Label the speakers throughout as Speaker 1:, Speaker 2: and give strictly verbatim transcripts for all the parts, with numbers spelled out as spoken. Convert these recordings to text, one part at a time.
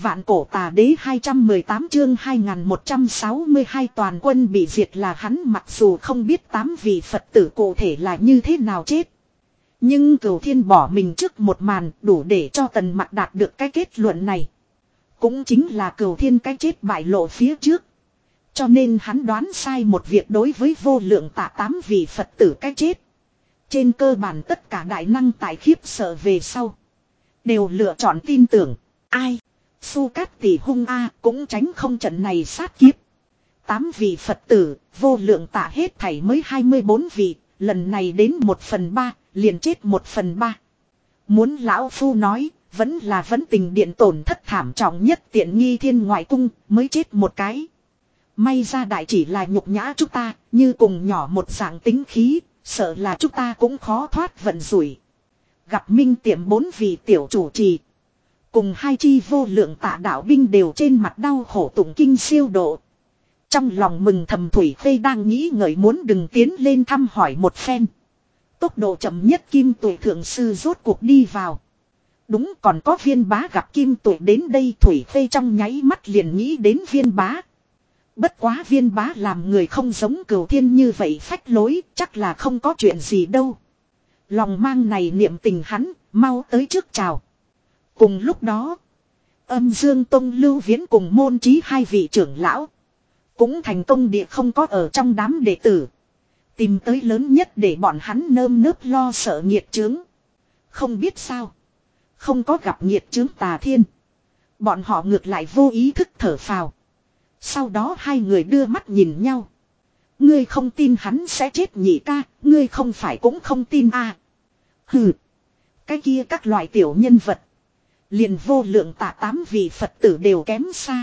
Speaker 1: Vạn cổ tà đế hai trăm mười tám chương hai nghìn một trăm sáu mươi hai toàn quân bị diệt là hắn, mặc dù không biết tám vị Phật tử cụ thể là như thế nào chết. Nhưng Cửu Thiên bỏ mình trước một màn đủ để cho Tần Mặc đạt được cái kết luận này. Cũng chính là Cửu Thiên cái chết bại lộ phía trước. Cho nên hắn đoán sai một việc đối với vô lượng tạ tám vị Phật tử cái chết. Trên cơ bản tất cả đại năng tại khiếp sợ về sau đều lựa chọn tin tưởng. Ai? Su Cát Tỷ hung a, cũng tránh không trận này sát kiếp. Tám vị Phật tử, vô lượng tạ hết thảy mới hai mươi bốn vị, lần này đến một phần ba, liền chết một phần ba. Muốn lão phu nói, vẫn là vấn tình điện tổn thất thảm trọng nhất, tiện nghi Thiên Ngoại Cung, mới chết một cái. May ra đại chỉ là nhục nhã chúng ta, như cùng nhỏ một dạng tính khí, sợ là chúng ta cũng khó thoát vận rủi. Gặp Minh Tiệm bốn vị tiểu chủ trì. Cùng hai chi vô lượng tạ đạo binh đều trên mặt đau khổ tụng kinh siêu độ. Trong lòng mừng thầm, Thủy Khê đang nghĩ ngợi muốn đừng tiến lên thăm hỏi một phen. Tốc độ chậm nhất Kim Tuệ thượng sư rốt cuộc đi vào. Đúng, còn có Viên Bá gặp Kim Tuệ đến đây, Thủy Khê trong nháy mắt liền nghĩ đến Viên Bá. Bất quá Viên Bá làm người không giống Cửu Thiên như vậy phách lối, chắc là không có chuyện gì đâu. Lòng mang này niệm tình hắn, mau tới trước chào. Cùng lúc đó, Âm Dương Tông Lưu Viễn cùng Môn Chí hai vị trưởng lão cũng thành công địa không có ở trong đám đệ tử tìm tới lớn nhất để bọn hắn nơm nớp lo sợ nghiệt chướng. Không biết sao, không có gặp nghiệt chướng Tà Thiên, bọn họ ngược lại vô ý thức thở phào. Sau đó hai người đưa mắt nhìn nhau. Ngươi không tin hắn sẽ chết nhị ca, ngươi không phải cũng không tin à? Hừ, cái kia các loại tiểu nhân vật liền vô lượng tạ tám vị Phật tử đều kém xa.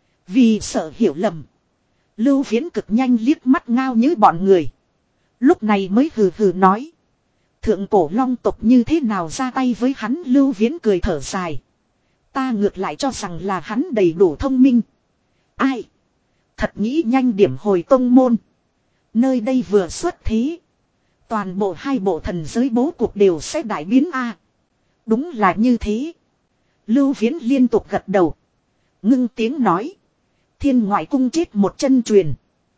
Speaker 1: Vì sợ hiểu lầm, Lưu Viễn cực nhanh liếc mắt ngao như bọn người. Lúc này mới hừ hừ nói. Thượng cổ long tộc như thế nào ra tay với hắn? Lưu Viễn cười thở dài. Ta ngược lại cho rằng là hắn đầy đủ thông minh. Ai? Thật nghĩ nhanh điểm hồi tông môn. Nơi đây vừa xuất thế, toàn bộ hai bộ thần giới bố cục đều sẽ đại biến a. À, đúng là như thế. Lưu Viễn liên tục gật đầu. Ngưng tiếng nói. Thiên Ngoại Cung chết một chân truyền.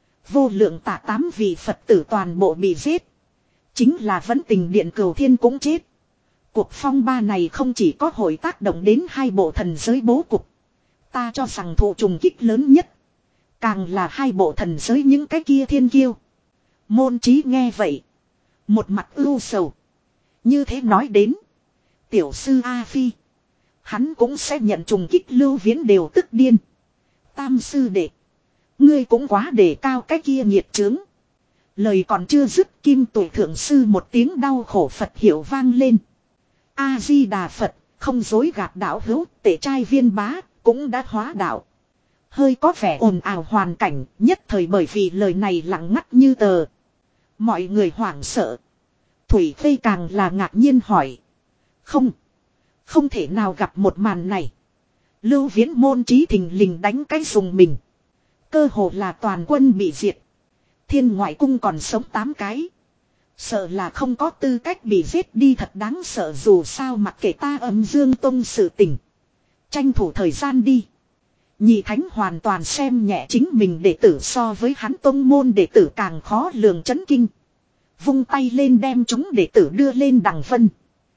Speaker 1: Vô lượng tạ tám vị Phật tử toàn bộ bị giết. Chính là Vấn Tình Điện Cửu Thiên cũng chết. Cuộc phong ba này không chỉ có hội tác động đến hai bộ thần giới bố cục. Ta cho rằng thụ trùng kích lớn nhất càng là hai bộ thần giới những cái kia thiên kiêu. Môn Chí nghe vậy, một mặt ưu sầu. Như thế nói đến, tiểu sư A Phi, hắn cũng sẽ nhận trùng kích. Lưu Viễn đều tức điên. Tam sư đệ, ngươi cũng quá đề cao cái kia nghiệt chướng. Lời còn chưa dứt, Kim Tuệ thượng sư một tiếng đau khổ Phật hiệu vang lên. A Di Đà Phật, không dối gạt đạo hữu, tể trai Viên Bá cũng đã hóa đạo. Hơi có vẻ ồn ào hoàn cảnh, nhất thời bởi vì lời này lặng ngắt như tờ. Mọi người hoảng sợ. Thủy Khê càng là ngạc nhiên hỏi. Không, không thể nào gặp một màn này. Lưu Viễn Môn Chí thình lình đánh cái dùng mình. Cơ hồ là toàn quân bị diệt. Thiên Ngoại Cung còn sống tám cái. Sợ là không có tư cách bị giết đi, thật đáng sợ. Dù sao mặc kệ ta Âm Dương Tông sự tình, tranh thủ thời gian đi. Nhị Thánh hoàn toàn xem nhẹ chính mình đệ tử, so với hắn tông môn đệ tử càng khó lường chấn kinh. Vung tay lên đem chúng đệ tử đưa lên đằng vân.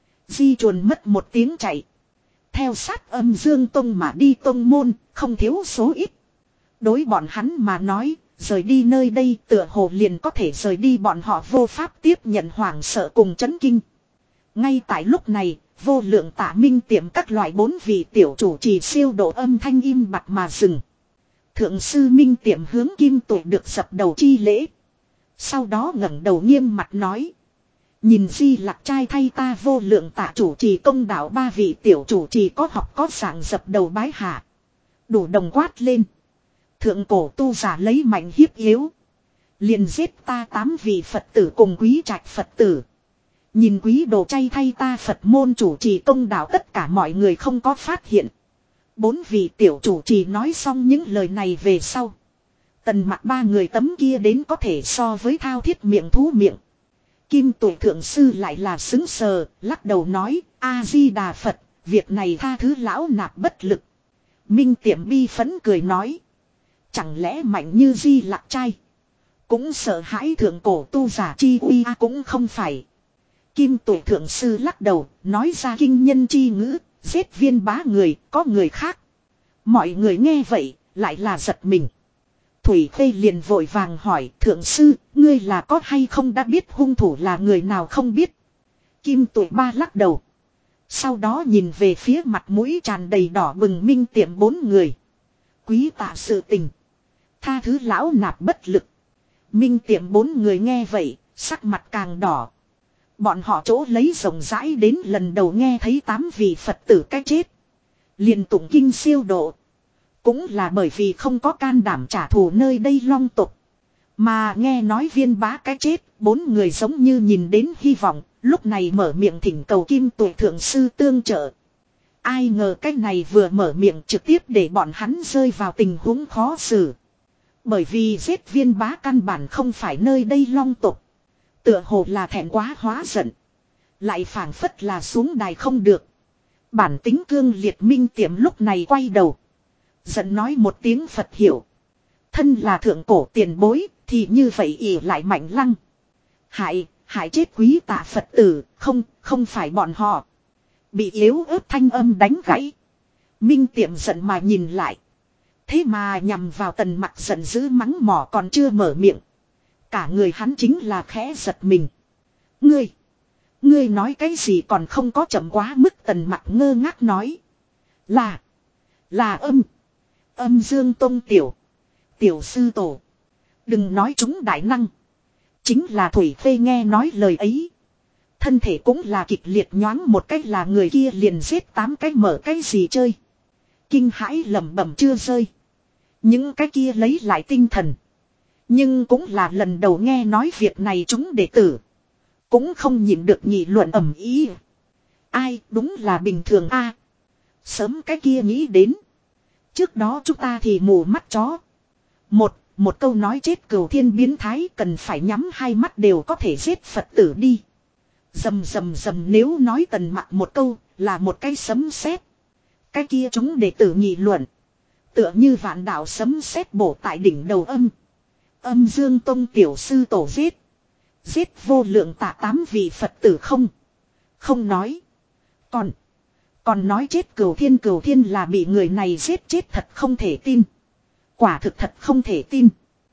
Speaker 1: Di chuồn mất một tiếng chạy. Theo sát Âm Dương Tông mà đi tông môn, không thiếu số ít. Đối bọn hắn mà nói, rời đi nơi đây tựa hồ liền có thể rời đi bọn họ vô pháp tiếp nhận hoảng sợ cùng chấn kinh. Ngay tại lúc này, vô lượng tạ Minh Tiệm các loại bốn vị tiểu chủ trì siêu độ âm thanh im bặt mà dừng. Thượng sư Minh Tiệm hướng Kim Tuệ được dập đầu chi lễ. Sau đó ngẩng đầu nghiêm mặt nói. Nhìn Di Lặc trai thay ta vô lượng tạ chủ trì công đạo. Ba vị tiểu chủ trì có học có sảng dập đầu bái hạ. Đủ đồng quát lên. Thượng cổ tu giả lấy mạnh hiếp yếu. Liền giết ta tám vị Phật tử cùng quý trạch Phật tử. Nhìn quý đồ chay thay ta Phật môn chủ trì công đạo. Tất cả mọi người không có phát hiện. Bốn vị tiểu chủ trì nói xong những lời này về sau. Tần Mặc ba người tấm kia đến có thể so với thao thiết miệng thú miệng. Kim Tuệ thượng sư lại là xứng sờ, lắc đầu nói, A Di Đà Phật, việc này tha thứ lão nạp bất lực. Minh Tiệm bi phấn cười nói. Chẳng lẽ mạnh như Di Lạc trai. Cũng sợ hãi thượng cổ tu giả chi uy à, cũng không phải. Kim Tuệ thượng sư lắc đầu, nói ra kinh nhân chi ngữ, giết viên bá người, có người khác. Mọi người nghe vậy, lại là giật mình. Thủy Khê liền vội vàng hỏi, thượng sư, ngươi là có hay không đã biết hung thủ là người nào không biết. Kim Tuệ ba lắc đầu. Sau đó nhìn về phía mặt mũi tràn đầy đỏ bừng Minh Tiệm bốn người. Quý tạ sự tình. Tha thứ lão nạp bất lực. Minh Tiệm bốn người nghe vậy, sắc mặt càng đỏ. Bọn họ chỗ lấy rộng rãi đến lần đầu nghe thấy tám vị Phật tử cái chết. Liền tụng kinh siêu độ. Cũng là bởi vì không có can đảm trả thù nơi đây long tục. Mà nghe nói viên bá cái chết, bốn người giống như nhìn đến hy vọng, lúc này mở miệng thỉnh cầu Kim Tuệ thượng sư tương trợ. Ai ngờ cái này vừa mở miệng trực tiếp để bọn hắn rơi vào tình huống khó xử. Bởi vì giết viên bá căn bản không phải nơi đây long tục. Tựa hồ là thẹn quá hóa giận. Lại phảng phất là xuống đài không được. Bản tính cương liệt Minh Tiệm lúc này quay đầu. Giận nói một tiếng Phật hiểu. Thân là thượng cổ tiền bối, thì như vậy ỉ lại mạnh lăng. Hại, hại chết quý tạ Phật tử, không, không phải bọn họ. Bị yếu ớt thanh âm đánh gãy. Minh Tiệm giận mà nhìn lại. Thế mà nhằm vào Tần Mặc giận dữ mắng mỏ còn chưa mở miệng. Cả người hắn chính là khẽ giật mình. Ngươi, ngươi nói cái gì còn không có chậm quá mức. Tần Mặc ngơ ngác nói. Là, là âm, âm dương tông tiểu, tiểu sư tổ. Đừng nói chúng đại năng. Chính là Thủy Khê nghe nói lời ấy. Thân thể cũng là kịch liệt nhoáng một cách là người kia liền giết tám cái mở cái gì chơi. Kinh hãi lẩm bẩm chưa rơi. Những cái kia lấy lại tinh thần. Nhưng cũng là lần đầu nghe nói việc này chúng đệ tử. Cũng không nhịn được nghị luận ầm ý. Ai đúng là bình thường a. À, sớm cái kia nghĩ đến. Trước đó chúng ta thì mù mắt chó. Một, một câu nói chết cửu thiên biến thái cần phải nhắm hai mắt đều có thể giết Phật tử đi. Dầm dầm dầm nếu nói Tần Mặc một câu là một cái sấm sét. Cái kia chúng đệ tử nghị luận. Tựa như vạn đạo sấm sét bổ tại đỉnh đầu âm. Âm dương tông tiểu sư tổ giết. Giết vô lượng tạ tám vị Phật tử không. Không nói. Còn. Còn nói chết cửu thiên cửu thiên là bị người này giết chết thật không thể tin. Quả thực thật không thể tin.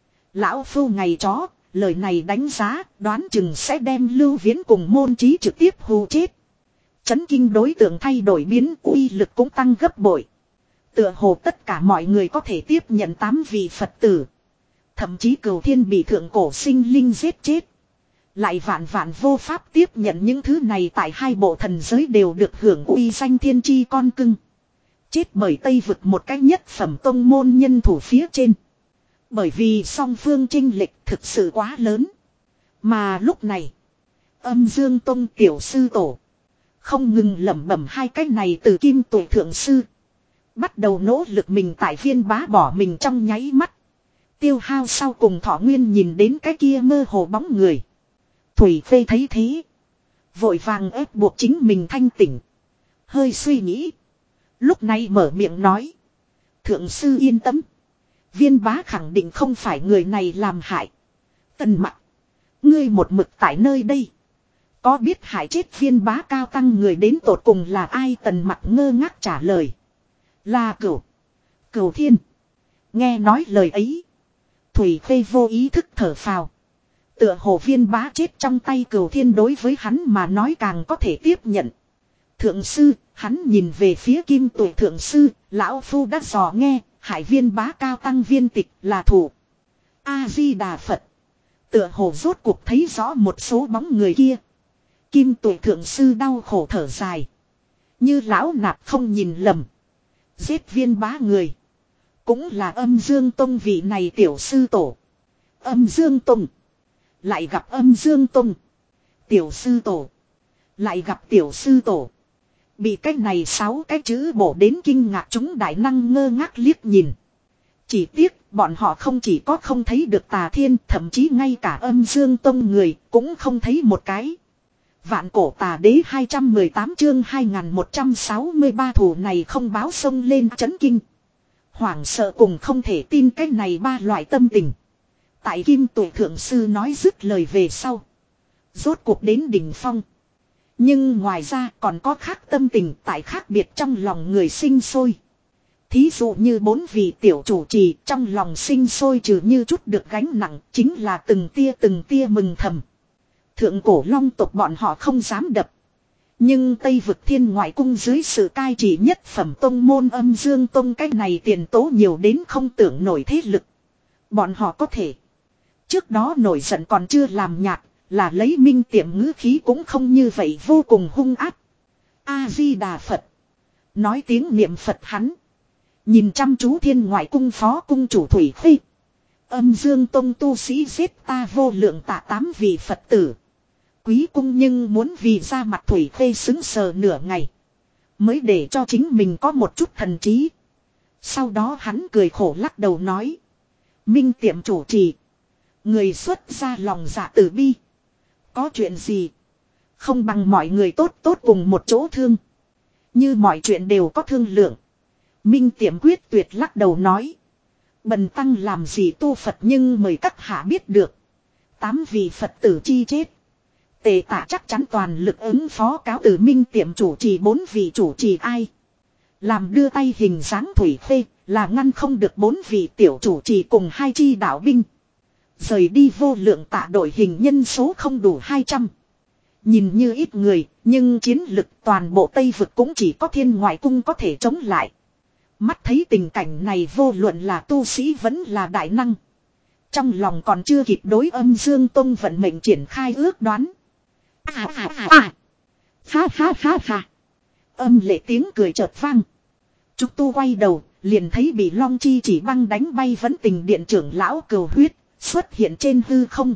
Speaker 1: Lão phu ngày chó. Lời này đánh giá đoán chừng sẽ đem Lưu Viễn cùng Môn Chí trực tiếp hù chết. Chấn kinh đối tượng thay đổi biến uy lực cũng tăng gấp bội. Tựa hồ tất cả mọi người có thể tiếp nhận tám vị Phật tử. Thậm chí cửu thiên bị thượng cổ sinh linh giết chết. Lại vạn vạn vô pháp tiếp nhận những thứ này tại hai bộ thần giới đều được hưởng uy danh thiên chi con cưng. Chết bởi Tây vực một cách nhất phẩm tông môn nhân thủ phía trên. Bởi vì song phương chênh lệch thực sự quá lớn. Mà lúc này, Âm Dương Tông tiểu sư tổ không ngừng lẩm bẩm hai cái này từ Kim Tuệ thượng sư. Bắt đầu nỗ lực mình tại viên bá bỏ mình trong nháy mắt. Tiêu hao sau cùng thọ nguyên nhìn đến cái kia mơ hồ bóng người. Thủy Khê thấy thế. Vội vàng ép buộc chính mình thanh tỉnh. Hơi suy nghĩ. Lúc này mở miệng nói. Thượng sư yên tâm. Viên bá khẳng định không phải người này làm hại. Tần Mặc. Ngươi một mực tại nơi đây. Có biết hại chết viên bá cao tăng người đến tột cùng là ai? Tần Mặc ngơ ngác trả lời. Là cửu. Cửu thiên. Nghe nói lời ấy. Thủy Khê vô ý thức thở phào. Tựa hồ viên bá chết trong tay cửu thiên đối với hắn mà nói càng có thể tiếp nhận. Thượng sư, hắn nhìn về phía Kim Tuệ thượng sư, lão phu đã dò nghe, hải viên bá cao tăng viên tịch là thủ. A-di-đà Phật. Tựa hồ rốt cuộc thấy rõ một số bóng người kia. Kim Tuệ thượng sư đau khổ thở dài. Như lão nạp không nhìn lầm. Giết viên bá người. Cũng là Âm Dương Tông vị này tiểu sư tổ. Âm Dương Tông. Lại gặp Âm Dương Tông. Tiểu sư tổ. Lại gặp tiểu sư tổ. Bị cái này sáu cái chữ bổ đến kinh ngạc chúng đại năng ngơ ngác liếc nhìn. Chỉ tiếc bọn họ không chỉ có không thấy được Tà Thiên, thậm chí ngay cả Âm Dương Tông người cũng không thấy một cái. Vạn cổ tà đế hai trăm mười tám chương hai nghìn một trăm sáu mươi ba thủ này không báo sông lên chấn kinh. Hoảng sợ cùng không thể tin cái này ba loại tâm tình. Tại Kim Tuệ Thượng Sư nói dứt lời về sau. Rốt cuộc đến đỉnh phong. Nhưng ngoài ra còn có khác tâm tình tại khác biệt trong lòng người sinh sôi. Thí dụ như bốn vị tiểu chủ trì trong lòng sinh sôi trừ như chút được gánh nặng chính là từng tia từng tia mừng thầm. Thượng cổ long tộc bọn họ không dám đập. Nhưng Tây vực thiên ngoại cung dưới sự cai trị nhất phẩm tông môn âm dương tông cái này tiền tố nhiều đến không tưởng nổi thế lực. Bọn họ có thể. Trước đó nổi giận còn chưa làm nhạt là lấy minh tiệm ngữ khí cũng không như vậy vô cùng hung ác. A-di-đà Phật. Nói tiếng niệm Phật hắn. Nhìn chăm chú thiên ngoại cung phó cung chủ Thủy Phi. Âm dương tông tu sĩ giết ta vô lượng tạ tám vị Phật tử. Quý cung nhưng muốn vì ra mặt Thủy Phi xứng sờ nửa ngày. Mới để cho chính mình có một chút thần trí. Sau đó hắn cười khổ lắc đầu nói. Minh tiệm chủ trì. Người xuất ra lòng dạ tử bi. Có chuyện gì? Không bằng mọi người tốt tốt cùng một chỗ thương. Như mọi chuyện đều có thương lượng. Minh tiệm quyết tuyệt lắc đầu nói. Bần tăng làm gì tu Phật nhưng mời các hạ biết được. Tám vị Phật tử chi chết. Tề tạ chắc chắn toàn lực ứng phó cáo từ Minh tiệm chủ trì bốn vị chủ trì ai. Làm đưa tay hình dáng Thủy Phê là ngăn không được bốn vị tiểu chủ trì cùng hai chi đạo binh. Rời đi vô lượng tạ đội hình nhân số không đủ hai trăm. Nhìn như ít người, nhưng chiến lực toàn bộ Tây vực cũng chỉ có thiên ngoại cung có thể chống lại. Mắt thấy tình cảnh này vô luận là tu sĩ vẫn là đại năng. Trong lòng còn chưa kịp đối âm dương tông vận mệnh triển khai ước đoán. À à à à. Ha ha ha ha. Âm lệ tiếng cười chợt vang. Trúc Tu quay đầu, liền thấy bị Long Chi chỉ băng đánh bay vẫn tình điện trưởng lão Cừu Huyết xuất hiện trên hư không.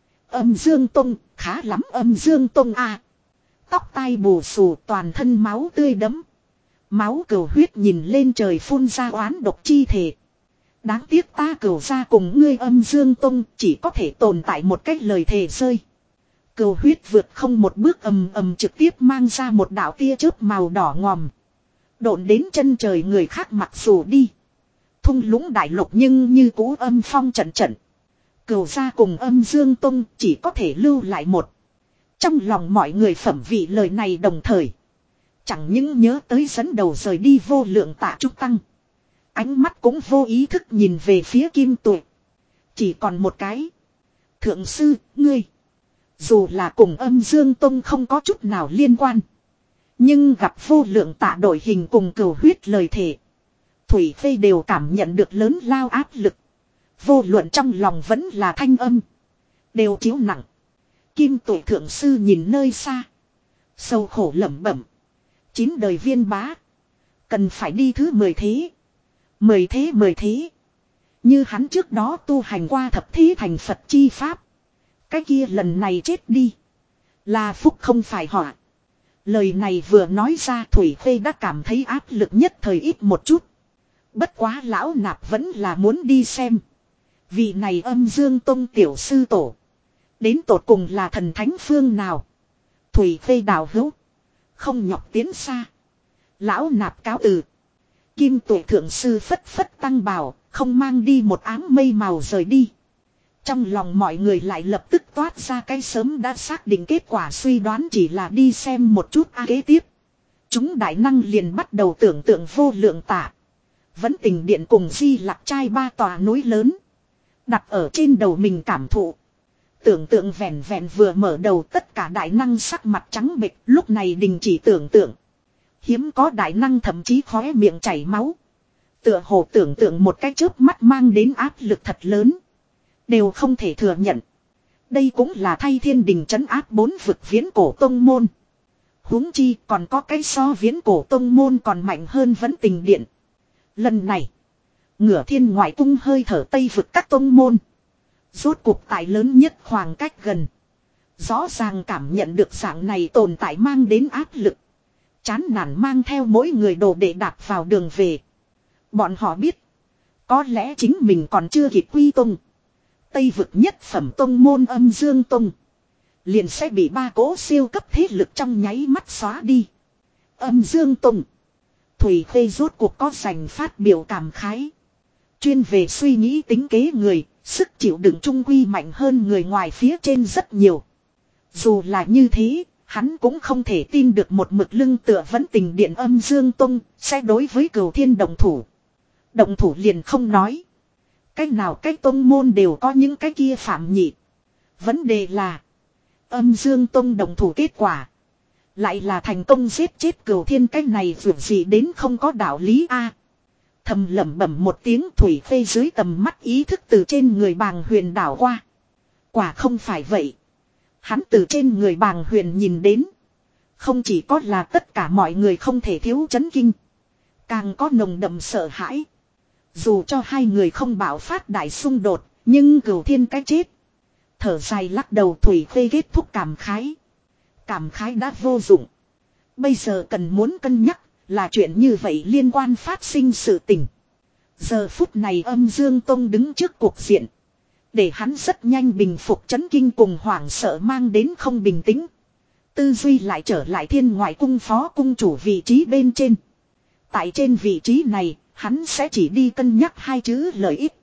Speaker 1: Âm Dương Tông, khá lắm Âm Dương Tông a. À. Tóc tai bù xù toàn thân máu tươi đẫm. Máu Cừu Huyết nhìn lên trời phun ra oán độc chi thể. Đáng tiếc ta Cừu gia cùng ngươi Âm Dương Tông chỉ có thể tồn tại một cách lời thề rơi. Cừu Huyết vượt không một bước ầm ầm trực tiếp mang ra một đạo tia chớp màu đỏ ngòm. Độn đến chân trời người khác mặc dù đi. Thung lũng đại lục nhưng như cú âm phong trận trận. Cừu gia cùng Âm Dương Tông chỉ có thể lưu lại một. Trong lòng mọi người phẩm vị lời này đồng thời. Chẳng những nhớ tới dẫn đầu rời đi vô lượng tạ trúc tăng. Ánh mắt cũng vô ý thức nhìn về phía Kim Tuệ. Chỉ còn một cái. Thượng sư, ngươi. Dù là cùng Âm Dương Tông không có chút nào liên quan. Nhưng gặp vô lượng tạ đội hình cùng Cừu Huyết lời thề. Thủy Phê đều cảm nhận được lớn lao áp lực. Vô luận trong lòng vẫn là thanh âm. Đều chiếu nặng. Kim Tuệ Thượng sư nhìn nơi xa. Sâu khổ lẩm bẩm. Chín đời viên bá. Cần phải đi thứ mười thế. Mười thế mười thế. Như hắn trước đó tu hành qua thập thế thành Phật chi pháp. Cái kia lần này chết đi. Là phúc không phải họa. Lời này vừa nói ra Thủy Khê đã cảm thấy áp lực nhất thời ít một chút. Bất quá lão nạp vẫn là muốn đi xem. Vị này Âm Dương Tông tiểu sư tổ. Đến tột cùng là thần thánh phương nào. Thủy Khê đào hữu. Không nhọc tiến xa. Lão nạp cáo từ. Kim Tuệ Thượng sư phất phất tăng bào. Không mang đi một áng mây màu rời đi. Trong lòng mọi người lại lập tức toát ra cái sớm đã xác định kết quả suy đoán chỉ là đi xem một chút a kế tiếp. Chúng đại năng liền bắt đầu tưởng tượng vô lượng tạ. Vẫn tình điện cùng Di Lặc Trai ba tòa núi lớn. Đặt ở trên đầu mình cảm thụ. Tưởng tượng vẹn vẹn vừa mở đầu tất cả đại năng sắc mặt trắng bệch lúc này đình chỉ tưởng tượng. Hiếm có đại năng thậm chí khóe miệng chảy máu. Tựa hồ tưởng tượng một cái chớp mắt mang đến áp lực thật lớn. Đều không thể thừa nhận. Đây cũng là thay thiên đình trấn áp bốn vực viễn cổ tông môn. Huống chi còn có cái so viễn cổ tông môn còn mạnh hơn vẫn tình điện. Lần này. Ngửa thiên ngoại cung hơi thở tây vực các tông môn. Rốt cuộc tại lớn nhất khoảng cách gần. Rõ ràng cảm nhận được dạng này tồn tại mang đến áp lực. Chán nản mang theo mỗi người đồ để đạp vào đường về. Bọn họ biết. Có lẽ chính mình còn chưa kịp quy tông. Tây vực nhất phẩm tông môn Âm Dương Tông. Liền sẽ bị ba cỗ siêu cấp thế lực trong nháy mắt xóa đi. Âm Dương Tông. Thủy Khê rốt cuộc có dành phát biểu cảm khái. Chuyên về suy nghĩ tính kế người, sức chịu đựng trung quy mạnh hơn người ngoài phía trên rất nhiều. Dù là như thế, hắn cũng không thể tin được một mực lưng tựa vẫn tình điện Âm Dương Tông sẽ đối với Cửu Thiên động thủ. Động thủ liền không nói. Cách nào cách tông môn đều có những cái kia phạm nhị. Vấn đề là Âm Dương Tông động thủ kết quả lại là thành công giết chết Cửu Thiên, cách này vượt gì đến không có đạo lý a. Thầm lẩm bẩm một tiếng, Thủy Khê dưới tầm mắt ý thức từ trên người Bàng Huyền đảo qua. Quả không phải vậy. Hắn từ trên người Bàng Huyền nhìn đến, không chỉ có là tất cả mọi người không thể thiếu chấn kinh, càng có nồng đậm sợ hãi. Dù cho hai người không bạo phát đại xung đột, nhưng Cửu Thiên cái chết. Thở dài lắc đầu, Thủy Khê kết thúc cảm khái. Cảm khái đã vô dụng. Bây giờ cần muốn cân nhắc là chuyện như vậy liên quan phát sinh sự tình. Giờ phút này Âm Dương Tông đứng trước cuộc diện, để hắn rất nhanh bình phục chấn kinh cùng hoảng sợ mang đến không bình tĩnh. Tư duy lại trở lại Thiên Ngoại Cung phó cung chủ vị trí bên trên. Tại trên vị trí này, hắn sẽ chỉ đi cân nhắc hai chữ lợi ích.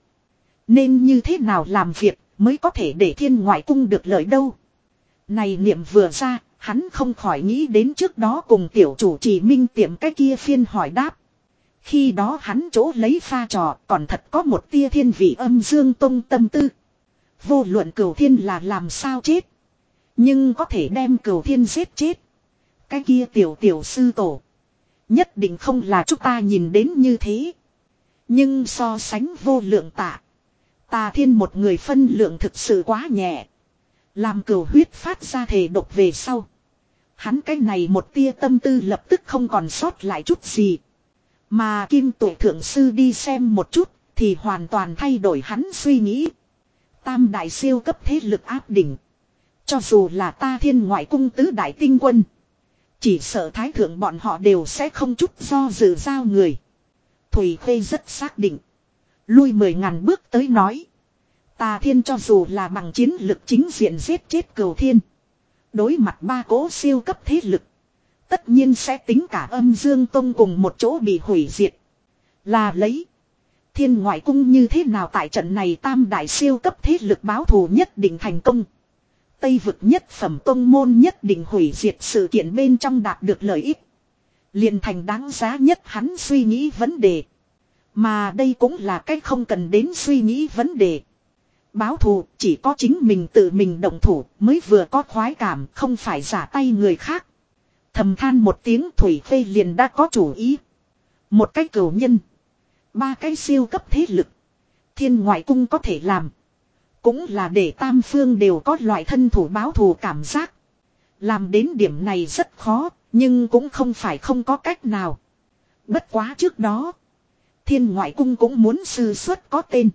Speaker 1: Nên như thế nào làm việc mới có thể để Thiên Ngoại Cung được lợi đâu. Này niệm vừa ra, hắn không khỏi nghĩ đến trước đó cùng tiểu chủ Chỉ Minh tiệm cái kia phiên hỏi đáp. Khi đó hắn chỗ lấy pha trò còn thật có một tia thiên vị Âm Dương Tông tâm tư. Vô luận Cửu Thiên là làm sao chết, nhưng có thể đem Cửu Thiên giết chết, cái kia tiểu tiểu sư tổ nhất định không là chúng ta nhìn đến như thế. Nhưng so sánh Vô Lượng Tạ, Tà Thiên một người phân lượng thực sự quá nhẹ. Làm Cửu huyết phát ra thể độc về sau, hắn cái này một tia tâm tư lập tức không còn sót lại chút gì. Mà Kim Tuệ Thượng Sư đi xem một chút thì hoàn toàn thay đổi hắn suy nghĩ. Tam đại siêu cấp thế lực áp đỉnh, cho dù là ta Thiên Ngoại Cung tứ đại tinh quân, chỉ sợ thái thượng bọn họ đều sẽ không chút do dự giao người. Thủy Khê rất xác định, lui mười ngàn bước tới nói, Tà Thiên cho dù là bằng chiến lực chính diện giết chết Cửu Thiên, đối mặt ba cỗ siêu cấp thế lực, tất nhiên sẽ tính cả Âm Dương Tông cùng một chỗ bị hủy diệt. Là lấy Thiên Ngoại Cung như thế nào tại trận này tam đại siêu cấp thế lực báo thù nhất định thành công, Tây vực nhất phẩm tông môn nhất định hủy diệt sự kiện bên trong đạt được lợi ích, liền thành đáng giá nhất hắn suy nghĩ vấn đề. Mà đây cũng là cách không cần đến suy nghĩ vấn đề. Báo thù chỉ có chính mình tự mình động thủ mới vừa có khoái cảm, không phải giả tay người khác. Thầm than một tiếng, Thủy Khê liền đã có chủ ý. Một cái cửu nhân, ba cái siêu cấp thế lực, Thiên Ngoại Cung có thể làm, cũng là để tam phương đều có loại thân thủ báo thù cảm giác. Làm đến điểm này rất khó, nhưng cũng không phải không có cách nào. Bất quá trước đó, Thiên Ngoại Cung cũng muốn sư xuất có tên.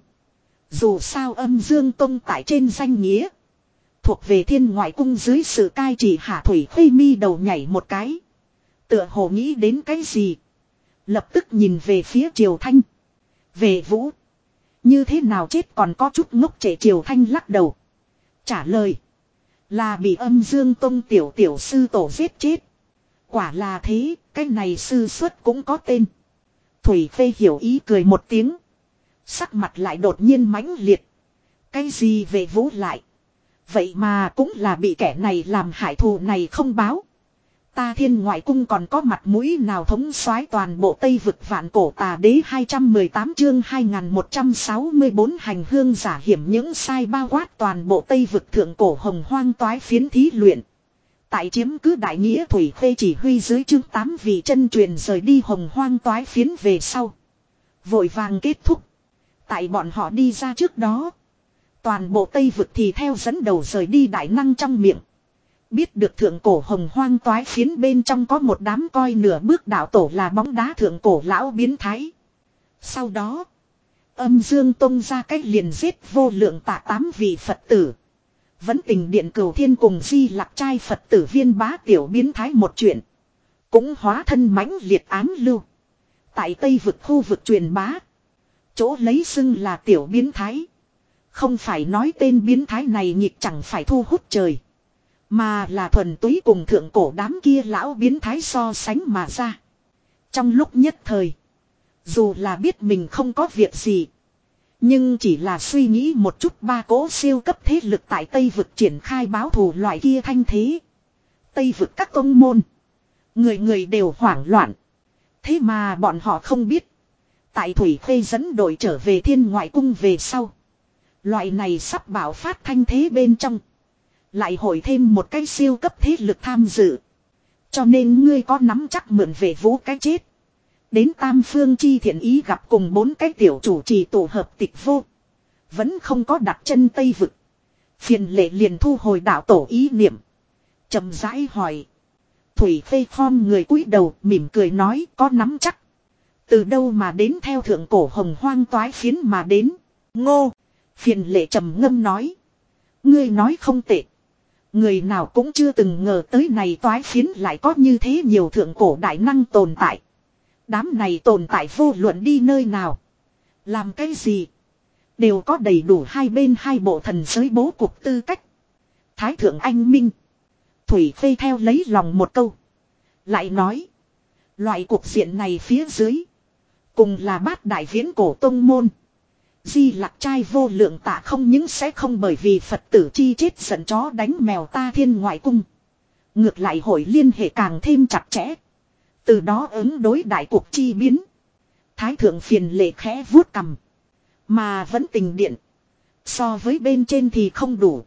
Speaker 1: Dù sao Âm Dương Tông tại trên danh nghĩa thuộc về Thiên Ngoại Cung dưới sự cai trị hạ. Thủy Khê mi đầu nhảy một cái, tựa hồ nghĩ đến cái gì, lập tức nhìn về phía Triều Thanh. Về Vũ, như thế nào chết còn có chút ngốc trệ. Triều Thanh lắc đầu, trả lời là bị Âm Dương Tông tiểu tiểu sư tổ giết chết. Quả là thế, cái này sư xuất cũng có tên. Thủy Khê hiểu ý cười một tiếng, sắc mặt lại đột nhiên mãnh liệt. Cái gì về Vũ lại, vậy mà cũng là bị kẻ này làm hại, thù này không báo, ta Thiên Ngoại Cung còn có mặt mũi nào thống soái toàn bộ Tây vực vạn cổ tà đế. Hai trăm mười tám chương hai nghìn một trăm sáu mươi bốn hành hương giả hiểm những sai bao quát toàn bộ Tây vực thượng cổ hồng hoang toái phiến thí luyện. Tại chiếm cứ đại nghĩa Thủy Khê chỉ huy dưới chương tám vị chân truyền rời đi hồng hoang toái phiến về sau, vội vàng kết thúc. Tại bọn họ đi ra trước đó, toàn bộ Tây vực thì theo dẫn đầu rời đi đại năng trong miệng. Biết được thượng cổ hồng hoang toái phiến bên trong có một đám coi nửa bước đạo tổ là bóng đá thượng cổ lão biến thái. Sau đó, Âm Dương Tông ra cách liền giết Vô Lượng Tạ tám vị Phật tử. Vẫn tình điện Cửu Thiên cùng Di Lặc trai Phật tử Viên Bá tiểu biến thái một chuyện, cũng hóa thân mãnh liệt ám lưu. Tại Tây vực khu vực truyền bá, chỗ lấy xưng là tiểu biến thái. Không phải nói tên biến thái này nhịp chẳng phải thu hút trời, mà là thuần túy cùng thượng cổ đám kia lão biến thái so sánh mà ra. Trong lúc nhất thời. Dù là biết mình không có việc gì. Nhưng chỉ là suy nghĩ một chút ba cỗ siêu cấp thế lực tại Tây Vực triển khai báo thù loại kia thanh thế. Tây Vực các tông môn. Người người đều hoảng loạn. Thế mà bọn họ không biết. Tại Thủy Khê dẫn đội trở về Thiên Ngoại Cung về sau. Loại này sắp bạo phát thanh thế bên trong. Lại hội thêm một cái siêu cấp thế lực tham dự. Cho nên ngươi có nắm chắc mượn về vũ cái chết. Đến Tam Phương Chi Thiện Ý gặp cùng bốn cái tiểu chủ trì tổ hợp tịch vô. Vẫn không có đặt chân Tây Vực. Phiền lệ liền thu hồi đạo tổ ý niệm. Chậm rãi hỏi. Thủy Khê khom người cúi đầu mỉm cười nói có nắm chắc. Từ đâu mà đến theo thượng cổ hồng hoang toái phiến mà đến. Ngô. Phiền lệ trầm ngâm nói. Ngươi nói không tệ. Người nào cũng chưa từng ngờ tới này toái phiến lại có như thế nhiều thượng cổ đại năng tồn tại. Đám này tồn tại vô luận đi nơi nào. Làm cái gì. Đều có đầy đủ hai bên hai bộ thần giới bố cục tư cách. Thái thượng anh minh. Thủy Khê theo lấy lòng một câu. Lại nói. Loại cuộc diện này phía dưới. Cùng là bát đại viễn cổ tông môn. Di Lặc trai vô lượng tạ không những sẽ không bởi vì Phật tử chi chết giận chó đánh mèo ta Thiên Ngoại Cung. Ngược lại hội liên hệ càng thêm chặt chẽ. Từ đó ứng đối đại cuộc chi biến. Thái thượng phiền lệ khẽ vuốt cằm. Mà vẫn tình điện. So với bên trên thì không đủ.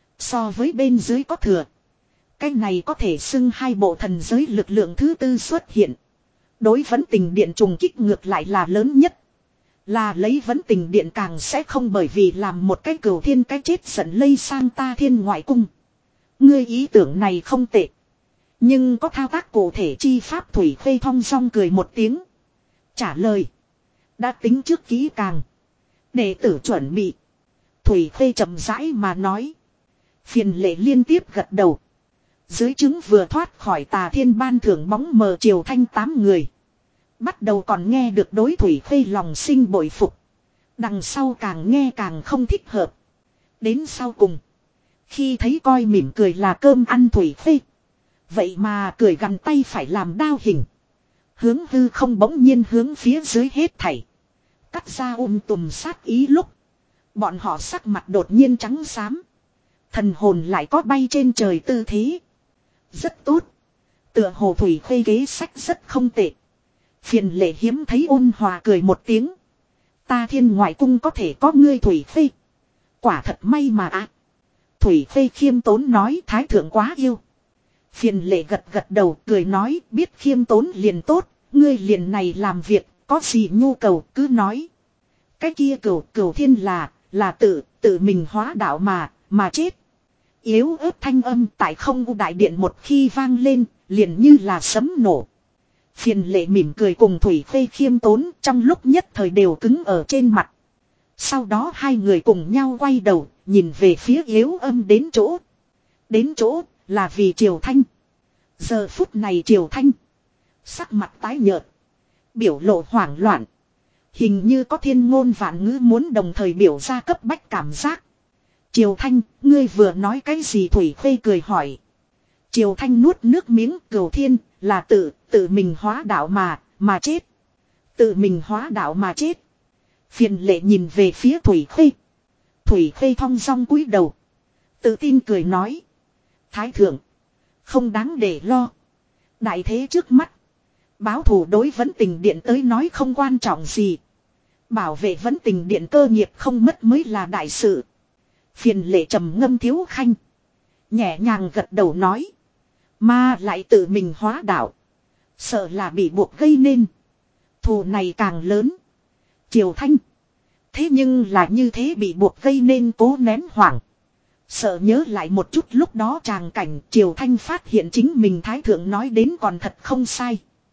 Speaker 1: So với bên dưới có thừa. Cái này có thể xưng hai bộ thần giới lực lượng thứ tư xuất hiện. Đối vẫn tình điện trùng kích ngược lại là lớn nhất. Là lấy vẫn tình điện càng sẽ không bởi vì làm một cái cửu thiên cái chết giận lây sang ta Thiên Ngoại Cung. Ngươi ý tưởng này không tệ. Nhưng có thao tác cụ thể chi pháp Thủy Khê thong dong cười một tiếng. Trả lời. Đã tính trước kỹ càng. Đệ tử chuẩn bị. Thủy Khê chậm rãi mà nói. Phiền lệ liên tiếp gật đầu. Dưới trứng vừa thoát khỏi Tà Thiên ban thưởng bóng mờ Triều Thanh tám người. Bắt đầu còn nghe được đối Thủy Khê lòng sinh bội phục. Đằng sau càng nghe càng không thích hợp. Đến sau cùng. Khi thấy coi mỉm cười là cơm ăn Thủy Khê. Vậy mà cười gằn tay phải làm đao hình. Hướng hư không bỗng nhiên hướng phía dưới hết thảy. Cắt ra um tùm sát ý lúc. Bọn họ sắc mặt đột nhiên trắng xám. Thần hồn lại có bay trên trời tư thế. Rất tốt. Tựa hồ Thủy Khê kế sách rất không tệ. Phiền lệ hiếm thấy ôn hòa cười một tiếng. Ta Thiên Ngoại Cung có thể có ngươi Thủy Khê. Quả thật may mà ạ. À. Thủy Khê khiêm tốn nói thái thượng quá yêu. Phiền lệ gật gật đầu cười nói biết khiêm tốn liền tốt. Ngươi liền này làm việc có gì nhu cầu cứ nói. Cái kia cửu cửu thiên là là tự tự mình hóa đạo mà mà chết. Yếu ớt thanh âm tại không u đại điện một khi vang lên liền như là sấm nổ. Phiền lệ mỉm cười cùng Thủy Khê khiêm tốn trong lúc nhất thời đều cứng ở trên mặt. Sau đó hai người cùng nhau quay đầu nhìn về phía yếu âm đến chỗ. Đến chỗ là vì Triều Thanh. Giờ phút này Triều Thanh. Sắc mặt tái nhợt. Biểu lộ hoảng loạn. Hình như có thiên ngôn vạn ngữ muốn đồng thời biểu ra cấp bách cảm giác. Triều Thanh, ngươi vừa nói cái gì Thủy Khê cười hỏi. Triều Thanh nuốt nước miếng cửu thiên là tự, tự mình hóa đạo mà, mà chết. Tự mình hóa đạo mà chết. Phiền lệ nhìn về phía Thủy Khê. Thủy Khê thong dong cúi đầu. Tự tin cười nói. Thái thượng. Không đáng để lo. Đại thế trước mắt. Báo thù đối vấn tình điện tới nói không quan trọng gì. Bảo vệ vấn tình điện cơ nghiệp không mất mới là đại sự. Phiền lệ trầm ngâm thiếu khanh. Nhẹ nhàng gật đầu nói. Mà lại tự mình hóa đạo. Sợ là bị buộc gây nên. Thù này càng lớn. Triều Thanh. Thế nhưng là như thế bị buộc gây nên cố nén hoảng. Sợ nhớ lại một chút lúc đó tràng cảnh Triều Thanh phát hiện chính mình thái thượng nói đến còn thật không sai.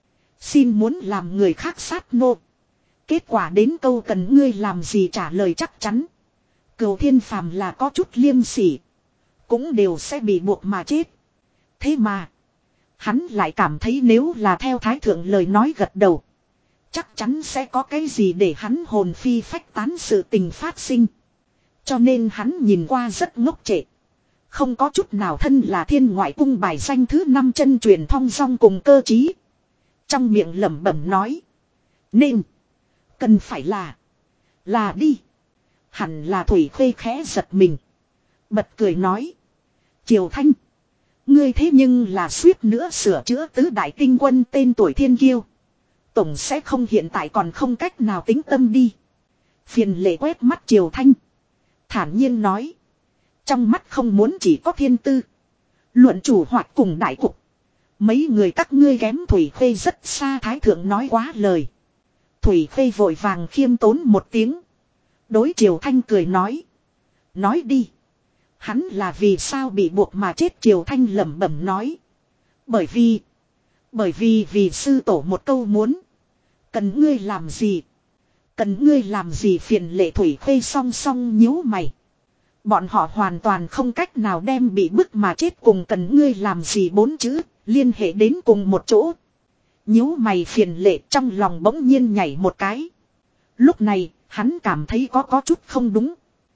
Speaker 1: Xin muốn làm người khác sát nô. Kết quả đến câu cần ngươi làm gì trả lời chắc chắn. Cửu thiên phàm là có chút liêm sỉ. Cũng đều sẽ bị buộc mà chết. Thế mà. Hắn lại cảm thấy nếu là theo thái thượng lời nói gật đầu. Chắc chắn sẽ có cái gì để hắn hồn phi phách tán sự tình phát sinh. Cho nên hắn nhìn qua rất ngốc trệ. Không có chút nào thân là Thiên Ngoại Cung bài danh thứ năm chân truyền thong dong cùng cơ trí. Trong miệng lẩm bẩm nói. Nên. Cần phải là. Là đi. Hẳn là Thủy Khuê khẽ giật mình. Bật cười nói. Triều Thanh. Ngươi thế nhưng là suýt nữa sửa chữa tứ đại tinh quân tên tuổi thiên kiêu. Tổng sẽ không hiện tại còn không cách nào tính tâm đi. Phiền lệ quét mắt Triều Thanh. Thản nhiên nói. Trong mắt không muốn chỉ có thiên tư. Luận chủ hoạt cùng đại cục. Mấy người các ngươi kém Thủy Khuê rất xa. Thái thượng nói quá lời. Thủy Khuê vội vàng khiêm tốn một tiếng. Đối Triều Thanh cười nói. Nói đi. Hắn là vì sao bị buộc mà chết. Triều Thanh lẩm bẩm nói. Bởi vì. Bởi vì vì sư tổ một câu muốn. Cần ngươi làm gì. Cần ngươi làm gì. Phiền lệ Thủy Khuê song song nhíu mày. Bọn họ hoàn toàn không cách nào đem bị bức mà chết cùng cần ngươi làm gì bốn chữ. Liên hệ đến cùng một chỗ. Nhíu mày phiền lệ trong lòng bỗng nhiên nhảy một cái. Lúc này hắn cảm thấy có có chút không đúng.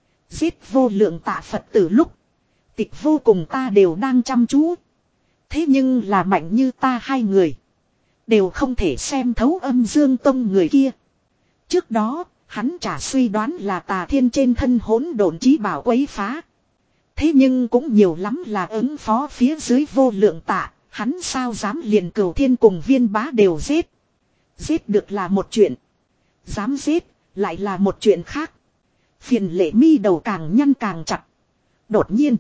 Speaker 1: Giết vô lượng tạ Phật từ lúc. Tịch vô cùng ta đều đang chăm chú. Thế nhưng là mạnh như ta hai người. Đều không thể xem thấu Âm Dương Tông người kia. Trước đó hắn chả suy đoán là Tà Thiên trên thân hỗn độn chí bảo quấy phá. Thế nhưng cũng nhiều lắm là ứng phó phía dưới vô lượng tạ. Hắn sao dám liền Cửu Thiên cùng Viên Bá đều giết. Giết được là một chuyện. Dám giết lại là một chuyện khác. Phiền lệ mi đầu càng nhăn càng chặt. Đột nhiên.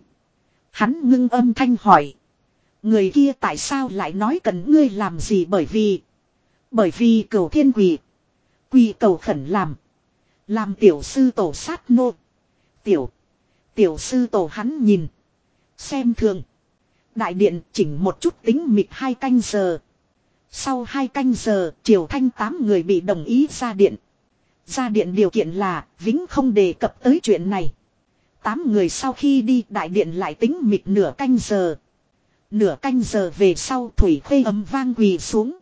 Speaker 1: Hắn ngưng âm thanh hỏi. Người kia tại sao lại nói cần ngươi làm gì bởi vì. Bởi vì Cửu Thiên quỳ. Quỳ cầu khẩn làm. Làm tiểu sư tổ sát nô. Tiểu. Tiểu sư tổ hắn nhìn. Xem thường. Đại điện chỉnh một chút tính mịt hai canh giờ. Sau hai canh giờ Triều Thanh tám người bị đồng ý ra điện. Ra điện điều kiện là vĩnh không đề cập tới chuyện này. Tám người sau khi đi đại điện lại tính mịt nửa canh giờ. Nửa canh giờ về sau Thủy Khuê ấm vang quỳ xuống.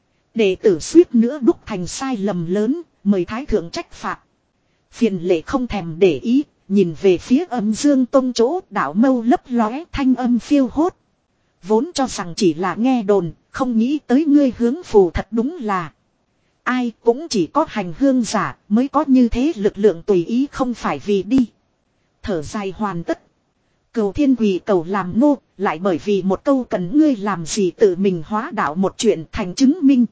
Speaker 1: Đệ tử suýt nữa đúc thành sai lầm lớn, mời Thái thượng trách phạt. Phiền lệ không thèm để ý, nhìn về phía Âm Dương Tông chỗ đạo mâu lấp lóe thanh âm phiêu hốt. Vốn cho rằng chỉ là nghe đồn, không nghĩ tới ngươi hướng phù thật đúng là. Ai cũng chỉ có hành hương giả mới có như thế lực lượng tùy ý không phải vì đi. Thở dài hoàn tất. Cửu Thiên quỳ cầu làm nô, lại bởi vì một câu cần ngươi làm gì tự mình hóa đạo một chuyện thành chứng minh.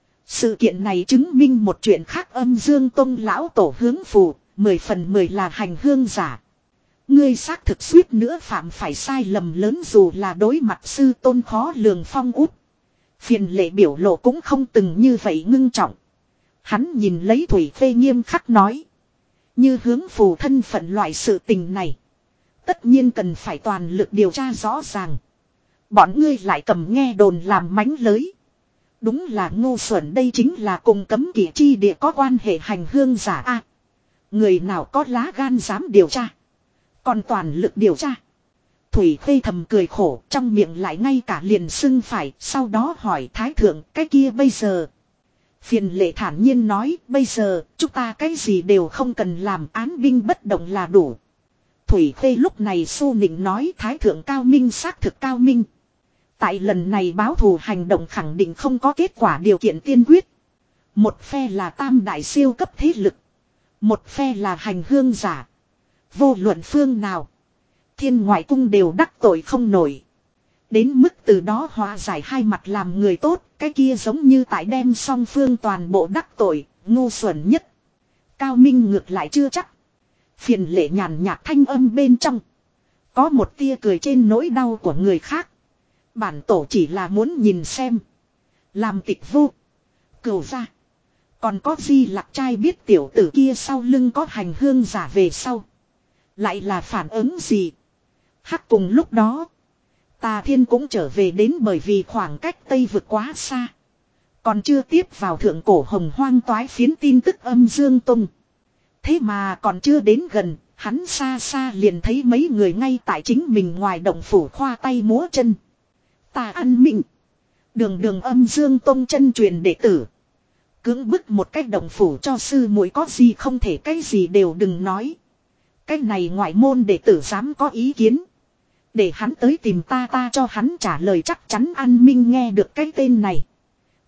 Speaker 1: Sự kiện này chứng minh một chuyện khác Âm Dương Tông lão tổ hướng phù, mười phần mười là hành hương giả. Ngươi xác thực suýt nữa phạm phải sai lầm lớn dù là đối mặt sư tôn khó lường phong út. Phiền lệ biểu lộ cũng không từng như vậy ngưng trọng. Hắn nhìn lấy Thủy Khuê nghiêm khắc nói. Như hướng phù thân phận loại sự tình này. Tất nhiên cần phải toàn lực điều tra rõ ràng. Bọn ngươi lại cầm nghe đồn làm mánh lới. Đúng là ngu xuẩn đây chính là cùng cấm kỵ chi địa có quan hệ hành hương giả a. Người nào có lá gan dám điều tra. Còn toàn lực điều tra. Thủy Khuê thầm cười khổ trong miệng lại ngay cả liền sưng phải. Sau đó hỏi Thái thượng cái kia bây giờ. Phiền lệ thản nhiên nói bây giờ chúng ta cái gì đều không cần làm án binh bất động là đủ. Thủy Khuê lúc này su nịnh nói Thái thượng cao minh xác thực cao minh. Tại lần này báo thù hành động khẳng định không có kết quả điều kiện tiên quyết. Một phe là tam đại siêu cấp thế lực. Một phe là hành hương giả. Vô luận phương nào. Thiên ngoại cung đều đắc tội không nổi. Đến mức từ đó hóa giải hai mặt làm người tốt. Cái kia giống như tại đem song phương toàn bộ đắc tội. Ngu xuẩn nhất. Cao minh ngược lại chưa chắc. Phiền lệ nhàn nhạt thanh âm bên trong. Có một tia cười trên nỗi đau của người khác. Bản tổ chỉ là muốn nhìn xem. Làm tịch vô. Cửu ra. Còn có Di Lặc trai biết tiểu tử kia sau lưng có hành hương giả về sau. Lại là phản ứng gì? Hắc cùng lúc đó. Tà Thiên cũng trở về đến bởi vì khoảng cách Tây vực quá xa. Còn chưa tiếp vào thượng cổ hồng hoang toái phiến tin tức Âm Dương Tông. Thế mà còn chưa đến gần, hắn xa xa liền thấy mấy người ngay tại chính mình ngoài động phủ khoa tay múa chân. Tà Ăn Mịnh. Đường đường Âm Dương Tông chân truyền đệ tử. Cưỡng bức một cách động phủ cho sư muội có gì không thể cái gì đều đừng nói. Cái này ngoại môn đệ tử dám có ý kiến. Để hắn tới tìm ta ta cho hắn trả lời chắc chắn An Minh nghe được cái tên này.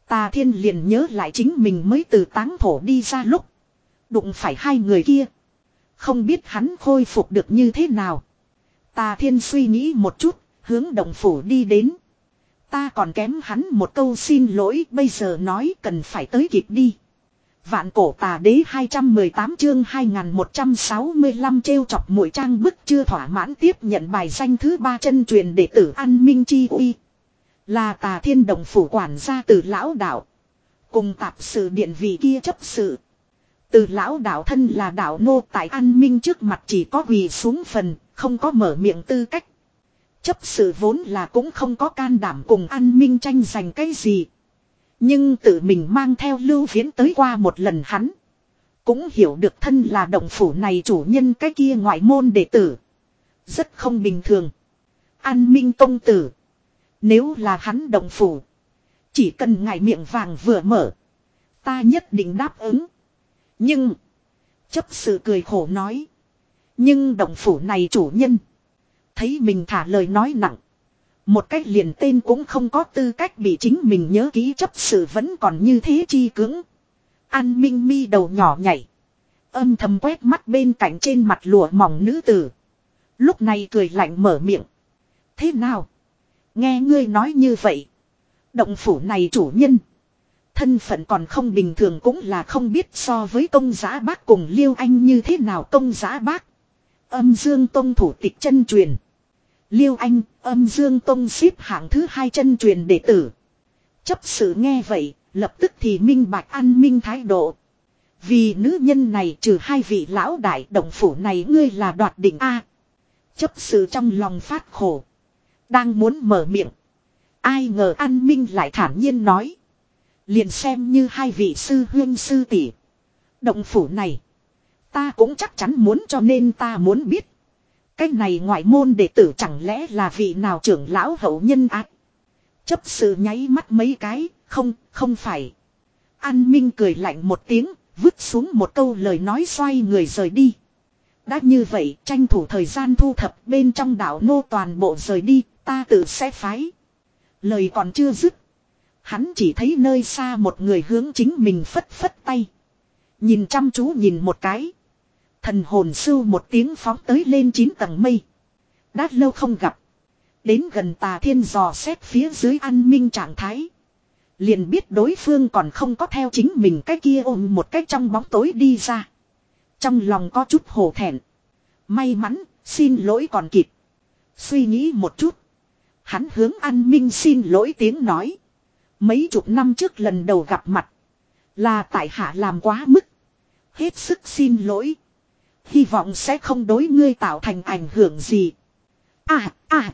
Speaker 1: Tà Thiên liền nhớ lại chính mình mới từ táng thổ đi ra lúc. Đụng phải hai người kia. Không biết hắn khôi phục được như thế nào. Tà Thiên suy nghĩ một chút, hướng động phủ đi đến. Ta còn kém hắn một câu xin lỗi, bây giờ nói cần phải tới kịp đi. Vạn cổ tà đế hai trăm mười tám chương hai nghìn một trăm sáu mươi lăm trêu chọc mũi trang bức chưa thỏa mãn tiếp nhận bài danh thứ ba chân truyền đệ tử An Minh Chi Uy. Là Tà Thiên động phủ quản gia từ lão đạo. Cùng tạp sự điện vị kia chấp sự. Từ lão đạo thân là đạo nô tại An Minh trước mặt chỉ có quỳ xuống phần, không có mở miệng tư cách. Chấp sự vốn là cũng không có can đảm cùng An Minh tranh giành cái gì. Nhưng tự mình mang theo Lưu Viễn tới qua một lần hắn. Cũng hiểu được thân là động phủ này chủ nhân cái kia ngoại môn đệ tử. Rất không bình thường. An Minh công tử. Nếu là hắn động phủ. Chỉ cần ngài miệng vàng vừa mở. Ta nhất định đáp ứng. Nhưng. Chấp sự cười khổ nói. Nhưng động phủ này chủ nhân. Thấy mình thả lời nói nặng. Một cách liền tên cũng không có tư cách bị chính mình nhớ ký chấp sự vẫn còn như thế chi cứng. An Minh mi đầu nhỏ nhảy. Âm thầm quét mắt bên cạnh trên mặt lụa mỏng nữ tử. Lúc này cười lạnh mở miệng. Thế nào? Nghe ngươi nói như vậy. Động phủ này chủ nhân. Thân phận còn không bình thường cũng là không biết so với công giã bác cùng Liêu Anh như thế nào công giã bác. Âm Dương Tông thủ tịch chân truyền. Liêu Anh, Âm Dương Tông xếp hạng thứ hai chân truyền đệ tử. Chấp sự nghe vậy, lập tức thì minh bạch An Minh thái độ. Vì nữ nhân này trừ hai vị lão đại động phủ này ngươi là đoạt định A. Chấp sự trong lòng phát khổ. Đang muốn mở miệng. Ai ngờ An Minh lại thản nhiên nói. Liền xem như hai vị sư huyên sư tỷ. Động phủ này. Ta cũng chắc chắn muốn cho nên ta muốn biết. Cái này ngoại môn đệ tử chẳng lẽ là vị nào trưởng lão hậu nhân ác. Chấp sự nháy mắt mấy cái. Không, không phải. An Minh cười lạnh một tiếng. Vứt xuống một câu lời nói xoay người rời đi. Đã như vậy tranh thủ thời gian thu thập bên trong đảo nô toàn bộ rời đi. Ta tự sẽ phái. Lời còn chưa dứt. Hắn chỉ thấy nơi xa một người hướng chính mình phất phất tay. Nhìn chăm chú nhìn một cái. Thần hồn sưu một tiếng phóng tới lên chín tầng mây. Đã lâu không gặp. Đến gần Tà Thiên dò xét phía dưới An Minh trạng thái. Liền biết đối phương còn không có theo chính mình cái kia ôm một cái trong bóng tối đi ra. Trong lòng có chút hổ thẹn. May mắn, xin lỗi còn kịp. Suy nghĩ một chút. Hắn hướng An Minh xin lỗi tiếng nói. Mấy chục năm trước lần đầu gặp mặt. Là tại hạ làm quá mức. Hết sức xin lỗi. Hy vọng sẽ không đối ngươi tạo thành ảnh hưởng gì. À, à.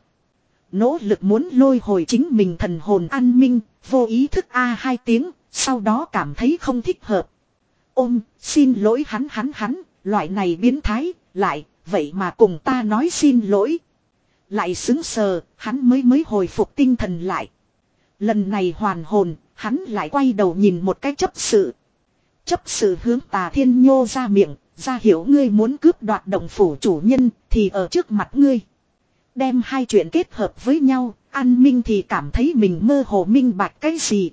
Speaker 1: Nỗ lực muốn lôi hồi chính mình thần hồn An Minh. Vô ý thức A hai tiếng. Sau đó cảm thấy không thích hợp. Ôm, xin lỗi hắn hắn hắn. Loại này biến thái, lại, vậy mà cùng ta nói xin lỗi. Lại xứng sờ, hắn mới mới hồi phục tinh thần lại. Lần này hoàn hồn, hắn lại quay đầu nhìn một cái chấp sự. Chấp sự hướng Tà Thiên nhô ra miệng, ra hiểu ngươi muốn cướp đoạt động phủ chủ nhân, thì ở trước mặt ngươi. Đem hai chuyện kết hợp với nhau, An Minh thì cảm thấy mình mơ hồ minh bạch cái gì.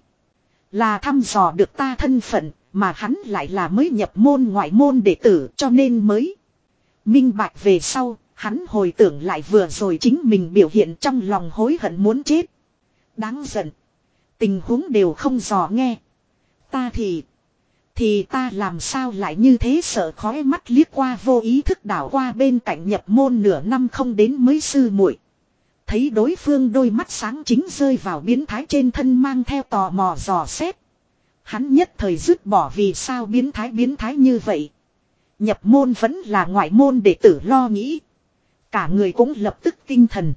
Speaker 1: Là thăm dò được ta thân phận, mà hắn lại là mới nhập môn ngoại môn đệ tử cho nên mới. Minh bạch về sau, hắn hồi tưởng lại vừa rồi chính mình biểu hiện trong lòng hối hận muốn chết. Đáng giận. Tình huống đều không dò nghe. Ta thì. Thì ta làm sao lại như thế sợ khói mắt liếc qua vô ý thức đảo qua bên cạnh nhập môn nửa năm không đến mới sư muội. Thấy đối phương đôi mắt sáng chính rơi vào biến thái trên thân mang theo tò mò dò xét. Hắn nhất thời dứt bỏ vì sao biến thái biến thái như vậy. Nhập môn vẫn là ngoại môn đệ tử lo nghĩ. Cả người cũng lập tức tinh thần.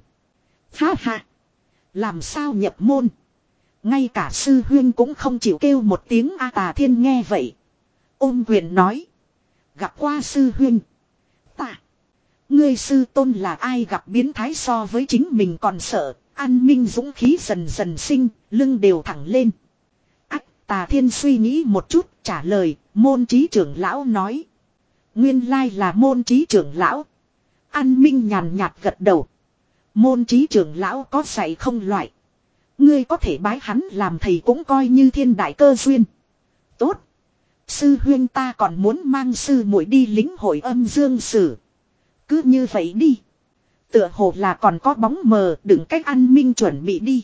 Speaker 1: Ha ha. Làm sao nhập môn. Ngay cả sư huyên cũng không chịu kêu một tiếng A. Tà Thiên nghe vậy. Ôm quyền nói. Gặp qua sư huyên. Ta. Ngươi sư tôn là ai gặp biến thái so với chính mình còn sợ. An Minh dũng khí dần dần sinh. Lưng đều thẳng lên. Ách. Tà Thiên suy nghĩ một chút trả lời. Môn trí trưởng lão nói. Nguyên lai là môn trí trưởng lão. An Minh nhàn nhạt gật đầu. Môn trí trưởng lão có dạy không loại. Ngươi có thể bái hắn làm thầy cũng coi như thiên đại cơ duyên. Tốt. Sư huyên ta còn muốn mang sư muội đi lính hội âm dương sử. Cứ như vậy đi. Tựa hồ là còn có bóng mờ đừng cách An Minh chuẩn bị đi.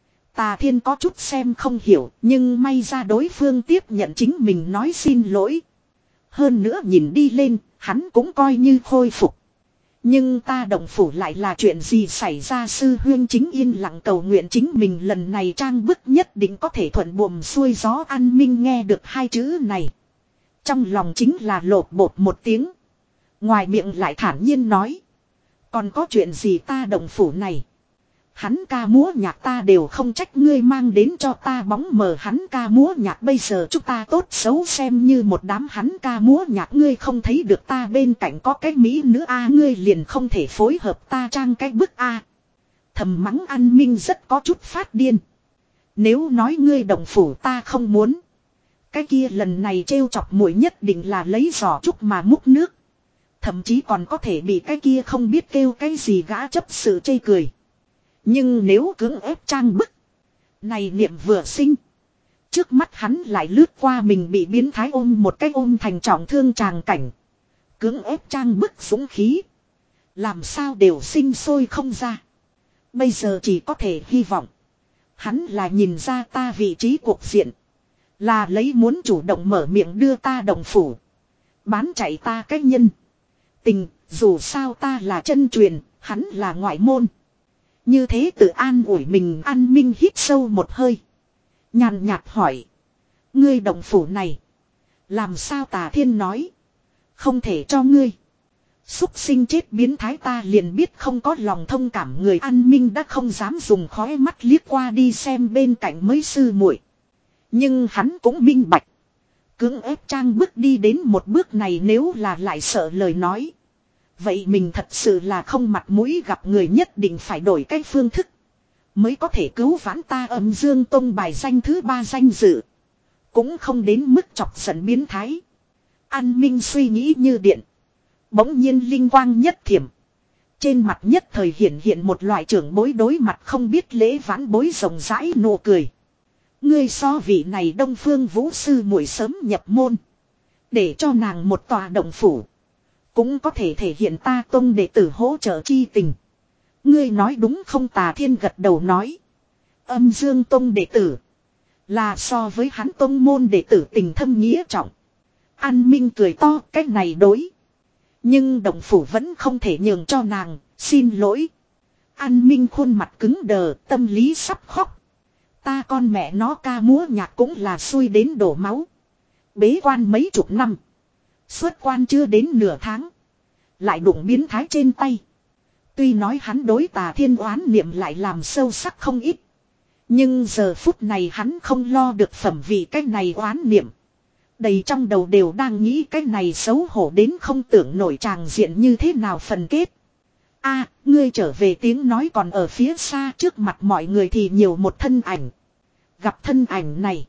Speaker 1: Tà Thiên có chút xem không hiểu, nhưng may ra đối phương tiếp nhận chính mình nói xin lỗi. Hơn nữa nhìn đi lên, hắn cũng coi như khôi phục. Nhưng ta động phủ lại là chuyện gì xảy ra, sư huyên chính yên lặng cầu nguyện chính mình lần này trang bức nhất định có thể thuận buồm xuôi gió. An Minh nghe được hai chữ này. Trong lòng chính là lột bột một tiếng. Ngoài miệng lại thản nhiên nói. Còn có chuyện gì ta động phủ này. Hắn ca múa nhạc ta đều không trách ngươi mang đến cho ta bóng mờ hắn ca múa nhạc bây giờ chúng ta tốt xấu xem như một đám hắn ca múa nhạc ngươi không thấy được ta bên cạnh có cái mỹ nữ a ngươi liền không thể phối hợp ta trang cái bức a. Thầm mắng An Minh rất có chút phát điên. Nếu nói ngươi đồng phủ ta không muốn. Cái kia lần này trêu chọc muội nhất định là lấy giỏ trúc mà múc nước. Thậm chí còn có thể bị cái kia không biết kêu cái gì gã chấp sự chê cười. Nhưng nếu cưỡng ép trang bức. Này niệm vừa sinh. Trước mắt hắn lại lướt qua mình bị biến thái ôm một cái ôm thành trọng thương tràng cảnh. Cưỡng ép trang bức dũng khí. Làm sao đều sinh sôi không ra. Bây giờ chỉ có thể hy vọng. Hắn là nhìn ra ta vị trí cuộc diện. Là lấy muốn chủ động mở miệng đưa ta đồng phủ. Bán chạy ta cách nhân. Tình, dù sao ta là chân truyền, hắn là ngoại môn. Như thế tự an ủi mình. An Minh hít sâu một hơi. Nhàn nhạt hỏi. Ngươi đồng phủ này. Làm sao Tà Thiên nói. Không thể cho ngươi. Xúc sinh chết biến thái ta liền biết không có lòng thông cảm người. An Minh đã không dám dùng khói mắt liếc qua đi xem bên cạnh mấy sư muội. Nhưng hắn cũng minh bạch. Cưỡng ép trang bước đi đến một bước này nếu là lại sợ lời nói. Vậy mình thật sự là không mặt mũi gặp người nhất định phải đổi cái phương thức. Mới có thể cứu vãn ta Âm Dương Tông bài danh thứ ba danh dự. Cũng không đến mức chọc giận biến thái. An Minh suy nghĩ như điện. Bỗng nhiên linh quang nhất thiểm. Trên mặt nhất thời hiện hiện một loại trưởng bối đối mặt không biết lễ vãn bối rộng rãi nụ cười. Ngươi so vị này Đông Phương Vũ sư muội sớm nhập môn. Để cho nàng một tòa động phủ. Cũng có thể thể hiện ta tông đệ tử hỗ trợ chi tình. Ngươi nói đúng không? Tà Thiên gật đầu nói. Âm Dương Tông đệ tử. Là so với hắn tông môn đệ tử tình thâm nghĩa trọng. An Minh cười to cách này đối. Nhưng động phủ vẫn không thể nhường cho nàng. Xin lỗi. An Minh khuôn mặt cứng đờ tâm lý sắp khóc. Ta con mẹ nó ca múa nhạc cũng là xui đến đổ máu. Bế quan mấy chục năm. Xuất quan chưa đến nửa tháng. Lại đụng biến thái trên tay. Tuy nói hắn đối Tà Thiên oán niệm lại làm sâu sắc không ít. Nhưng giờ phút này hắn không lo được phẩm vì cái này oán niệm. Đầy trong đầu đều đang nghĩ cái này xấu hổ đến không tưởng nổi tràng diện như thế nào phần kết. A, ngươi trở về tiếng nói còn ở phía xa trước mặt mọi người thì nhiều một thân ảnh. Gặp thân ảnh này.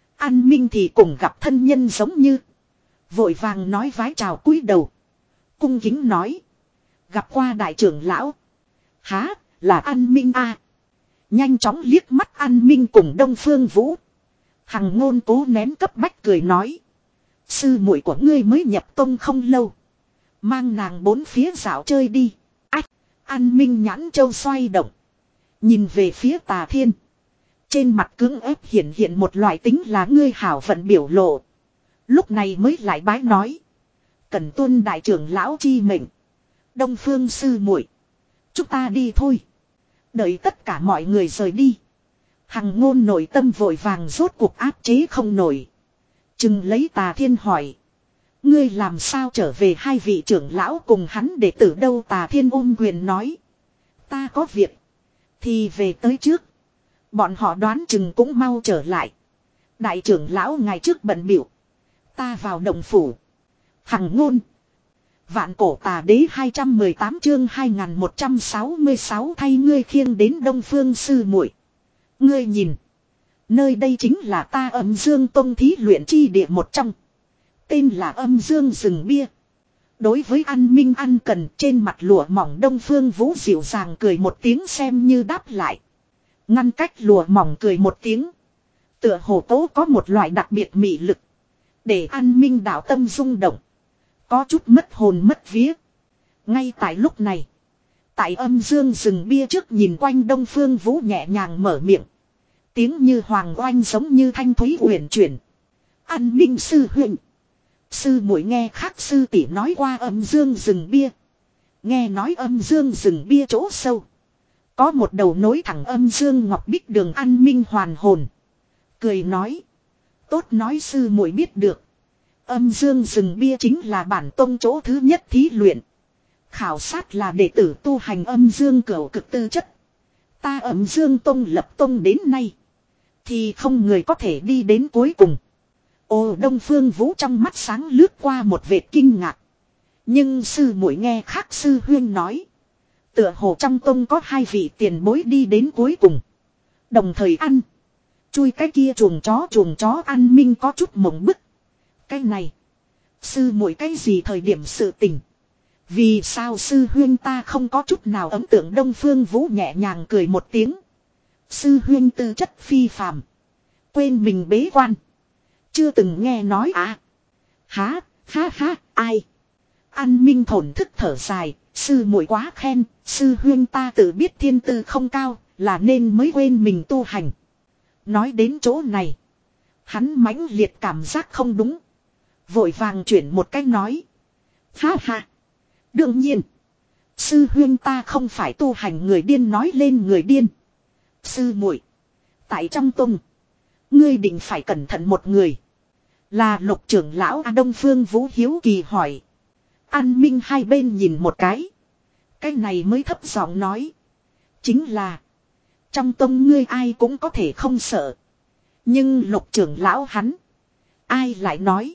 Speaker 1: An Minh thì cùng gặp thân nhân giống như. Vội vàng nói vái chào cúi đầu. Cung kính nói. Gặp qua đại trưởng lão. Há, là An Minh a. Nhanh chóng liếc mắt An Minh cùng Đông Phương Vũ. Hằng ngôn cố nén cấp bách cười nói. Sư muội của ngươi mới nhập tông không lâu. Mang nàng bốn phía dạo chơi đi. Ách, An Minh nhãn châu xoay động. Nhìn về phía Tà Thiên. Trên mặt cưỡng ép hiện hiện một loại tính là ngươi hảo vận biểu lộ. Lúc này mới lại bái nói. Cần tuân đại trưởng lão chi mệnh. Đông Phương sư muội, chúng ta đi thôi. Đợi tất cả mọi người rời đi. Hằng ngôn nội tâm vội vàng rốt cuộc áp chế không nổi. Chừng lấy Tà Thiên hỏi. Ngươi làm sao trở về hai vị trưởng lão cùng hắn đệ tử đâu? Tà Thiên ôm quyền nói. Ta có việc. Thì về tới trước. Bọn họ đoán chừng cũng mau trở lại. Đại trưởng lão ngày trước bận biểu. Ta vào động phủ. Hằng ngôn. Vạn cổ tà đế hai trăm mười tám chương hai nghìn một trăm sáu mươi sáu thay ngươi khiêng đến Đông Phương sư muội. Ngươi nhìn. Nơi đây chính là ta Âm Dương Tông thí luyện chi địa một trong. Tên là Âm Dương rừng bia. Đối với An Minh ăn cần trên mặt lụa mỏng Đông Phương Vũ dịu dàng cười một tiếng xem như đáp lại. Ngăn cách lụa mỏng cười một tiếng. Tựa hồ tố có một loại đặc biệt mị lực. Để An Minh đạo tâm rung động. Có chút mất hồn mất vía. Ngay tại lúc này. Tại âm dương rừng bia trước nhìn quanh Đông Phương Vũ nhẹ nhàng mở miệng. Tiếng như hoàng oanh giống như thanh thúy uyển chuyển. An Minh sư huynh. Sư muội nghe khác sư tỷ nói qua âm dương rừng bia. Nghe nói âm dương rừng bia chỗ sâu. Có một đầu nối thẳng âm dương ngọc bích đường. An Minh hoàn hồn. Cười nói. Tốt nói sư muội biết được. Âm dương rừng bia chính là bản tông chỗ thứ nhất thí luyện. Khảo sát là đệ tử tu hành âm dương cửu cực tư chất. Ta âm dương tông lập tông đến nay. Thì không người có thể đi đến cuối cùng. Ồ, Đông Phương Vũ trong mắt sáng lướt qua một vệt kinh ngạc. Nhưng sư muội nghe khác sư huyên nói. Tựa hồ trong tông có hai vị tiền bối đi đến cuối cùng. Đồng thời ăn. Chui cái kia chuồng chó chuồng chó An Minh có chút mộng bức. Cái này. Sư muội cái gì thời điểm sự tình. Vì sao sư huyên ta không có chút nào ấn tượng. Đông Phương Vũ nhẹ nhàng cười một tiếng. Sư huyên tư chất phi phàm. Quên mình bế quan. Chưa từng nghe nói à. Há, ha ha, ai. An Minh thổn thức thở dài. Sư muội quá khen. Sư huyên ta tự biết thiên tư không cao. Là nên mới quên mình tu hành. Nói đến chỗ này. Hắn mãnh liệt cảm giác không đúng. Vội vàng chuyển một cách nói. Ha ha. Đương nhiên. Sư huyên ta không phải tu hành người điên nói lên người điên. Sư muội. Tại trong tông. Ngươi định phải cẩn thận một người. Là Lục trưởng lão A. Đông Phương Vũ hiếu kỳ hỏi. An Minh hai bên nhìn một cái. Cái này mới thấp giọng nói. Chính là. Trong tông ngươi ai cũng có thể không sợ. Nhưng Lục trưởng lão hắn. Ai lại nói.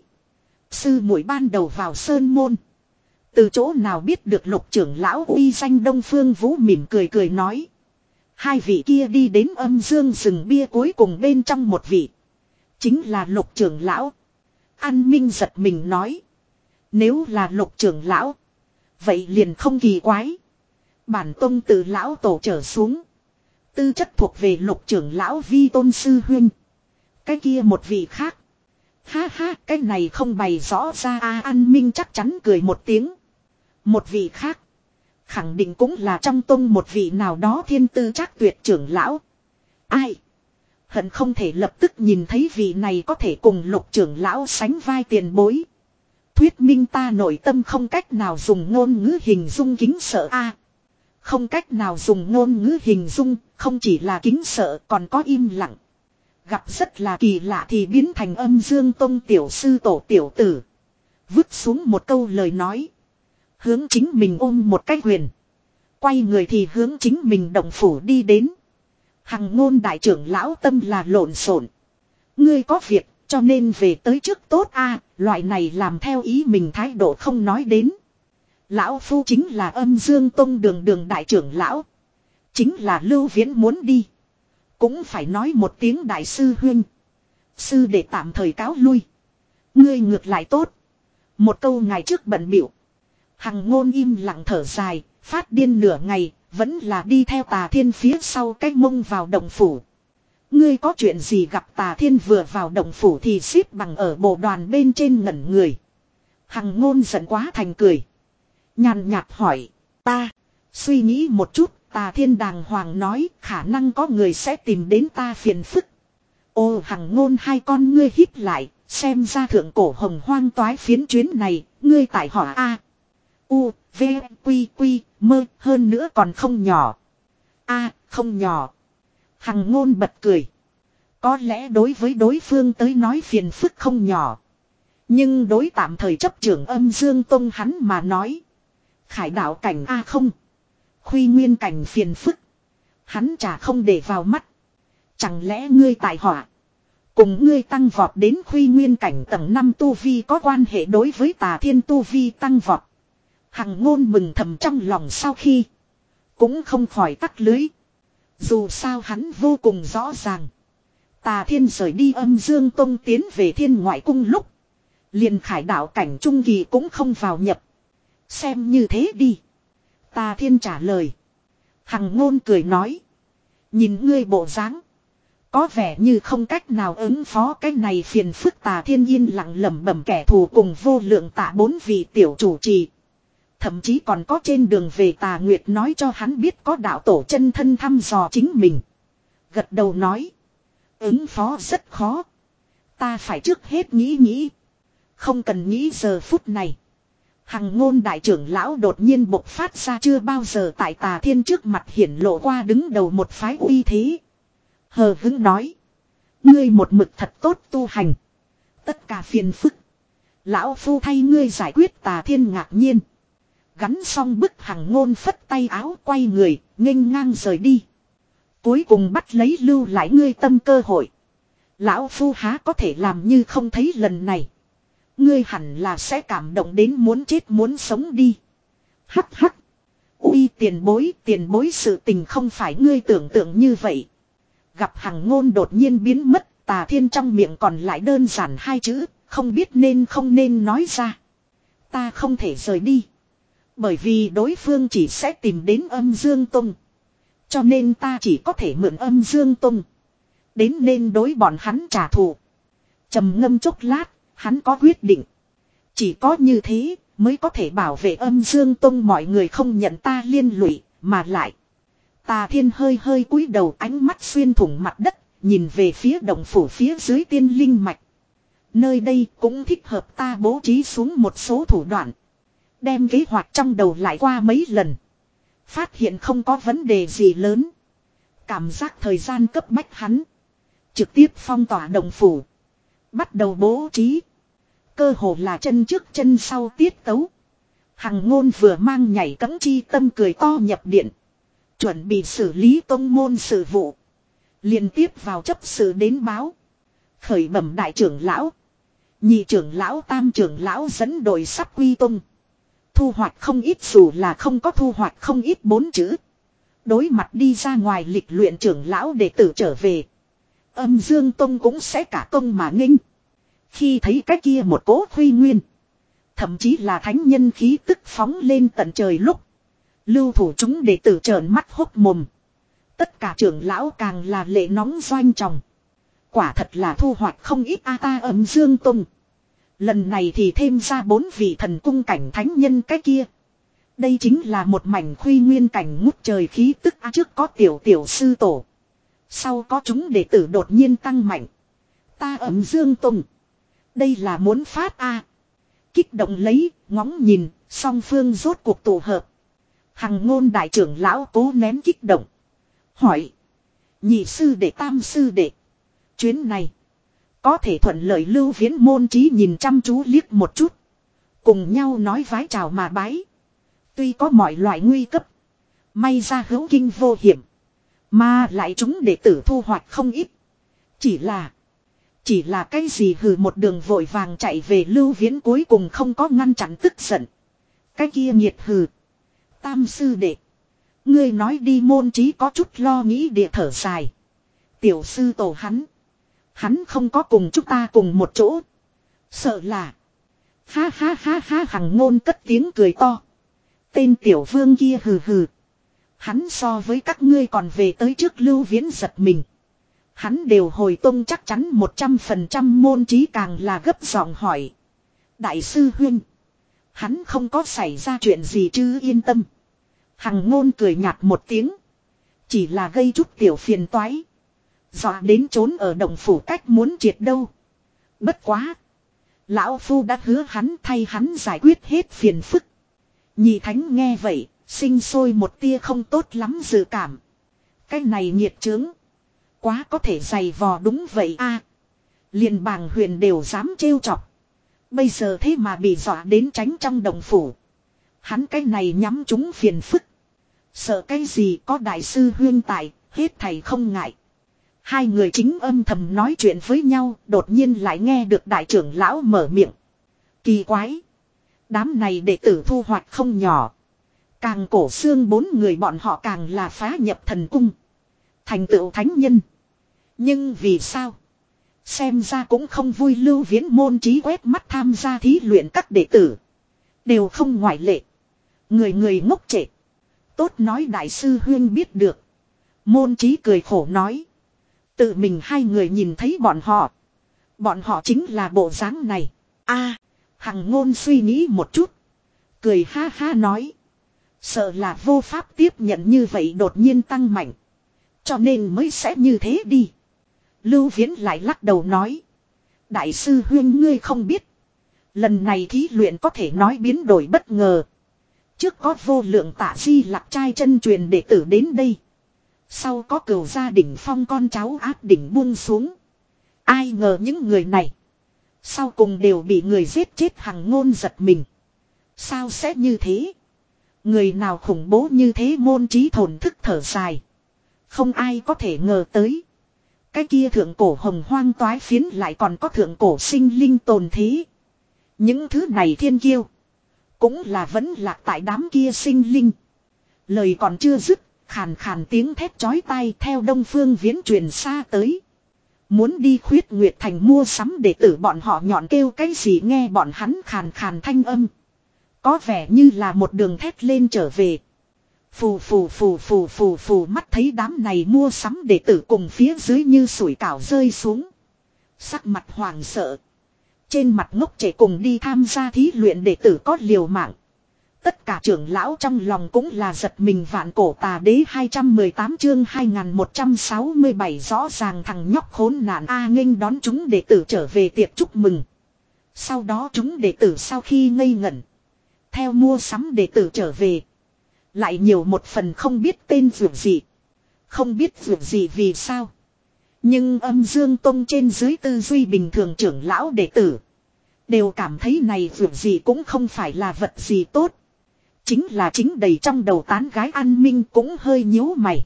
Speaker 1: Sư muội ban đầu vào sơn môn. Từ chỗ nào biết được Lục trưởng lão uy danh. Đông Phương Vũ mỉm cười cười nói. Hai vị kia đi đến âm dương rừng bia cuối cùng bên trong một vị. Chính là Lục trưởng lão. An Minh giật mình nói. Nếu là Lục trưởng lão. Vậy liền không kỳ quái. Bản tông từ lão tổ trở xuống. Tư chất thuộc về Lục trưởng lão vi tôn sư huynh. Cái kia một vị khác. Ha ha, cái này không bày rõ ra. A. An Minh chắc chắn cười một tiếng. Một vị khác. Khẳng định cũng là trong tông một vị nào đó thiên tư chắc tuyệt trưởng lão. Ai? Hận không thể lập tức nhìn thấy vị này có thể cùng Lục trưởng lão sánh vai tiền bối. Thuyết minh ta nội tâm không cách nào dùng ngôn ngữ hình dung kính sợ a. Không cách nào dùng ngôn ngữ hình dung, không chỉ là kính sợ còn có im lặng. Gặp rất là kỳ lạ thì biến thành âm dương tông tiểu sư tổ tiểu tử. Vứt xuống một câu lời nói. Hướng chính mình ôm một cái quyền. Quay người thì hướng chính mình động phủ đi đến. Hằng ngôn đại trưởng lão tâm là lộn xộn. Ngươi có việc cho nên về tới trước tốt a. Loại này làm theo ý mình thái độ không nói đến. Lão phu chính là âm dương tông đường đường đại trưởng lão. Chính là Lưu Viễn muốn đi. Cũng phải nói một tiếng đại sư huynh. Sư để tạm thời cáo lui. Ngươi ngược lại tốt. Một câu ngày trước bận bịu. Hằng ngôn im lặng thở dài. Phát điên nửa ngày. Vẫn là đi theo Tà Thiên phía sau cái mông vào động phủ. Ngươi có chuyện gì gặp Tà Thiên vừa vào động phủ thì xếp bằng ở bộ đoàn bên trên ngẩn người. Hằng ngôn giận quá thành cười. Nhàn nhạt hỏi. Ta. Suy nghĩ một chút. Tà Thiên đàng hoàng nói khả năng có người sẽ tìm đến ta phiền phức. Ô Hằng ngôn hai con ngươi hít lại. Xem ra thượng cổ hồng hoang toái phiến chuyến này. Ngươi tại họ A. U. V. Quy. Quy. Mơ. Hơn nữa còn không nhỏ. A. Không nhỏ. Hằng ngôn bật cười. Có lẽ đối với đối phương tới nói phiền phức không nhỏ. Nhưng đối tạm thời chấp trưởng âm dương tông hắn mà nói. Khải đạo cảnh A không. Khuy nguyên cảnh phiền phức. Hắn chả không để vào mắt. Chẳng lẽ ngươi tại họa. Cùng ngươi tăng vọt đến khuy nguyên cảnh tầng năm tu vi có quan hệ đối với Tà Thiên tu vi tăng vọt. Hằng ngôn mừng thầm trong lòng sau khi. Cũng không khỏi tắt lưới. Dù sao hắn vô cùng rõ ràng. Tà Thiên rời đi âm dương tông tiến về thiên ngoại cung lúc. Liền khải đạo cảnh trung kỳ cũng không vào nhập. Xem như thế đi. Tà Thiên trả lời. Hằng ngôn cười nói. Nhìn ngươi bộ dáng, có vẻ như không cách nào ứng phó cái này phiền phức. Tà Thiên yên lặng lẩm bẩm, kẻ thù cùng vô lượng tạ bốn vị tiểu chủ trì. Thậm chí còn có trên đường về Tà Nguyệt nói cho hắn biết có đạo tổ chân thân thăm dò chính mình. Gật đầu nói. Ứng phó rất khó. Ta phải trước hết nghĩ nghĩ. Không cần nghĩ giờ phút này. Hằng Ngôn đại trưởng lão đột nhiên bộc phát ra chưa bao giờ tại Tà Thiên trước mặt hiển lộ qua đứng đầu một phái uy thế. Hờ hững nói. Ngươi một mực thật tốt tu hành. Tất cả phiền phức, lão phu thay ngươi giải quyết. Tà Thiên ngạc nhiên. Gắn xong bức Hằng Ngôn phất tay áo quay người, nghênh ngang rời đi. Cuối cùng bắt lấy lưu lại ngươi tâm cơ hội. Lão phu há có thể làm như không thấy lần này. Ngươi hẳn là sẽ cảm động đến muốn chết muốn sống đi. Hắc hắc. Uy tiền bối, tiền bối, sự tình không phải ngươi tưởng tượng như vậy. Gặp Hằng Ngôn đột nhiên biến mất, Tà Thiên trong miệng còn lại đơn giản hai chữ, không biết nên không nên nói ra. Ta không thể rời đi. Bởi vì đối phương chỉ sẽ tìm đến Âm Dương Tông. Cho nên ta chỉ có thể mượn Âm Dương Tông. Đến nên đối bọn hắn trả thù. Trầm ngâm chốc lát, hắn có quyết định. Chỉ có như thế mới có thể bảo vệ Âm Dương Tông, mọi người không nhận ta liên lụy, mà lại. Tà Thiên hơi hơi cúi đầu, ánh mắt xuyên thủng mặt đất, nhìn về phía động phủ phía dưới tiên linh mạch. Nơi đây cũng thích hợp ta bố trí xuống một số thủ đoạn. Đem kế hoạch trong đầu lại qua mấy lần. Phát hiện không có vấn đề gì lớn. Cảm giác thời gian cấp bách hắn. Trực tiếp phong tỏa động phủ. Bắt đầu bố trí. Cơ hồ là chân trước chân sau tiết tấu. Hằng Ngôn vừa mang nhảy cấm chi tâm cười to nhập điện. Chuẩn bị xử lý tông môn sự vụ. Liên tiếp vào chấp sự đến báo. Khởi bẩm đại trưởng lão. Nhị trưởng lão, tam trưởng lão dẫn đội sắp quy tông. Thu hoạch không ít, dù là không có thu hoạch không ít bốn chữ. Đối mặt đi ra ngoài lịch luyện trưởng lão đệ tử trở về. Âm Dương Tông cũng sẽ cả công mà nghênh. Khi thấy cái kia một cỗ huy nguyên. Thậm chí là thánh nhân khí tức phóng lên tận trời lúc. Lưu thủ chúng đệ tử trợn mắt hốc mồm. Tất cả trưởng lão càng là lệ nóng doanh tròng. Quả thật là thu hoạch không ít a ta Âm Dương Tông. Lần này thì thêm ra bốn vị thần cung cảnh thánh nhân cái kia. Đây chính là một mảnh khuy nguyên cảnh ngút trời khí tức. À, trước có tiểu tiểu sư tổ. Sau có chúng đệ tử đột nhiên tăng mạnh. Ta Âm Dương Tông. Đây là muốn phát a à. Kích động lấy, ngóng nhìn, song phương rốt cuộc tụ hợp. Hằng Ngôn đại trưởng lão cố nén kích động. Hỏi. Nhị sư đệ, tam sư đệ. Chuyến này. Có thể thuận lợi Lưu Viễn môn trí nhìn chăm chú liếc một chút. Cùng nhau nói vái chào mà bái. Tuy có mọi loại nguy cấp. May ra hữu kinh vô hiểm. Mà lại chúng đệ tử thu hoạch không ít. Chỉ là. Chỉ là cái gì hừ, một đường vội vàng chạy về Lưu Viễn cuối cùng không có ngăn chặn tức giận. Cái kia nhiệt hừ. Tam sư đệ. Ngươi nói đi, môn trí có chút lo nghĩ địa thở dài. Tiểu sư tổ hắn. Hắn không có cùng chúng ta cùng một chỗ. Sợ là. Ha ha ha ha, Hằng Ngôn cất tiếng cười to. Tên tiểu vương kia hừ hừ. Hắn so với các ngươi còn về tới trước Lưu Viễn giật mình. Hắn đều hồi tông chắc chắn một trăm phần trăm, môn trí càng là gấp giọng hỏi. Đại sư huynh. Hắn không có xảy ra chuyện gì chứ, yên tâm. Hằng Ngôn cười nhạt một tiếng. Chỉ là gây chút tiểu phiền toái. Dọa đến trốn ở động phủ cách muốn triệt đâu. Bất quá. Lão phu đã hứa hắn thay hắn giải quyết hết phiền phức. Nhị thánh nghe vậy, sinh sôi một tia không tốt lắm dự cảm. Cái này nhiệt chướng. Quá có thể dày vò, đúng vậy a. Liền bàng huyền đều dám trêu chọc. Bây giờ thế mà bị dọa đến tránh trong động phủ. Hắn cái này nhắm chúng phiền phức. Sợ cái gì, có đại sư huyên tại, hết thầy không ngại. Hai người chính âm thầm nói chuyện với nhau, đột nhiên lại nghe được đại trưởng lão mở miệng. Kỳ quái. Đám này đệ tử thu hoạch không nhỏ. Càng cổ xương bốn người bọn họ càng là phá nhập thần cung. Thành tựu thánh nhân. Nhưng vì sao? Xem ra cũng không vui. Lưu Viễn môn trí quét mắt tham gia thí luyện các đệ tử. Đều không ngoại lệ. Người người ngốc trệ. Tốt nói đại sư huyên biết được. Môn Chí cười khổ nói. Tự mình hai người nhìn thấy bọn họ. Bọn họ chính là bộ dáng này. A, Hằng Ngôn suy nghĩ một chút. Cười ha ha nói. Sợ là vô pháp tiếp nhận như vậy đột nhiên tăng mạnh. Cho nên mới sẽ như thế đi. Lưu Viễn lại lắc đầu nói. Đại sư huynh ngươi không biết. Lần này thí luyện có thể nói biến đổi bất ngờ. Trước có vô lượng Tạ Di Lặc trai chân truyền đệ tử đến đây. Sau có cửu gia đỉnh phong con cháu áp đỉnh buông xuống. Ai ngờ những người này. Sau cùng đều bị người giết chết. Hằng Ngôn giật mình. Sao sẽ như thế? Người nào khủng bố như thế? Môn Chí thổn thức thở dài. Không ai có thể ngờ tới. Cái kia thượng cổ hồng hoang toái phiến lại còn có thượng cổ sinh linh tồn thế. Những thứ này thiên kiêu. Cũng là vẫn lạc tại đám kia sinh linh. Lời còn chưa dứt. Khàn khàn tiếng thét chói tai theo Đông Phương Viễn truyền xa tới. Muốn đi Khuyết Nguyệt Thành mua sắm đệ tử bọn họ nhọn kêu cái gì nghe bọn hắn khàn khàn thanh âm. Có vẻ như là một đường thét lên trở về. Phù phù phù phù phù phù mắt thấy đám này mua sắm đệ tử cùng phía dưới như sủi cảo rơi xuống. Sắc mặt hoàng sợ. Trên mặt ngốc trẻ cùng đi tham gia thí luyện đệ tử có liều mạng. Tất cả trưởng lão trong lòng cũng là giật mình. Vạn Cổ Tà Đế hai trăm mười tám chương hai nghìn một trăm sáu mươi bảy rõ ràng thằng nhóc khốn nạn A nghênh đón chúng đệ tử trở về tiệc chúc mừng. Sau đó chúng đệ tử sau khi ngây ngẩn. Theo mua sắm đệ tử trở về. Lại nhiều một phần không biết tên vượt gì. Không biết vượt gì vì sao. Nhưng Âm Dương Tông trên dưới tư duy bình thường trưởng lão đệ tử. Đều cảm thấy này vượt gì cũng không phải là vật gì tốt. Chính là chính đầy trong đầu tán gái An Minh cũng hơi nhíu mày.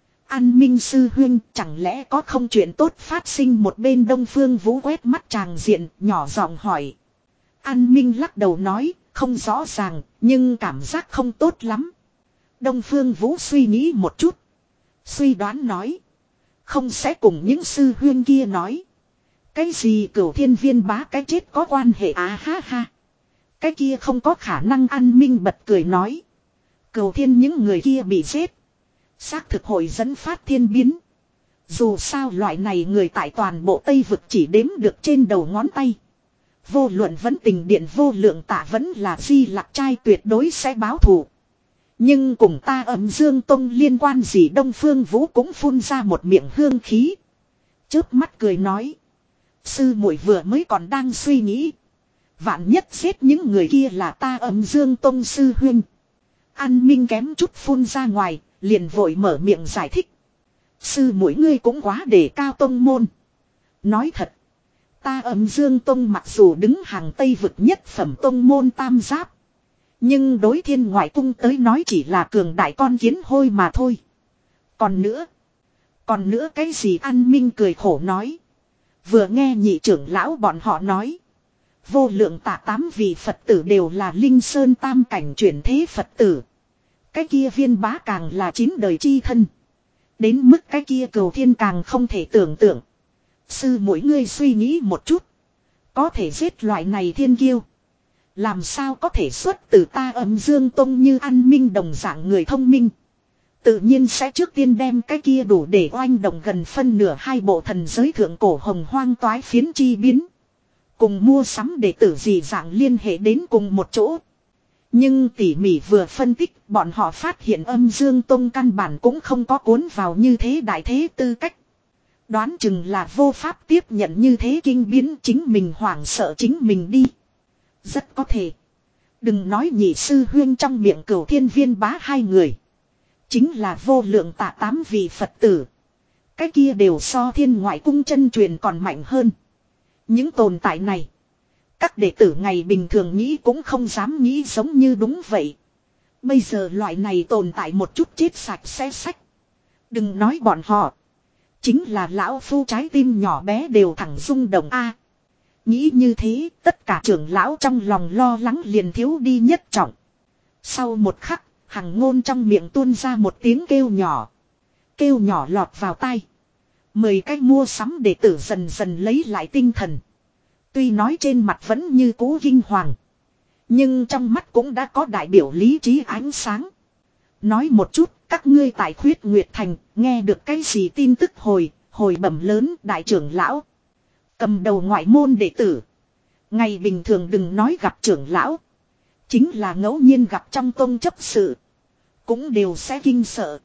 Speaker 1: An Minh sư huynh chẳng lẽ có không chuyện tốt phát sinh? Một bên Đông Phương Vũ quét mắt tràng diện nhỏ giọng hỏi. An Minh lắc đầu nói không rõ ràng nhưng cảm giác không tốt lắm. Đông Phương Vũ suy nghĩ một chút. Suy đoán nói. Không sẽ cùng những sư huynh kia nói. Cái gì Cửu Thiên Viên bá cái chết có quan hệ à ha ha. Cái kia không có khả năng. An Minh bật cười nói. Cửu Thiên những người kia bị giết. Xác thực hội dẫn phát thiên biến. Dù sao loại này người tại toàn bộ Tây Vực chỉ đếm được trên đầu ngón tay. Vô luận vẫn tình điện vô lượng Tạ vẫn là Di Lặc trai tuyệt đối sẽ báo thù. Nhưng cùng ta Âm Dương Tông liên quan gì? Đông Phương Vũ cũng phun ra một miệng hương khí. Chớp mắt cười nói. Sư muội vừa mới còn đang suy nghĩ. Vạn nhất giết những người kia là ta Âm Dương Tông sư huynh. An Minh kém chút phun ra ngoài, liền vội mở miệng giải thích. Sư muội ngươi cũng quá đề cao tông môn. Nói thật. Ta Âm Dương Tông mặc dù đứng hàng Tây Vực nhất phẩm tông môn tam giáp. Nhưng đối Thiên Ngoại Cung tới nói chỉ là cường đại con kiến hôi mà thôi. Còn nữa. Còn nữa cái gì? An Minh cười khổ nói. Vừa nghe nhị trưởng lão bọn họ nói. Vô lượng Tạ tám vị Phật tử đều là Linh Sơn tam cảnh chuyển thế Phật tử. Cái kia Viên bá càng là chín đời chi thân. Đến mức cái kia Cửu Thiên càng không thể tưởng tượng. Sư mỗi ngươi suy nghĩ một chút. Có thể giết loại này thiên kiêu. Làm sao có thể xuất từ ta Âm Dương Tông? Như An Minh đồng dạng người thông minh. Tự nhiên sẽ trước tiên đem cái kia đủ để oanh động gần phân nửa hai bộ thần giới thượng cổ hồng hoang toái phiến chi biến. Cùng mua sắm đệ tử gì dạng liên hệ đến cùng một chỗ. Nhưng tỉ mỉ vừa phân tích, bọn họ phát hiện Âm Dương Tông căn bản cũng không có cuốn vào như thế đại thế tư cách. Đoán chừng là vô pháp tiếp nhận như thế kinh biến, chính mình hoảng sợ chính mình đi. Rất có thể. Đừng nói nhị sư huyên trong miệng Cửu Thiên Viên bá hai người. Chính là vô lượng Tạ tám vị Phật tử. Cái kia đều so Thiên Ngoại Cung chân truyền còn mạnh hơn. Những tồn tại này. Các đệ tử ngày bình thường nghĩ cũng không dám nghĩ giống như đúng vậy. Bây giờ loại này tồn tại một chút chết sạch sẽ sách. Đừng nói bọn họ. Chính là lão phu trái tim nhỏ bé đều thẳng rung động a. Nghĩ như thế, tất cả trưởng lão trong lòng lo lắng liền thiếu đi nhất trọng. Sau một khắc, Hằng Ngôn trong miệng tuôn ra một tiếng kêu nhỏ. Kêu nhỏ lọt vào tai. Mười cách mua sắm đệ tử dần dần lấy lại tinh thần. Tuy nói trên mặt vẫn như cũ kinh hoàng. Nhưng trong mắt cũng đã có đại biểu lý trí ánh sáng. Nói một chút, các ngươi tại Khuyết Nguyệt Thành, nghe được cái gì tin tức hồi, hồi bẩm lớn đại trưởng lão. Cầm đầu ngoại môn đệ tử. Ngày bình thường đừng nói gặp trưởng lão. Chính là ngẫu nhiên gặp trong tông chấp sự. Cũng đều sẽ kinh sợ.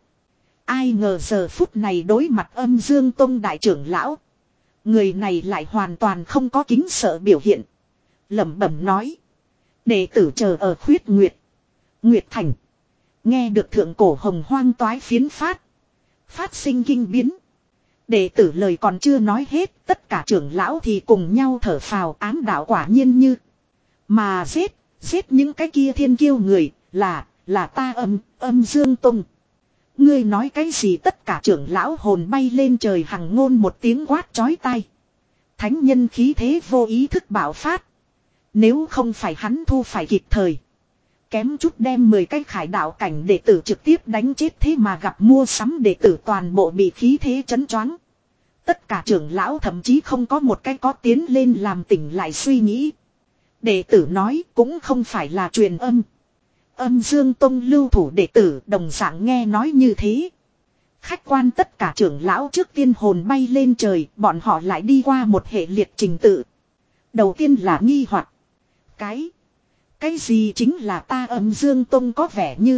Speaker 1: Ai ngờ giờ phút này đối mặt Âm Dương Tông đại trưởng lão. Người này lại hoàn toàn không có kính sợ biểu hiện. Lẩm bẩm nói. Đệ tử chờ ở Khuyết Nguyệt. Nguyệt Thành. Nghe được thượng cổ hồng hoang toái phiến phát. Phát sinh kinh biến. Đệ tử lời còn chưa nói hết. Tất cả trưởng lão thì cùng nhau thở phào ám đạo quả nhiên như. Mà giết. Giết những cái kia thiên kiêu người. Là. Là ta âm. Âm Dương Tông. Ngươi nói cái gì tất cả trưởng lão hồn bay lên trời hằng ngôn một tiếng quát chói tai. Thánh nhân khí thế vô ý thức bạo phát. Nếu không phải hắn thu phải kịp thời. Kém chút đem mười cái khải đạo cảnh đệ tử trực tiếp đánh chết thế mà gặp mua sắm đệ tử toàn bộ bị khí thế chấn choáng. Tất cả trưởng lão thậm chí không có một cái có tiến lên làm tỉnh lại suy nghĩ. Đệ tử nói cũng không phải là truyền âm. Âm Dương Tông lưu thủ đệ tử đồng dạng nghe nói như thế. Khách quan tất cả trưởng lão trước tiên hồn bay lên trời, bọn họ lại đi qua một hệ liệt trình tự. Đầu tiên là nghi hoặc. Cái. Cái gì chính là ta Âm Dương Tông có vẻ như.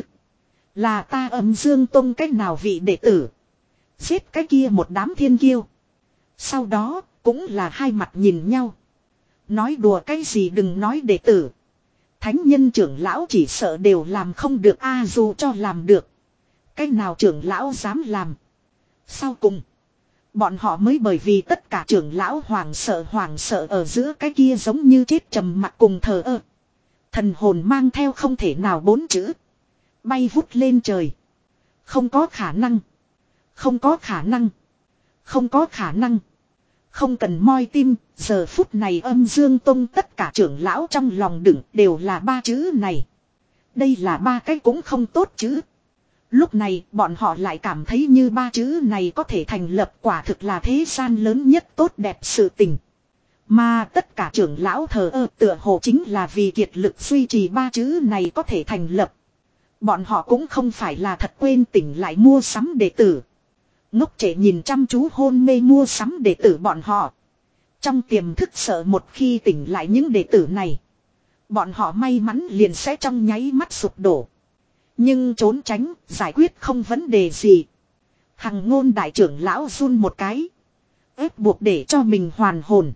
Speaker 1: Là ta Âm Dương Tông cách nào vị đệ tử. Giết cái kia một đám thiên kiêu. Sau đó cũng là hai mặt nhìn nhau. Nói đùa cái gì đừng nói đệ tử. Thánh nhân trưởng lão chỉ sợ đều làm không được a dù cho làm được. Cái nào trưởng lão dám làm. Sau cùng. Bọn họ mới bởi vì tất cả trưởng lão hoàng sợ hoàng sợ ở giữa cái kia giống như chết trầm mặc cùng thờ ơ. Thần hồn mang theo không thể nào bốn chữ. Bay vút lên trời. Không có khả năng. Không có khả năng. Không có khả năng. Không cần moi tim, giờ phút này Âm Dương Tông tất cả trưởng lão trong lòng đựng đều là ba chữ này. Đây là ba cái cũng không tốt chữ. Lúc này bọn họ lại cảm thấy như ba chữ này có thể thành lập quả thực là thế gian lớn nhất tốt đẹp sự tình. Mà tất cả trưởng lão thờ ơ tựa hồ chính là vì kiệt lực duy trì ba chữ này có thể thành lập. Bọn họ cũng không phải là thật quên tỉnh lại mua sắm đệ tử. Ngốc trẻ nhìn chăm chú hôn mê mua sắm đệ tử bọn họ. Trong tiềm thức sợ một khi tỉnh lại những đệ tử này. Bọn họ may mắn liền sẽ trong nháy mắt sụp đổ. Nhưng trốn tránh, giải quyết không vấn đề gì. Hằng ngôn đại trưởng lão run một cái. Ép buộc để cho mình hoàn hồn.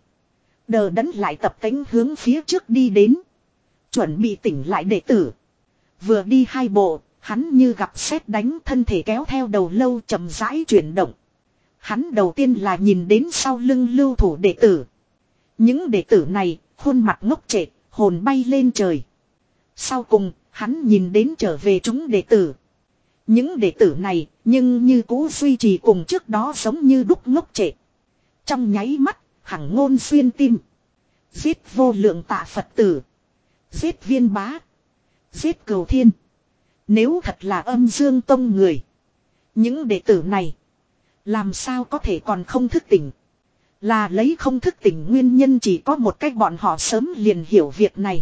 Speaker 1: Đờ đẫn lại tập tính hướng phía trước đi đến. Chuẩn bị tỉnh lại đệ tử. Vừa đi hai bộ. Hắn như gặp sét đánh thân thể kéo theo đầu lâu chậm rãi chuyển động. Hắn đầu tiên là nhìn đến sau lưng lưu thủ đệ tử. Những đệ tử này, khuôn mặt ngốc trệ, hồn bay lên trời. Sau cùng, hắn nhìn đến trở về chúng đệ tử. Những đệ tử này, nhưng như cũ duy trì cùng trước đó giống như đúc ngốc trệ. Trong nháy mắt, hằng ngôn xuyên tim. Giết vô lượng tạ Phật tử. Giết viên bá. Giết cửu thiên. Nếu thật là Âm Dương Tông người. Những đệ tử này. Làm sao có thể còn không thức tỉnh. Là lấy không thức tỉnh nguyên nhân chỉ có một cách bọn họ sớm liền hiểu việc này.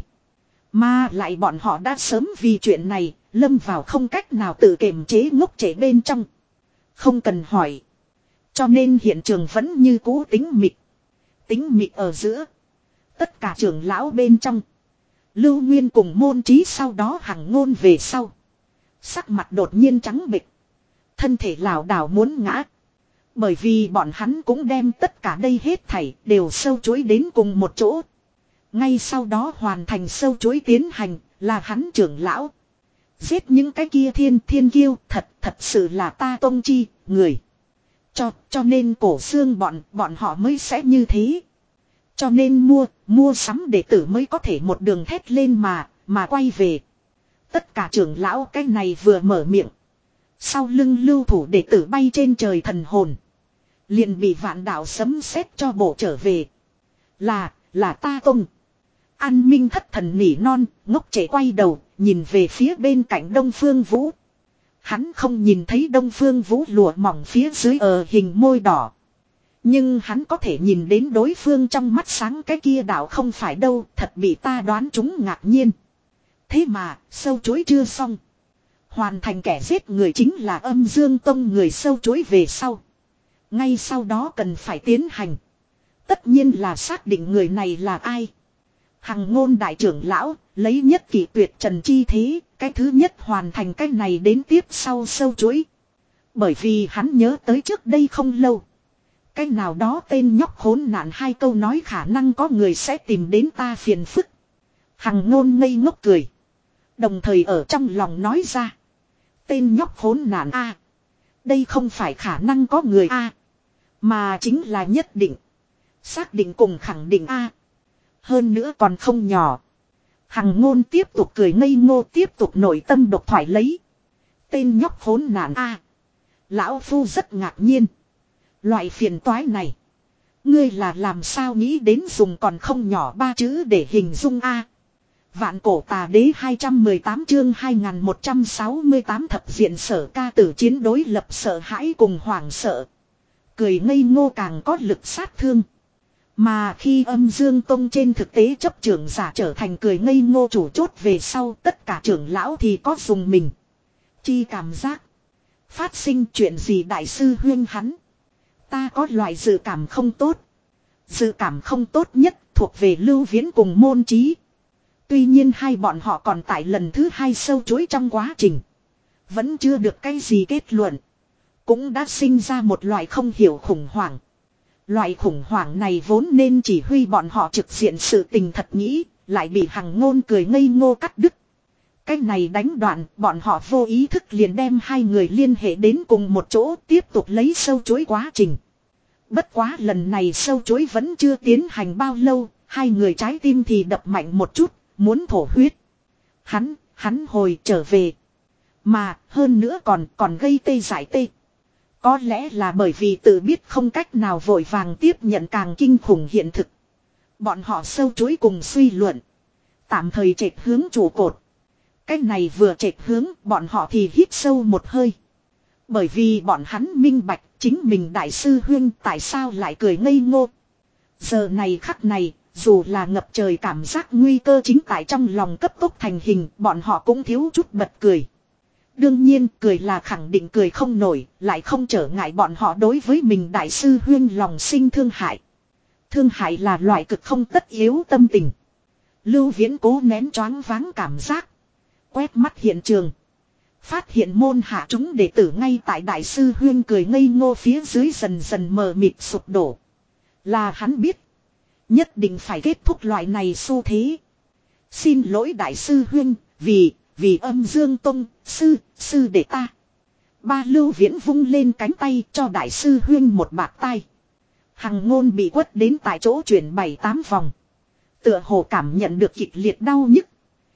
Speaker 1: Mà lại bọn họ đã sớm vì chuyện này. Lâm vào không cách nào tự kiềm chế ngốc trệ bên trong. Không cần hỏi. Cho nên hiện trường vẫn như cũ tính mịt. Tính mịt ở giữa. Tất cả trưởng lão bên trong. Lưu Nguyên cùng môn trí sau đó hằng ngôn về sau. Sắc mặt đột nhiên trắng bệch. Thân thể lảo đảo muốn ngã. Bởi vì bọn hắn cũng đem tất cả đây hết thảy đều sâu chuối đến cùng một chỗ. Ngay sau đó hoàn thành sâu chuối tiến hành là hắn trưởng lão. Giết những cái kia thiên thiên kiêu thật thật sự là ta tông chi người. Cho cho nên cổ xương bọn bọn họ mới sẽ như thế. Cho nên mua mua sắm đệ tử mới có thể một đường thét lên mà mà quay về. Tất cả trưởng lão cái này vừa mở miệng. Sau lưng lưu thủ đệ tử bay trên trời thần hồn. Liền bị vạn đạo sấm sét cho bổ trở về. Là, là ta tông. An Minh thất thần nỉ non, ngốc trẻ quay đầu, nhìn về phía bên cạnh Đông Phương Vũ. Hắn không nhìn thấy Đông Phương Vũ lụa mỏng phía dưới ở hình môi đỏ. Nhưng hắn có thể nhìn đến đối phương trong mắt sáng cái kia đạo không phải đâu, thật bị ta đoán chúng ngạc nhiên. Thế mà, sâu chối chưa xong. Hoàn thành kẻ giết người chính là Âm Dương Tông người sâu chuối về sau. Ngay sau đó cần phải tiến hành. Tất nhiên là xác định người này là ai. Hằng Ngôn đại trưởng lão lấy nhất kỷ tuyệt trần chi thế. Cái thứ nhất hoàn thành cái này đến tiếp sau sâu chuối. Bởi vì hắn nhớ tới trước đây không lâu. Cái nào đó tên nhóc khốn nạn hai câu nói khả năng có người sẽ tìm đến ta phiền phức. Hằng Ngôn ngây ngốc cười. Đồng thời ở trong lòng nói ra. Tên nhóc khốn nạn a, đây không phải khả năng có người a, mà chính là nhất định. Xác định cùng khẳng định a. Hơn nữa còn không nhỏ. Hằng Ngôn tiếp tục cười ngây ngô, tiếp tục nội tâm độc thoại lấy. Tên nhóc khốn nạn a. Lão Phu rất ngạc nhiên. Loại phiền toái này. Ngươi là làm sao nghĩ đến dùng còn không nhỏ ba chữ để hình dung a. Vạn cổ tà đế hai trăm mười tám chương hai nghìn một trăm sáu mươi tám thập diện sở ca tử chiến đối lập sợ hãi cùng hoảng sợ. Cười ngây ngô càng có lực sát thương. Mà khi Âm Dương Tông trên thực tế chấp trưởng giả trở thành cười ngây ngô chủ chốt về sau, tất cả trưởng lão thì có dùng mình. Chi cảm giác. Phát sinh chuyện gì đại sư huyên hắn. Ta có loại dự cảm không tốt. Dự cảm không tốt nhất thuộc về Lưu Viễn cùng Môn Chí. Tuy nhiên hai bọn họ còn tại lần thứ hai sâu chuối trong quá trình. Vẫn chưa được cái gì kết luận. Cũng đã sinh ra một loại không hiểu khủng hoảng. Loại khủng hoảng này vốn nên chỉ huy bọn họ trực diện sự tình thật nghĩ. Lại bị Hằng Ngôn cười ngây ngô cắt đứt. Cái này đánh đoạn bọn họ vô ý thức liền đem hai người liên hệ đến cùng một chỗ tiếp tục lấy sâu chuối quá trình. Bất quá lần này sâu chuối vẫn chưa tiến hành bao lâu. Hai người trái tim thì đập mạnh một chút. Muốn thổ huyết. Hắn, hắn hồi trở về. Mà hơn nữa còn còn gây tê giải tê. Có lẽ là bởi vì tự biết không cách nào vội vàng tiếp nhận càng kinh khủng hiện thực. Bọn họ sâu chuối cùng suy luận. Tạm thời trệch hướng trụ cột. Cái này vừa trệch hướng bọn họ thì hít sâu một hơi. Bởi vì bọn hắn minh bạch chính mình đại sư huyên tại sao lại cười ngây ngô. Giờ này khắc này. Dù là ngập trời cảm giác nguy cơ chính tại trong lòng cấp tốc thành hình, bọn họ cũng thiếu chút bật cười. Đương nhiên, cười là khẳng định cười không nổi, lại không trở ngại bọn họ đối với mình đại sư huyên lòng sinh thương hại. Thương hại là loại cực không tất yếu tâm tình. Lưu Viễn cố nén choáng váng cảm giác. Quét mắt hiện trường. Phát hiện môn hạ chúng đệ tử ngay tại đại sư huyên cười ngây ngô phía dưới dần dần mờ mịt sụp đổ. Là hắn biết. Nhất định phải kết thúc loại này xu thế. Xin lỗi đại sư huyên, vì, vì Âm Dương Tông, sư, sư đệ ta. Ba Lưu Viễn vung lên cánh tay cho đại sư huyên một bạt tay. Hằng Ngôn bị quất đến tại chỗ chuyển bảy tám vòng. Tựa hồ cảm nhận được kịch liệt đau nhức.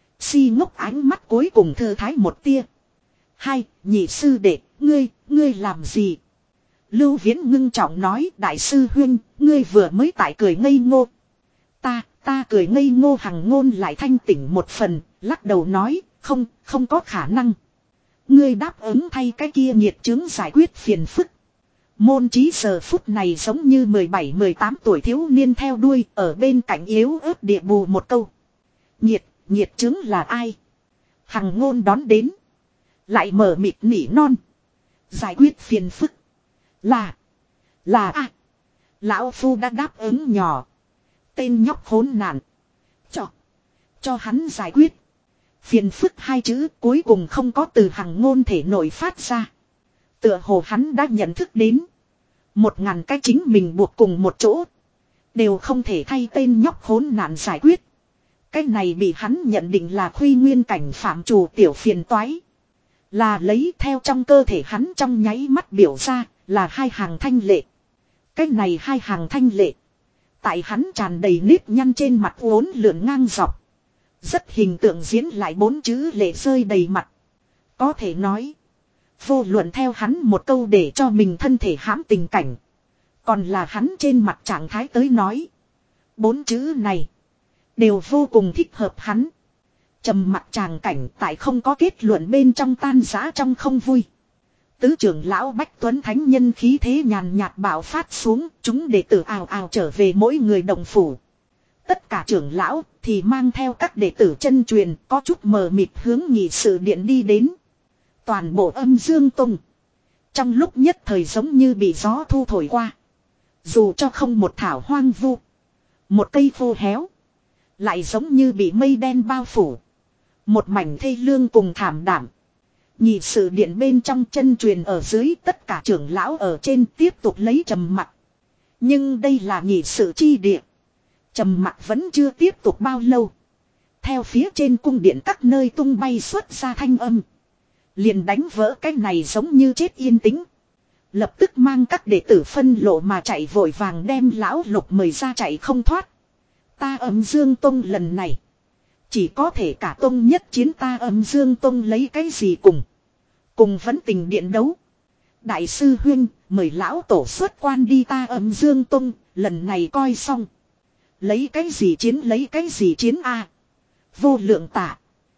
Speaker 1: Si ngốc ánh mắt cuối cùng thư thái một tia. Hai, nhị sư đệ, ngươi, ngươi làm gì? Lưu Viễn ngưng trọng nói đại sư huyên, ngươi vừa mới tại cười ngây ngô. Ta, ta cười ngây ngô. Hằng Ngôn lại thanh tỉnh một phần, lắc đầu nói, không, không có khả năng. Ngươi đáp ứng thay cái kia nghiệt chứng giải quyết phiền phức. Môn Chí giờ phút này giống như mười bảy mười tám tuổi thiếu niên theo đuôi, ở bên cạnh yếu ớt địa bù một câu. Nhiệt, nhiệt chứng là ai? Hằng Ngôn đón đến. Lại mở mịt nỉ non. Giải quyết phiền phức. Là. Là a. À, lão Phu đã đáp ứng nhỏ. Tên nhóc khốn nạn. Cho. Cho hắn giải quyết. Phiền phức hai chữ cuối cùng không có từ Hằng Ngôn thể nội phát ra. Tựa hồ hắn đã nhận thức đến. Một ngàn cái chính mình buộc cùng một chỗ. Đều không thể thay tên nhóc khốn nạn giải quyết. Cái này bị hắn nhận định là khuy nguyên cảnh phạm trù tiểu phiền toái. Là lấy theo trong cơ thể hắn trong nháy mắt biểu ra. Là hai hàng thanh lệ. Cái này hai hàng thanh lệ. Tại hắn tràn đầy nếp nhăn trên mặt uốn lượn ngang dọc. Rất hình tượng diễn lại bốn chữ lệ rơi đầy mặt. Có thể nói. Vô luận theo hắn một câu để cho mình thân thể hãm tình cảnh. Còn là hắn trên mặt trạng thái tới nói. Bốn chữ này. Đều vô cùng thích hợp hắn. Trầm mặc tràng cảnh tại không có kết luận bên trong tan rã trong không vui. Tứ trưởng lão Bách Tuấn Thánh Nhân khí thế nhàn nhạt bạo phát xuống. Chúng đệ tử ào ào trở về mỗi người đồng phủ. Tất cả trưởng lão thì mang theo các đệ tử chân truyền có chút mờ mịt hướng nghị sự điện đi đến. Toàn bộ âm dương tông. Trong lúc nhất thời giống như bị gió thu thổi qua. Dù cho không một thảo hoang vu. Một cây khô héo. Lại giống như bị mây đen bao phủ. Một mảnh thê lương cùng thảm đảm. Nhị sự điện bên trong chân truyền ở dưới, tất cả trưởng lão ở trên tiếp tục lấy trầm mặc. Nhưng đây là nhị sự chi địa. Trầm mặc vẫn chưa tiếp tục bao lâu. Theo phía trên cung điện các nơi tung bay xuất ra thanh âm. Liền đánh vỡ cái này giống như chết yên tĩnh. Lập tức mang các đệ tử phân lộ mà chạy vội vàng đem lão lục mời ra chạy không thoát. Ta âm dương tông lần này. Chỉ có thể cả tông nhất chiến, ta âm dương tông lấy cái gì cùng. Cùng vẫn tình điện đấu. Đại sư huynh mời lão tổ xuất quan đi, ta âm dương tông lần này coi xong. Lấy cái gì chiến, lấy cái gì chiến a? Vô lượng tả.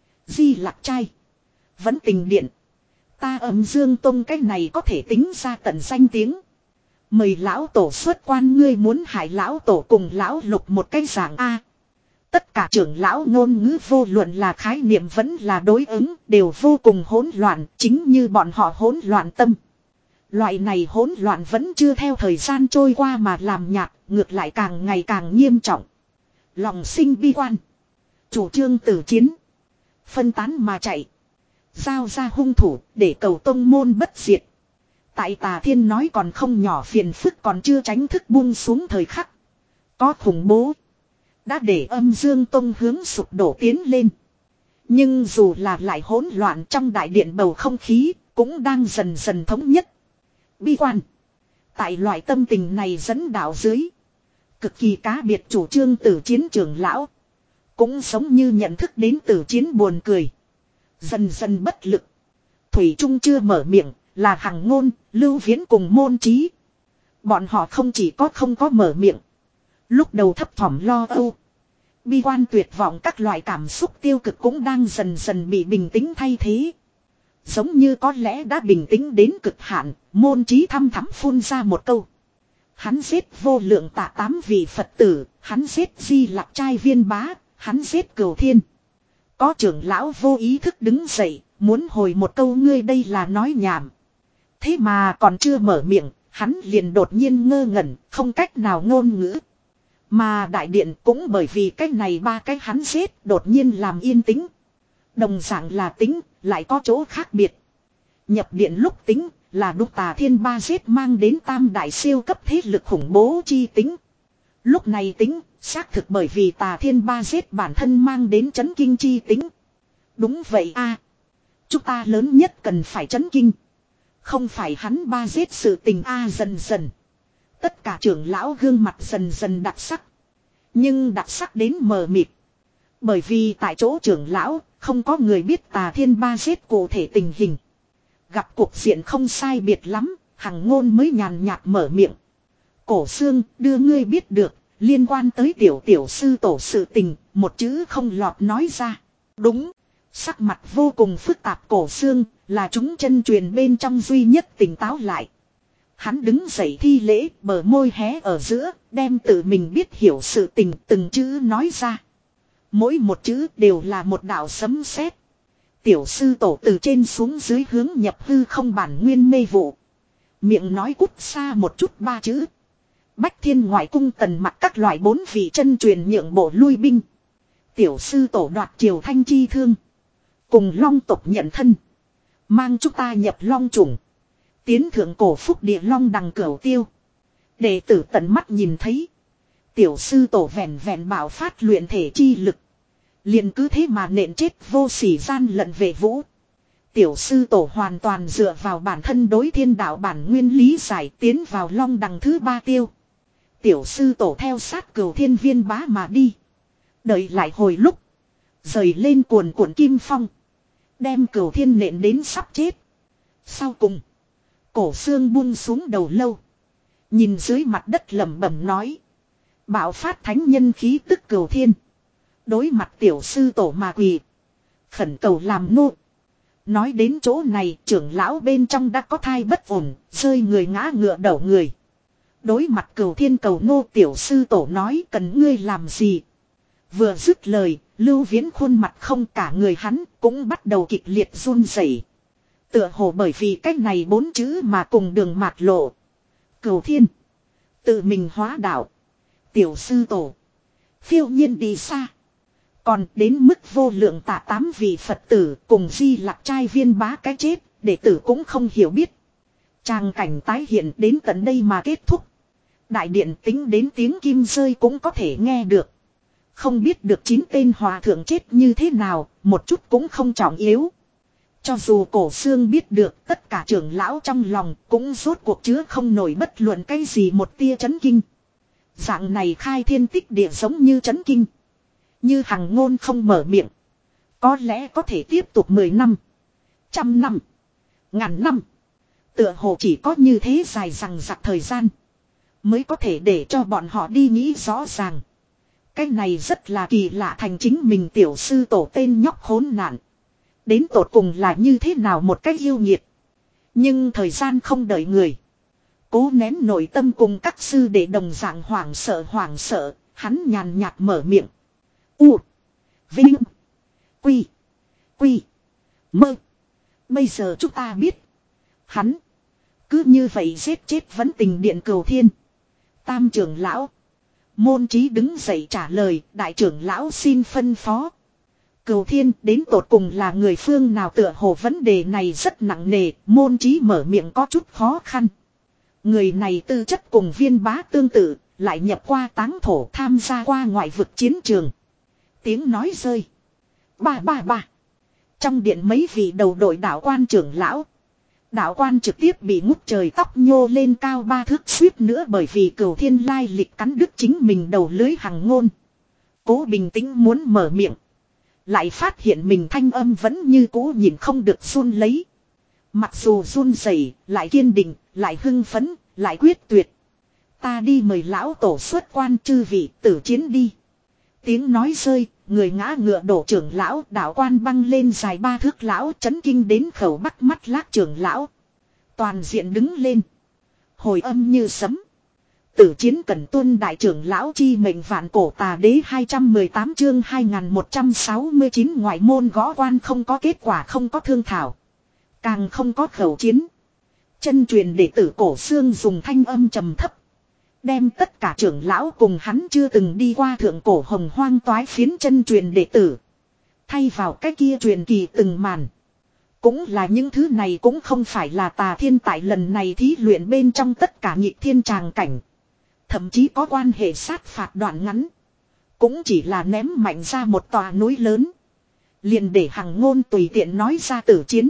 Speaker 1: Di lạc trai. Vẫn tình điện. Ta âm dương tông cái này có thể tính ra tận danh tiếng. Mời lão tổ xuất quan, ngươi muốn hại lão tổ cùng lão lục một cái dạng a. Tất cả trưởng lão ngôn ngữ vô luận là khái niệm vẫn là đối ứng đều vô cùng hỗn loạn, chính như bọn họ hỗn loạn tâm. Loại này hỗn loạn vẫn chưa theo thời gian trôi qua mà làm nhạt, ngược lại càng ngày càng nghiêm trọng. Lòng sinh bi quan. Chủ trương tử chiến. Phân tán mà chạy. Giao ra hung thủ để cầu tông môn bất diệt. Tại Tà Thiên nói còn không nhỏ phiền phức còn chưa tránh thức buông xuống thời khắc. Có khủng bố. Đã để âm dương tông hướng sụp đổ tiến lên. Nhưng dù là lại hỗn loạn trong đại điện, bầu không khí cũng đang dần dần thống nhất. Bi quan. Tại loại tâm tình này dẫn đạo dưới. Cực kỳ cá biệt chủ trương tử chiến trưởng lão. Cũng giống như nhận thức đến tử chiến buồn cười. Dần dần bất lực. Thủy Trung chưa mở miệng là Hằng Ngôn, Lưu Viễn cùng Môn Trí. Bọn họ không chỉ có không có mở miệng. Lúc đầu thấp thỏm lo âu. Bi quan tuyệt vọng các loại cảm xúc tiêu cực cũng đang dần dần bị bình tĩnh thay thế. Giống như có lẽ đã bình tĩnh đến cực hạn, Môn Trí thăm thắm phun ra một câu. Hắn giết vô lượng tạ tám vị Phật tử, hắn giết Di Lạc trai Viên Bá, hắn giết Cửu Thiên. Có trưởng lão vô ý thức đứng dậy, muốn hồi một câu ngươi đây là nói nhảm. Thế mà còn chưa mở miệng, hắn liền đột nhiên ngơ ngẩn, không cách nào ngôn ngữ. Mà đại điện cũng bởi vì cái này ba cái hắn giết đột nhiên làm yên tĩnh. Đồng dạng là tính, lại có chỗ khác biệt. Nhập điện lúc tính là đúc Tà Thiên ba giết mang đến tam đại siêu cấp thế lực khủng bố chi tính. Lúc này tính, xác thực bởi vì Tà Thiên ba giết bản thân mang đến chấn kinh chi tính. Đúng vậy a, chúng ta lớn nhất cần phải chấn kinh. Không phải hắn ba giết sự tình a. Dần dần. Tất cả trưởng lão gương mặt dần dần đặc sắc. Nhưng đặc sắc đến mờ mịt. Bởi vì tại chỗ trưởng lão, không có người biết Tà Thiên ba giết cụ thể tình hình. Gặp cuộc diện không sai biệt lắm, Hằng Ngôn mới nhàn nhạt mở miệng. Cổ Xương, đưa ngươi biết được, liên quan tới tiểu tiểu sư tổ sự tình, một chữ không lọt nói ra. Đúng, sắc mặt vô cùng phức tạp Cổ Xương, là chúng chân truyền bên trong duy nhất tỉnh táo lại. Hắn đứng dậy thi lễ, bờ môi hé ở giữa, đem tự mình biết hiểu sự tình từng chữ nói ra. Mỗi một chữ đều là một đạo sấm sét. Tiểu sư tổ từ trên xuống dưới hướng nhập hư không bản nguyên mê vụ. Miệng nói cút xa một chút ba chữ. Bách Thiên ngoại cung tần mặt các loại bốn vị chân truyền nhượng bộ lui binh. Tiểu sư tổ đoạt triều thanh chi thương. Cùng long tộc nhận thân. Mang chúng ta nhập long chủng. Tiến thượng cổ phúc địa long đằng cửu tiêu. Đệ tử tận mắt nhìn thấy. Tiểu sư tổ vẹn vẹn bảo phát luyện thể chi lực. Liền cứ thế mà nện chết vô sỉ gian lận về vũ. Tiểu sư tổ hoàn toàn dựa vào bản thân đối thiên đạo bản nguyên lý giải tiến vào long đằng thứ ba tiêu. Tiểu sư tổ theo sát Cửu Thiên Viên Bá mà đi. Đợi lại hồi lúc. Rời lên cuồn cuộn kim phong. Đem Cửu Thiên nện đến sắp chết. Sau cùng. Cổ Xương buông xuống đầu lâu. Nhìn dưới mặt đất lẩm bẩm nói. Bạo phát thánh nhân khí tức Cửu Thiên. Đối mặt tiểu sư tổ mà quỳ. Khẩn cầu làm nô. Nói đến chỗ này trưởng lão bên trong đã có thai bất ổn. Rơi người ngã ngựa đổ người. Đối mặt Cửu Thiên cầu nô tiểu sư tổ nói cần ngươi làm gì. Vừa dứt lời. Lưu Viễn khuôn mặt không cả người hắn cũng bắt đầu kịch liệt run rẩy. Tựa hồ bởi vì cách này bốn chữ mà cùng đường mạt lộ. Cửu thiên. Tự mình hóa đạo. Tiểu sư tổ. Phiêu nhiên đi xa. Còn đến mức vô lượng tạ tám vị Phật tử cùng Di Lặc trai viên bá cái chết. Đệ tử cũng không hiểu biết. Tràng cảnh tái hiện đến tận đây mà kết thúc. Đại điện tính đến tiếng kim rơi cũng có thể nghe được. Không biết được chín tên hòa thượng chết như thế nào, một chút cũng không trọng yếu. Cho dù cổ xương biết được tất cả trưởng lão trong lòng cũng rốt cuộc chứa không nổi bất luận cái gì một tia chấn kinh. Dạng này khai thiên tích địa giống như chấn kinh. Như hằng ngôn không mở miệng. Có lẽ có thể tiếp tục mười năm, trăm năm, ngàn năm. Tựa hồ chỉ có như thế dài rằng giặc thời gian. Mới có thể để cho bọn họ đi nghĩ rõ ràng. Cái này rất là kỳ lạ thành chính mình tiểu sư tổ tên nhóc khốn nạn. Đến tột cùng là như thế nào một cách yêu nghiệt. Nhưng thời gian không đợi người. Cố nén nội tâm cùng các sư để đồng dạng hoảng sợ hoảng sợ. Hắn nhàn nhạt mở miệng. U. Vinh. Quy. Quy. Mơ. Bây giờ chúng ta biết. Hắn. Cứ như vậy giết chết vẫn tình điện Cửu Thiên. Tam trưởng lão. Môn Trí đứng dậy trả lời. Đại trưởng lão xin phân phó. Cửu Thiên đến tột cùng là người phương nào tựa hồ vấn đề này rất nặng nề. Môn Trí mở miệng có chút khó khăn. Người này tư chất cùng Viên Bá tương tự. Lại nhập qua táng thổ tham gia qua ngoại vực chiến trường. Tiếng nói rơi. Ba ba ba. Trong điện mấy vị đầu đội đạo quan trưởng lão. Đạo quan trực tiếp bị ngút trời tóc nhô lên cao ba thước suýt nữa bởi vì Cửu Thiên lai lịch cắn đứt chính mình đầu lưới hằng ngôn. Cố bình tĩnh muốn mở miệng. Lại phát hiện mình thanh âm vẫn như cũ nhìn không được run lấy. Mặc dù run rẩy, lại kiên định, lại hưng phấn, lại quyết tuyệt. Ta đi mời lão tổ xuất quan chư vị tử chiến đi. Tiếng nói rơi, người ngã ngựa đổ trưởng lão, đạo quan băng lên dài ba thước lão chấn kinh đến khẩu bắt mắt lác trưởng lão. Toàn diện đứng lên. Hồi âm như sấm. Tử chiến cần tuân đại trưởng lão chi mệnh vạn cổ tà đế hai trăm mười tám chương hai nghìn một trăm sáu mươi chín ngoại môn gõ quan không có kết quả không có thương thảo. Càng không có khẩu chiến. Chân truyền đệ tử cổ xương dùng thanh âm trầm thấp. Đem tất cả trưởng lão cùng hắn chưa từng đi qua thượng cổ hồng hoang toái phiến chân truyền đệ tử. Thay vào cái kia truyền kỳ từng màn. Cũng là những thứ này cũng không phải là tà thiên tại lần này thí luyện bên trong tất cả nhịp thiên tràng cảnh. Thậm chí có quan hệ sát phạt đoạn ngắn. Cũng chỉ là ném mạnh ra một tòa núi lớn. Liền để hằng ngôn tùy tiện nói ra tử chiến.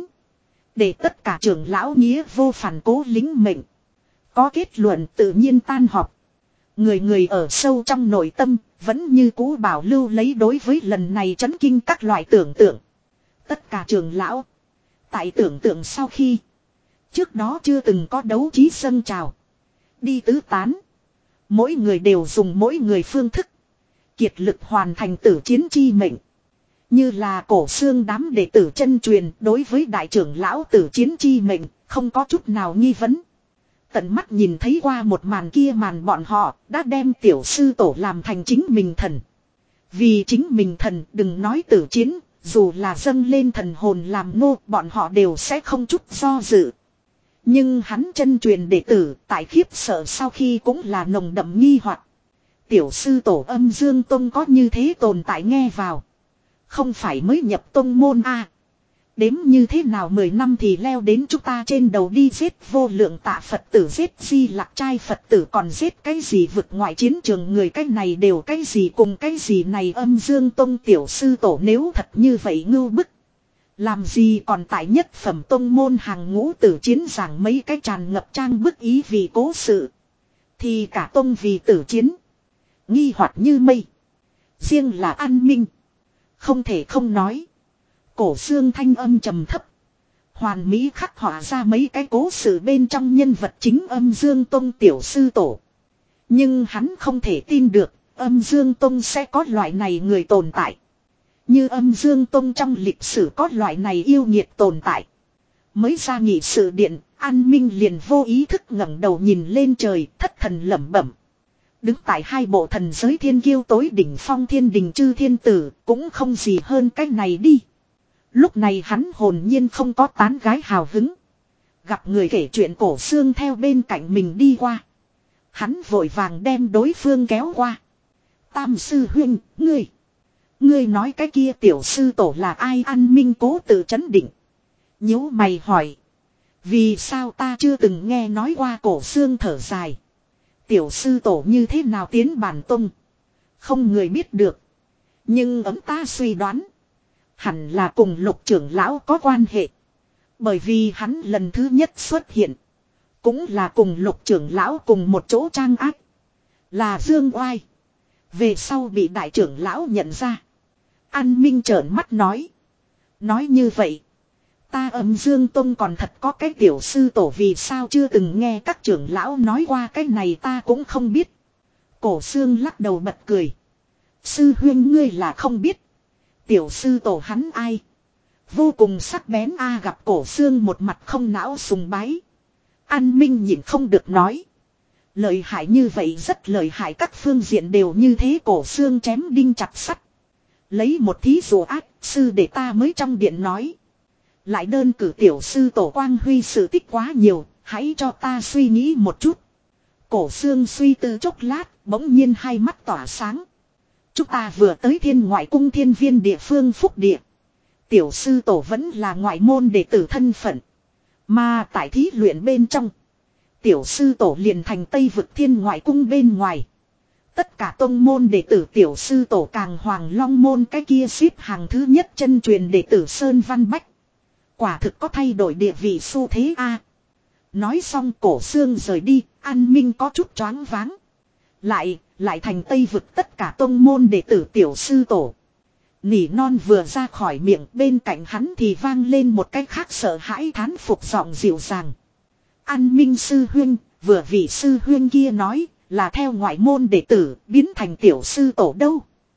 Speaker 1: Để tất cả trưởng lão nghĩa vô phản cố lính mệnh. Có kết luận tự nhiên tan họp. Người người ở sâu trong nội tâm, vẫn như cũ bảo lưu lấy đối với lần này chấn kinh các loại tưởng tượng. Tất cả trưởng lão, tại tưởng tượng sau khi, trước đó chưa từng có đấu trí dâng trào. Đi tứ tán. Mỗi người đều dùng mỗi người phương thức. Kiệt lực hoàn thành tử chiến chi mệnh. Như là cổ xương đám đệ tử chân truyền đối với đại trưởng lão tử chiến chi mệnh, không có chút nào nghi vấn. Tận mắt nhìn thấy qua một màn kia màn bọn họ đã đem tiểu sư tổ làm thành chính mình thần. Vì chính mình thần đừng nói tử chiến, dù là dâng lên thần hồn làm nô bọn họ đều sẽ không chút do dự. Nhưng hắn chân truyền đệ tử tại khiếp sợ sau khi cũng là nồng đậm nghi hoặc. Tiểu sư tổ Âm Dương Tông có như thế tồn tại nghe vào. Không phải mới nhập tông môn a Đếm như thế nào mười năm thì leo đến chúng ta trên đầu đi giết vô lượng tạ Phật tử giết Di Lặc trai Phật tử còn giết cái gì vực ngoại chiến trường người cái này đều cái gì cùng cái gì này Âm Dương Tông tiểu sư tổ nếu thật như vậy ngưu bức. Làm gì còn tại nhất phẩm tông môn hàng ngũ tử chiến giảng mấy cái tràn ngập trang bức ý vì cố sự. Thì cả tông vì tử chiến. Nghi hoặc như mây. Riêng là an minh. Không thể không nói. Cổ xương thanh âm trầm thấp. Hoàn mỹ khắc họa ra mấy cái cố sự bên trong nhân vật chính Âm Dương Tông tiểu sư tổ. Nhưng hắn không thể tin được Âm Dương Tông sẽ có loại này người tồn tại. Như Âm Dương Tông trong lịch sử có loại này yêu nghiệt tồn tại. Mới ra nghị sự điện, An Minh liền vô ý thức ngẩng đầu nhìn lên trời, thất thần lẩm bẩm. Đứng tại hai bộ thần giới thiên kiêu tối đỉnh phong thiên đình chư thiên tử, cũng không gì hơn cách này đi. Lúc này hắn hồn nhiên không có tán gái hào hứng. Gặp người kể chuyện cổ xương theo bên cạnh mình đi qua. Hắn vội vàng đem đối phương kéo qua. Tam sư huynh, ngươi. Ngươi nói cái kia tiểu sư tổ là ai? An Minh cố tự chấn định. Nhíu mày hỏi. Vì sao ta chưa từng nghe nói qua? Cổ xương thở dài. Tiểu sư tổ như thế nào tiến bản tông? Không người biết được. Nhưng ấm ta suy đoán. Hẳn là cùng Lục trưởng lão có quan hệ. Bởi vì hắn lần thứ nhất xuất hiện. Cũng là cùng Lục trưởng lão cùng một chỗ trang ác. Là Dương Oai. Về sau bị đại trưởng lão nhận ra. An Minh trợn mắt nói. Nói như vậy. Ta Âm Dương Tông còn thật có cái tiểu sư tổ, vì sao chưa từng nghe các trưởng lão nói qua cái này ta cũng không biết. Cổ Xương lắc đầu bật cười. Sư huynh ngươi là không biết. Tiểu sư tổ hắn ai? Vô cùng sắc bén a. Gặp Cổ Xương một mặt không não sùng bái. An Minh nhịn không được nói. Lợi hại như vậy, rất lợi hại, các phương diện đều như thế. Cổ Xương chém đinh chặt sắt. Lấy một thí dụ ác, sư để ta mới trong điện nói. Lại đơn cử tiểu sư tổ quang huy sự tích quá nhiều, hãy cho ta suy nghĩ một chút. Cổ Xương suy tư chốc lát, bỗng nhiên hai mắt tỏa sáng. Chúng ta vừa tới Thiên Ngoại Cung Thiên Viên địa phương phúc địa. Tiểu sư tổ vẫn là ngoại môn đệ tử thân phận. Mà tại thí luyện bên trong, tiểu sư tổ liền thành Tây Vực Thiên Ngoại Cung bên ngoài. Tất cả tông môn đệ tử tiểu sư tổ càng Hoàng Long môn cái kia xếp hàng thứ nhất chân truyền đệ tử Sơn Văn Bách. Quả thực có thay đổi địa vị xu thế a. Nói xong Cổ Xương rời đi, An Minh có chút choáng váng. Lại, lại thành Tây Vực tất cả tông môn đệ tử tiểu sư tổ. Nỉ non vừa ra khỏi miệng, bên cạnh hắn thì vang lên một cái khác sợ hãi thán phục giọng dịu dàng. An Minh sư huynh, vừa vị sư huynh kia nói, là theo ngoại môn đệ tử, biến thành tiểu sư tổ đâu.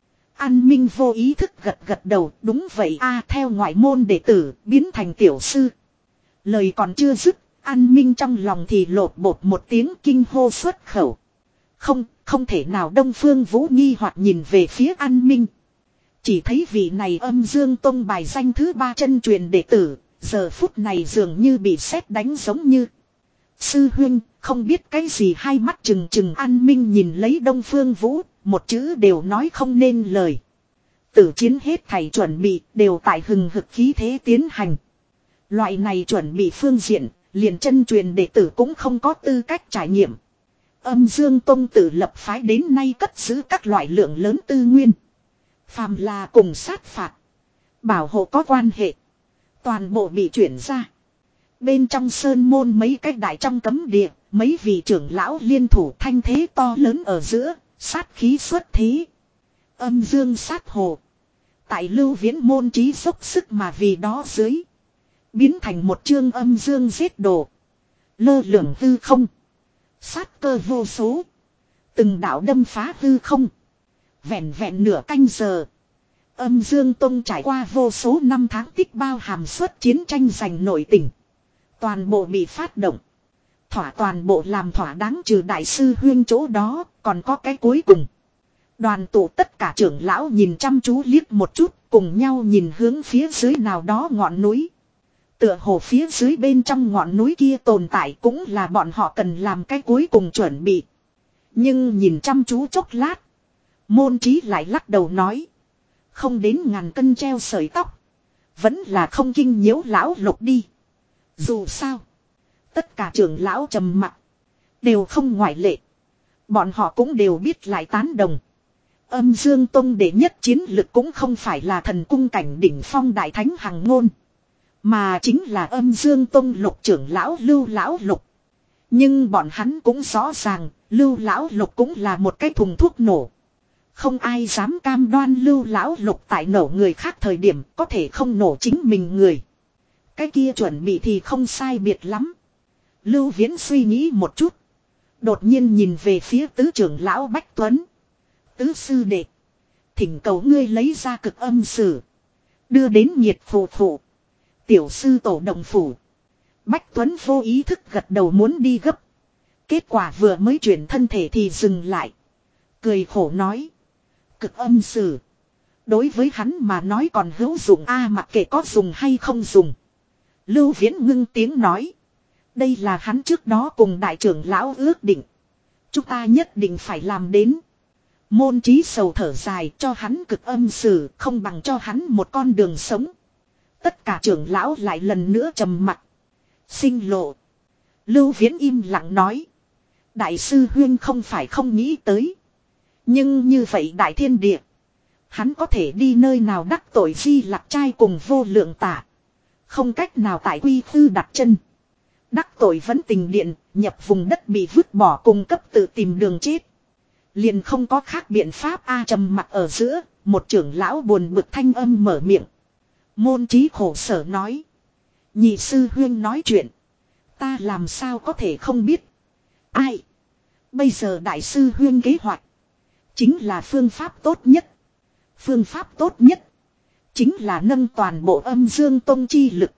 Speaker 1: An Minh vô ý thức gật gật đầu, đúng vậy a, theo ngoại môn đệ tử, biến thành tiểu sư. Lời còn chưa dứt, An Minh trong lòng thì lột bột một tiếng kinh hô xuất khẩu. Không, không thể nào. Đông Phương Vũ nghi hoặc nhìn về phía An Minh. Chỉ thấy vị này Âm Dương Tông bài danh thứ ba chân truyền đệ tử, giờ phút này dường như bị sét đánh giống như. Sư huynh, không biết cái gì. Hai mắt trừng trừng An Minh nhìn lấy Đông Phương Vũ, một chữ đều nói không nên lời. Tử chiến hết thảy chuẩn bị, đều tại hừng hực khí thế tiến hành. Loại này chuẩn bị phương diện, liền chân truyền đệ tử cũng không có tư cách trải nghiệm. Âm Dương Tông tự lập phái đến nay cất giữ các loại lượng lớn tư nguyên. Phàm là cùng sát phạt, bảo hộ có quan hệ, toàn bộ bị chuyển ra. Bên trong sơn môn mấy cái đại trong cấm địa, mấy vị trưởng lão liên thủ thanh thế to lớn ở giữa, sát khí xuất thế. Âm Dương sát hồ. Tại Lưu Viễn môn trí dốc sức mà vì đó dưới. Biến thành một chương âm dương giết đồ. Lơ lửng hư không. Sát cơ vô số. Từng đạo đâm phá hư không. Vẹn vẹn nửa canh giờ. Âm Dương Tông trải qua vô số năm tháng tích bao hàm suất chiến tranh giành nội tình. Toàn bộ bị phát động. Thỏa toàn bộ làm thỏa đáng, trừ đại sư huyên chỗ đó, còn có cái cuối cùng. Đoàn tụ tất cả trưởng lão nhìn chăm chú liếc một chút, cùng nhau nhìn hướng phía dưới nào đó ngọn núi. Tựa hồ phía dưới bên trong ngọn núi kia tồn tại cũng là bọn họ cần làm cái cuối cùng chuẩn bị. Nhưng nhìn chăm chú chốc lát, Môn Trí lại lắc đầu nói. Không đến ngàn cân treo sợi tóc. Vẫn là không kinh nhiễu lão Lục đi. Dù sao, tất cả trưởng lão trầm mặc, đều không ngoại lệ. Bọn họ cũng đều biết lại tán đồng. Âm Dương Tông đệ nhất chiến lực cũng không phải là thần cung cảnh đỉnh phong đại thánh hằng ngôn, mà chính là Âm Dương Tông Lục trưởng lão Lưu lão Lục. Nhưng bọn hắn cũng rõ ràng, Lưu lão Lục cũng là một cái thùng thuốc nổ. Không ai dám cam đoan Lưu lão Lục tại nổ người khác thời điểm có thể không nổ chính mình người. Cái kia chuẩn bị thì không sai biệt lắm. Lưu Viễn suy nghĩ một chút, đột nhiên nhìn về phía tứ trưởng lão Bách Tuấn. Tứ sư đệ, thỉnh cầu ngươi lấy ra cực âm sử, đưa đến nhiệt phù phụ, tiểu sư tổ đồng phủ. Bách Tuấn vô ý thức gật đầu muốn đi gấp. Kết quả vừa mới chuyển thân thể thì dừng lại. Cười khổ nói. Cực âm sử. Đối với hắn mà nói còn hữu dụng a à, mặc kệ có dùng hay không dùng. Lưu Viễn ngưng tiếng nói. Đây là hắn trước đó cùng đại trưởng lão ước định. Chúng ta nhất định phải làm đến. Môn Chí sầu thở dài, cho hắn cực âm xử, không bằng cho hắn một con đường sống. Tất cả trưởng lão lại lần nữa trầm mặt. Sinh lộ. Lưu Viễn im lặng nói. Đại sư huyên không phải không nghĩ tới. Nhưng như vậy đại thiên địa. Hắn có thể đi nơi nào đắc tội Di Lặc trai cùng Vô Lượng Tả. Không cách nào tại quy khư đặt chân. Đắc tội Vẫn Tình Điện, nhập vùng đất bị vứt bỏ cung cấp tự tìm đường chết. Liền không có khác biện pháp a trầm mặt ở giữa, một trưởng lão buồn bực thanh âm mở miệng. Môn Chí khổ sở nói. Nhị sư huyên nói chuyện. Ta làm sao có thể không biết. Ai? Bây giờ đại sư huyên kế hoạch. Chính là phương pháp tốt nhất. Phương pháp tốt nhất. Chính là nâng toàn bộ Âm Dương Tông chi lực.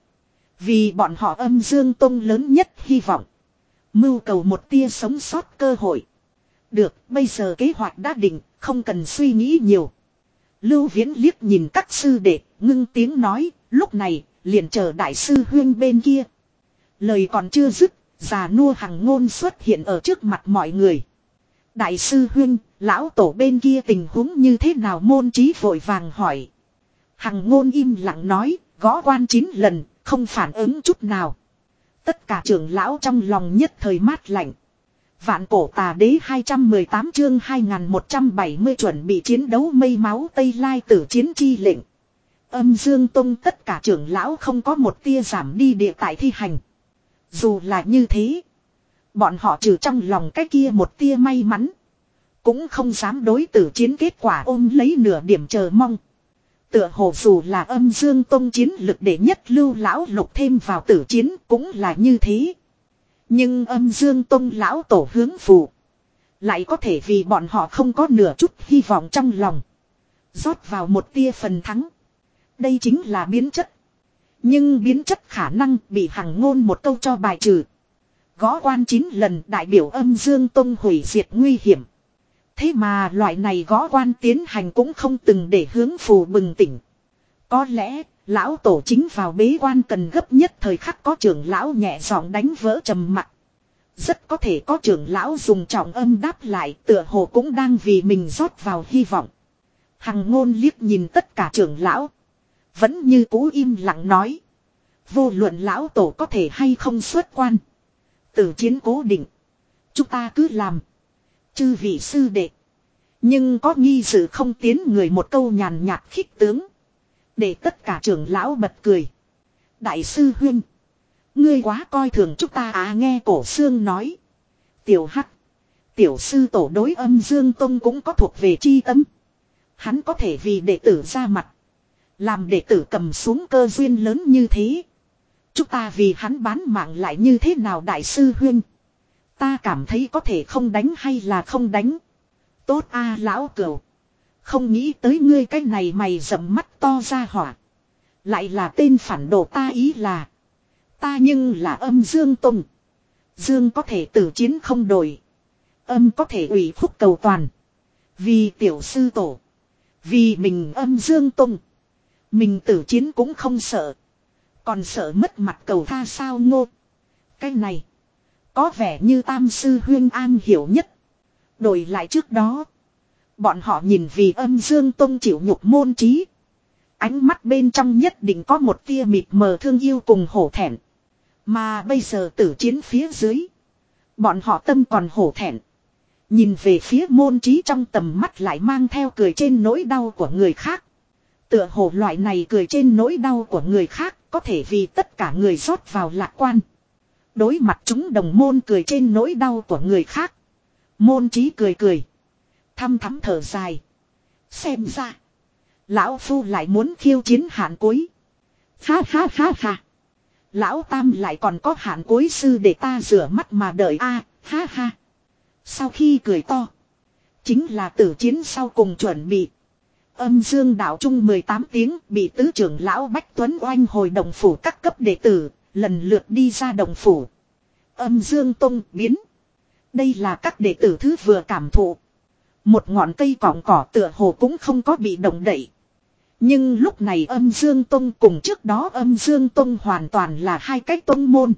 Speaker 1: Vì bọn họ Âm Dương Tông lớn nhất hy vọng. Mưu cầu một tia sống sót cơ hội. Được, bây giờ kế hoạch đã định, không cần suy nghĩ nhiều. Lưu Viễn liếc nhìn các sư đệ, ngưng tiếng nói, lúc này, liền chờ đại sư huyên bên kia. Lời còn chưa dứt, già nua Hằng Ngôn xuất hiện ở trước mặt mọi người. Đại sư huyên, lão tổ bên kia tình huống như thế nào? Môn Chí vội vàng hỏi. Hằng Ngôn im lặng nói, gõ quan chín lần, không phản ứng chút nào. Tất cả trưởng lão trong lòng nhất thời mát lạnh. Vạn Cổ Tà Đế hai trăm mười tám chương hai nghìn một trăm bảy mươi chuẩn bị chiến đấu mây máu Tây Lai tử chiến chi lệnh. Âm Dương Tông tất cả trưởng lão không có một tia giảm đi địa tại thi hành. Dù là như thế, bọn họ trừ trong lòng cái kia một tia may mắn, cũng không dám đối tử chiến kết quả ôm lấy nửa điểm chờ mong. Tựa hồ dù là Âm Dương Tông chiến lực để nhất Lưu lão lục thêm vào tử chiến cũng là như thế. Nhưng Âm Dương Tông lão tổ hướng phù lại có thể vì bọn họ không có nửa chút hy vọng trong lòng, rót vào một tia phần thắng. Đây chính là biến chất. Nhưng biến chất khả năng bị Hằng Ngôn một câu cho bài trừ. Gõ quan chín lần đại biểu Âm Dương Tông hủy diệt nguy hiểm. Thế mà loại này gõ quan tiến hành cũng không từng để hướng phù bừng tỉnh. Có lẽ lão tổ chính vào bế quan cần gấp nhất thời khắc có trưởng lão nhẹ giọng đánh vỡ trầm mặc. Rất có thể có trưởng lão dùng trọng âm đáp lại, tựa hồ cũng đang vì mình rót vào hy vọng. Hằng Ngôn liếc nhìn tất cả trưởng lão, vẫn như cũ im lặng nói. Vô luận lão tổ có thể hay không xuất quan, tử chiến cố định, chúng ta cứ làm. Chư vị sư đệ, nhưng có nghi sự không tiến người một câu nhàn nhạt khích tướng, để tất cả trưởng lão bật cười. Đại sư huynh, ngươi quá coi thường chúng ta à? Nghe Cổ Xương nói. Tiểu Hắc, tiểu sư tổ đối Âm Dương Tông cũng có thuộc về chi tâm. Hắn có thể vì đệ tử ra mặt, làm đệ tử cầm xuống cơ duyên lớn như thế. Chúng ta vì hắn bán mạng lại như thế nào? Đại sư huynh, ta cảm thấy có thể không đánh hay là không đánh. Tốt a lão cửu, không nghĩ tới ngươi cái này mày rậm mắt to ra hỏa, lại là tên phản đồ. Ta ý là, ta nhưng là Âm Dương Tông. Dương có thể tử chiến không đổi, âm có thể ủy khúc cầu toàn. Vì tiểu sư tổ, vì mình Âm Dương Tông, mình tử chiến cũng không sợ, còn sợ mất mặt cầu tha sao? Ngô, cái này có vẻ như Tam sư huyên an hiểu nhất. Đổi lại trước đó, bọn họ nhìn vì Âm Dương Tông chịu nhục Môn Chí, ánh mắt bên trong nhất định có một tia mịt mờ thương yêu cùng hổ thẹn. Mà bây giờ tử chiến phía dưới, bọn họ tâm còn hổ thẹn, nhìn về phía Môn Chí trong tầm mắt lại mang theo cười trên nỗi đau của người khác. Tựa hồ loại này cười trên nỗi đau của người khác có thể vì tất cả người rót vào lạc quan. Đối mặt chúng đồng môn cười trên nỗi đau của người khác, Môn Chí cười cười, thăm thắm thở dài. Xem ra lão phu lại muốn khiêu chiến hạn cuối. Ha ha ha ha. Lão Tam lại còn có hạn cuối sư để ta rửa mắt mà đợi a. Ha ha. Sau khi cười to, chính là tử chiến sau cùng chuẩn bị. Âm Dương đạo trung mười tám tiếng bị tứ trưởng lão Bách Tuấn oanh hồi đồng phủ các cấp đệ tử, lần lượt đi ra đồng phủ. Âm Dương Tông biến. Đây là các đệ tử thứ vừa cảm thụ. Một ngọn cây cỏng cỏ tựa hồ cũng không có bị động đậy. Nhưng lúc này Âm Dương Tông cùng trước đó Âm Dương Tông hoàn toàn là hai cái tông môn.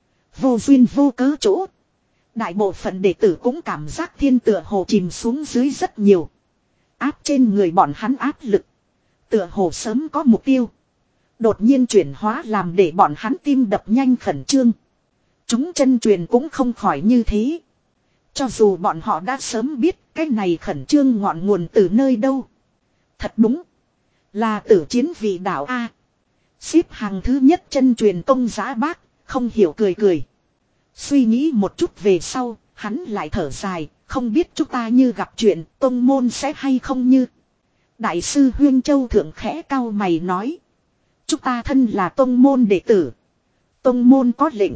Speaker 1: Vô duyên vô cớ chỗ. Đại bộ phận đệ tử cũng cảm giác thiên tựa hồ chìm xuống dưới rất nhiều. Áp trên người bọn hắn áp lực. Tựa hồ sớm có mục tiêu. Đột nhiên chuyển hóa làm để bọn hắn tim đập nhanh khẩn trương. Chúng chân truyền cũng không khỏi như thế. Cho dù bọn họ đã sớm biết cái này khẩn trương ngọn nguồn từ nơi đâu. Thật đúng. Là tử chiến vị đạo A. Xếp hàng thứ nhất chân truyền Công Giá Bác. Không hiểu cười cười. Suy nghĩ một chút về sau. Hắn lại thở dài. Không biết chúng ta như gặp chuyện tông môn sẽ hay không như. Đại sư Huyên Châu Thượng khẽ cao mày nói. Chúng ta thân là tông môn đệ tử. Tông môn có lệnh.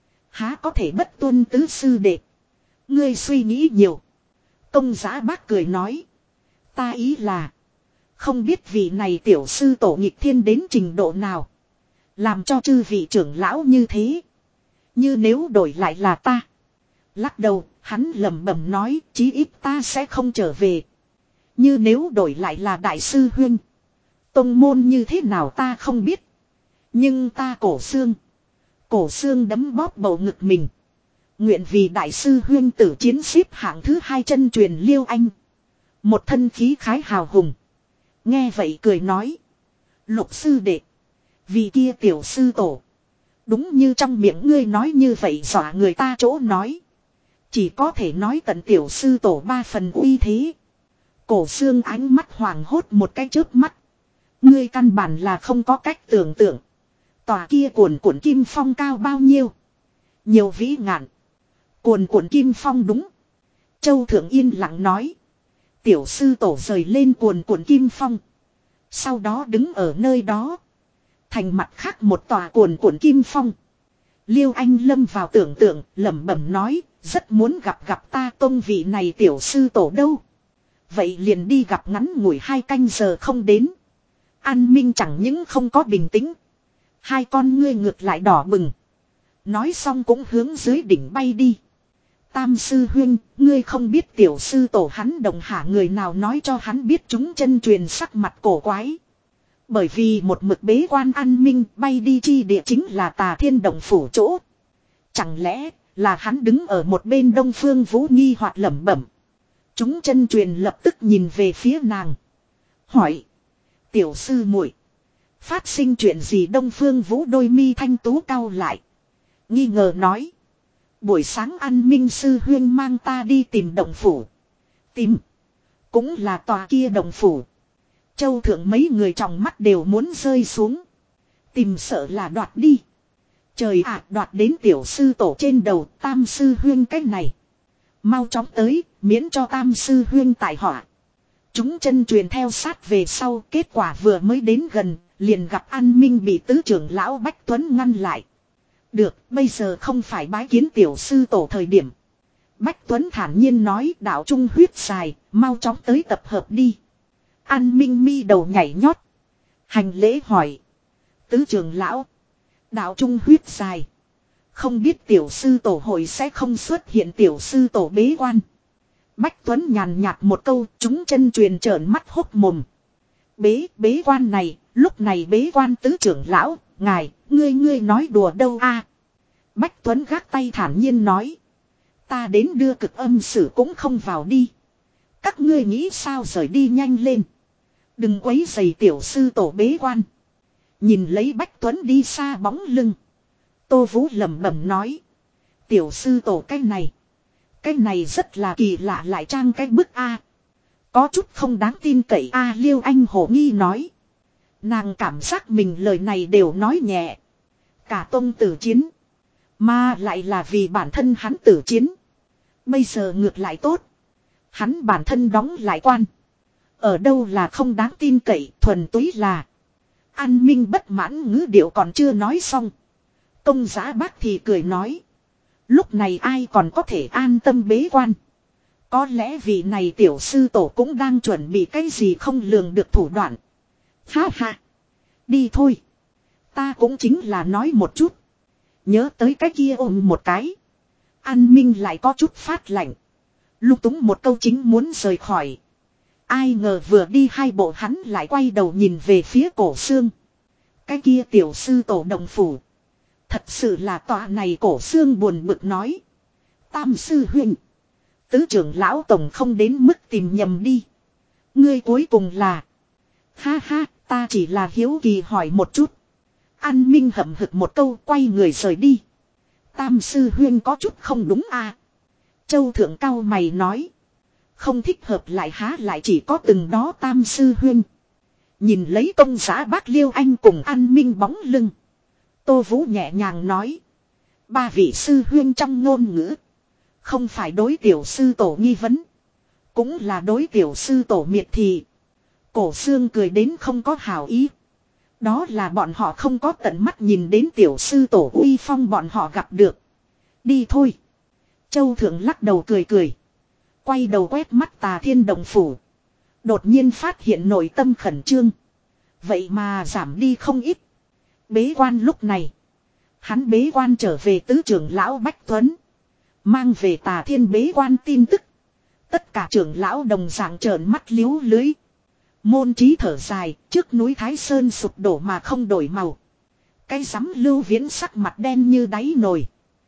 Speaker 1: Há có thể bất tuân tứ sư đệ. Ngươi suy nghĩ nhiều. Công Giá Bác cười nói. Ta ý là. Không biết vị này tiểu sư tổ nghịch thiên đến trình độ nào. Làm cho chư vị trưởng lão như thế. Như nếu đổi lại là ta. Lắc đầu, hắn lẩm bẩm nói, chí ít ta sẽ không trở về. Như nếu đổi lại là đại sư Huyên. Tông môn như thế nào ta không biết. Nhưng ta cổ xương. Cổ xương đấm bóp bầu ngực mình. Nguyện vì đại sư Huyên tử chiến xếp hạng thứ hai chân truyền Liêu Anh. Một thân khí khái hào hùng. Nghe vậy cười nói. Lục sư đệ. Vì kia tiểu sư tổ. Đúng như trong miệng ngươi nói như vậy dọa người ta chỗ nói. Chỉ có thể nói tận tiểu sư tổ ba phần uy thế. Cổ xương ánh mắt hoàng hốt một cái chớp mắt. Ngươi căn bản là không có cách tưởng tượng. Tòa kia cuồn cuộn kim phong cao bao nhiêu. Nhiều vĩ ngạn. Cuồn cuộn kim phong đúng. Châu Thượng yên lặng nói. Tiểu sư tổ rời lên cuồn cuộn kim phong. Sau đó đứng ở nơi đó. Thành mặt khác một tòa cuồn cuộn kim phong. Liêu Anh lâm vào tưởng tượng lẩm bẩm nói. Rất muốn gặp gặp ta tôn vị này tiểu sư tổ đâu. Vậy liền đi gặp ngắn ngủi hai canh giờ không đến. An Minh chẳng những không có bình tĩnh. Hai con ngươi ngược lại đỏ bừng. Nói xong cũng hướng dưới đỉnh bay đi. Tam sư Huyên, ngươi không biết tiểu sư tổ hắn đồng hạ người nào nói cho hắn biết chúng chân truyền sắc mặt cổ quái. Bởi vì một mực bế quan An Minh bay đi chi địa chính là Tà Thiên Động phủ chỗ. Chẳng lẽ là hắn đứng ở một bên Đông Phương Vũ nghi hoặc lẩm bẩm. Chúng chân truyền lập tức nhìn về phía nàng. Hỏi. Tiểu sư muội phát sinh chuyện gì? Đông Phương Vũ đôi mi thanh tú cau lại. Nghi ngờ nói. Buổi sáng An Minh sư Huyên mang ta đi tìm động phủ. Tìm. Cũng là tòa kia động phủ. Châu Thượng mấy người trong mắt đều muốn rơi xuống. Tìm sợ là đoạt đi. Trời ạ, đoạt đến tiểu sư tổ trên đầu. Tam sư Huyên cái này. Mau chóng tới, miễn cho tam sư Huyên tại họa. Chúng chân truyền theo sát về sau. Kết quả vừa mới đến gần. Liền gặp An Minh bị tứ trưởng lão Bách Tuấn ngăn lại. Được, bây giờ không phải bái kiến tiểu sư tổ thời điểm. Bách Tuấn thản nhiên nói đạo trung huyết dài, mau chóng tới tập hợp đi. An Minh mi đầu nhảy nhót. Hành lễ hỏi. Tứ trưởng lão. Đạo trung huyết dài. Không biết tiểu sư tổ hội sẽ không xuất hiện tiểu sư tổ bế quan. Bách Tuấn nhàn nhạt một câu, chúng chân truyền trợn mắt hốc mồm. Bế, bế quan này, lúc này bế quan tứ trưởng lão, ngài, ngươi ngươi nói đùa đâu a? Bách Tuấn gác tay thản nhiên nói. Ta đến đưa cực âm sử cũng không vào đi. Các ngươi nghĩ sao rời đi nhanh lên. Đừng quấy rầy tiểu sư tổ bế quan. Nhìn lấy Bách Tuấn đi xa bóng lưng. Tô Vũ lẩm bẩm nói. Tiểu sư tổ cái này. Cái này rất là kỳ lạ lại trang cái bức A. Có chút không đáng tin cậy A. Liêu Anh hổ nghi nói. Nàng cảm giác mình lời này đều nói nhẹ. Cả tông tử chiến. Mà lại là vì bản thân hắn tử chiến. Bây giờ ngược lại tốt. Hắn bản thân đóng lại quan. Ở đâu là không đáng tin cậy, thuần túy là. An Minh bất mãn ngữ điệu còn chưa nói xong. Công Giá Bác thì cười nói. Lúc này ai còn có thể an tâm bế quan. Có lẽ vị này tiểu sư tổ cũng đang chuẩn bị cái gì không lường được thủ đoạn. Ha ha. Đi thôi. Ta cũng chính là nói một chút. Nhớ tới cái kia ôm một cái. An Minh lại có chút phát lạnh. Lung túng một câu chính muốn rời khỏi. Ai ngờ vừa đi hai bộ hắn lại quay đầu nhìn về phía Cổ Xương. Cái kia tiểu sư tổ đồng phủ. Thật sự là tọa này Cổ Xương buồn bực nói. Tam sư huynh. Tứ trưởng lão tổng không đến mức tìm nhầm đi. Ngươi cuối cùng là. Ha ha, ta chỉ là hiếu kỳ hỏi một chút. An Minh hậm hực một câu quay người rời đi. Tam sư huynh có chút không đúng à. Châu thượng cao mày nói. Không thích hợp lại há lại chỉ có từng đó tam sư huynh. Nhìn lấy công giá bác Liêu Anh cùng An Minh bóng lưng. Tô Vũ nhẹ nhàng nói. Ba vị sư huynh trong ngôn ngữ. Không phải đối tiểu sư tổ nghi vấn. Cũng là đối tiểu sư tổ miệt thị. Cổ Xương cười đến không có hảo ý. Đó là bọn họ không có tận mắt nhìn đến tiểu sư tổ uy phong bọn họ gặp được. Đi thôi. Châu thượng lắc đầu cười cười. Quay đầu quét mắt Tà Thiên Đồng phủ. Đột nhiên phát hiện nội tâm khẩn trương. Vậy mà giảm đi không ít. Bế quan lúc này. Hắn bế quan trở về tứ trưởng lão Bách Tuấn. Mang về Tà Thiên bế quan tin tức. Tất cả trưởng lão đồng dạng trợn mắt liếu lưới. Môn Trí thở dài, trước núi Thái Sơn sụp đổ mà không đổi màu. Cái rắm Lưu Viễn sắc mặt đen như đáy nồi.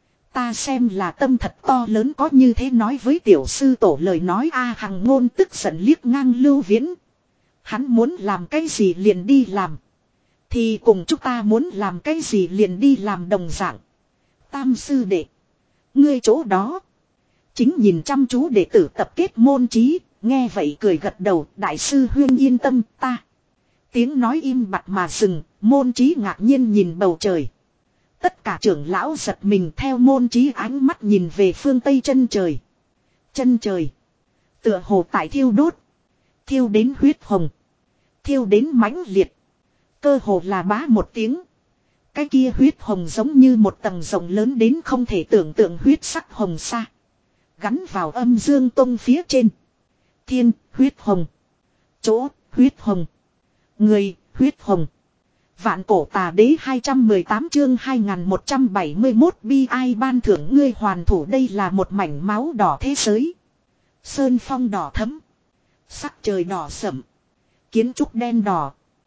Speaker 1: Ta xem là tâm thật to lớn có như thế nói với tiểu sư tổ lời nói a Hằng Ngôn tức giận liếc ngang Lưu Viễn. Hắn muốn làm cái gì liền đi làm. Thì cùng chúng ta muốn làm cái gì liền đi làm đồng dạng. Tam sư đệ. Ngươi chỗ đó. Chính nhìn chăm chú đệ tử tập kết Môn Trí. Nghe vậy cười gật đầu, đại sư huyên yên tâm ta. Tiếng nói im bặt mà dừng, Môn Trí ngạc nhiên nhìn bầu trời. Tất cả trưởng lão giật mình theo Môn Trí ánh mắt nhìn về phương tây chân trời. Chân trời. Tựa hồ tại thiêu đốt. Thiêu đến huyết hồng. Thiêu đến mãnh liệt. Cơ hồ là bá một tiếng. Cái kia huyết hồng giống như một tầng rộng lớn đến không thể tưởng tượng huyết sắc hồng sa. Gắn vào âm dương tông phía trên. Thiên, huyết hồng. Chỗ, huyết hồng. Người, huyết hồng. Vạn cổ tà đế hai trăm mười tám chương hai nghìn một trăm bảy mươi mốt bi ai ban thưởng ngươi hoàn thủ đây là một mảnh máu đỏ thế giới. Sơn phong đỏ thẫm. Sắc trời đỏ sẫm. Kiến trúc đen đỏ.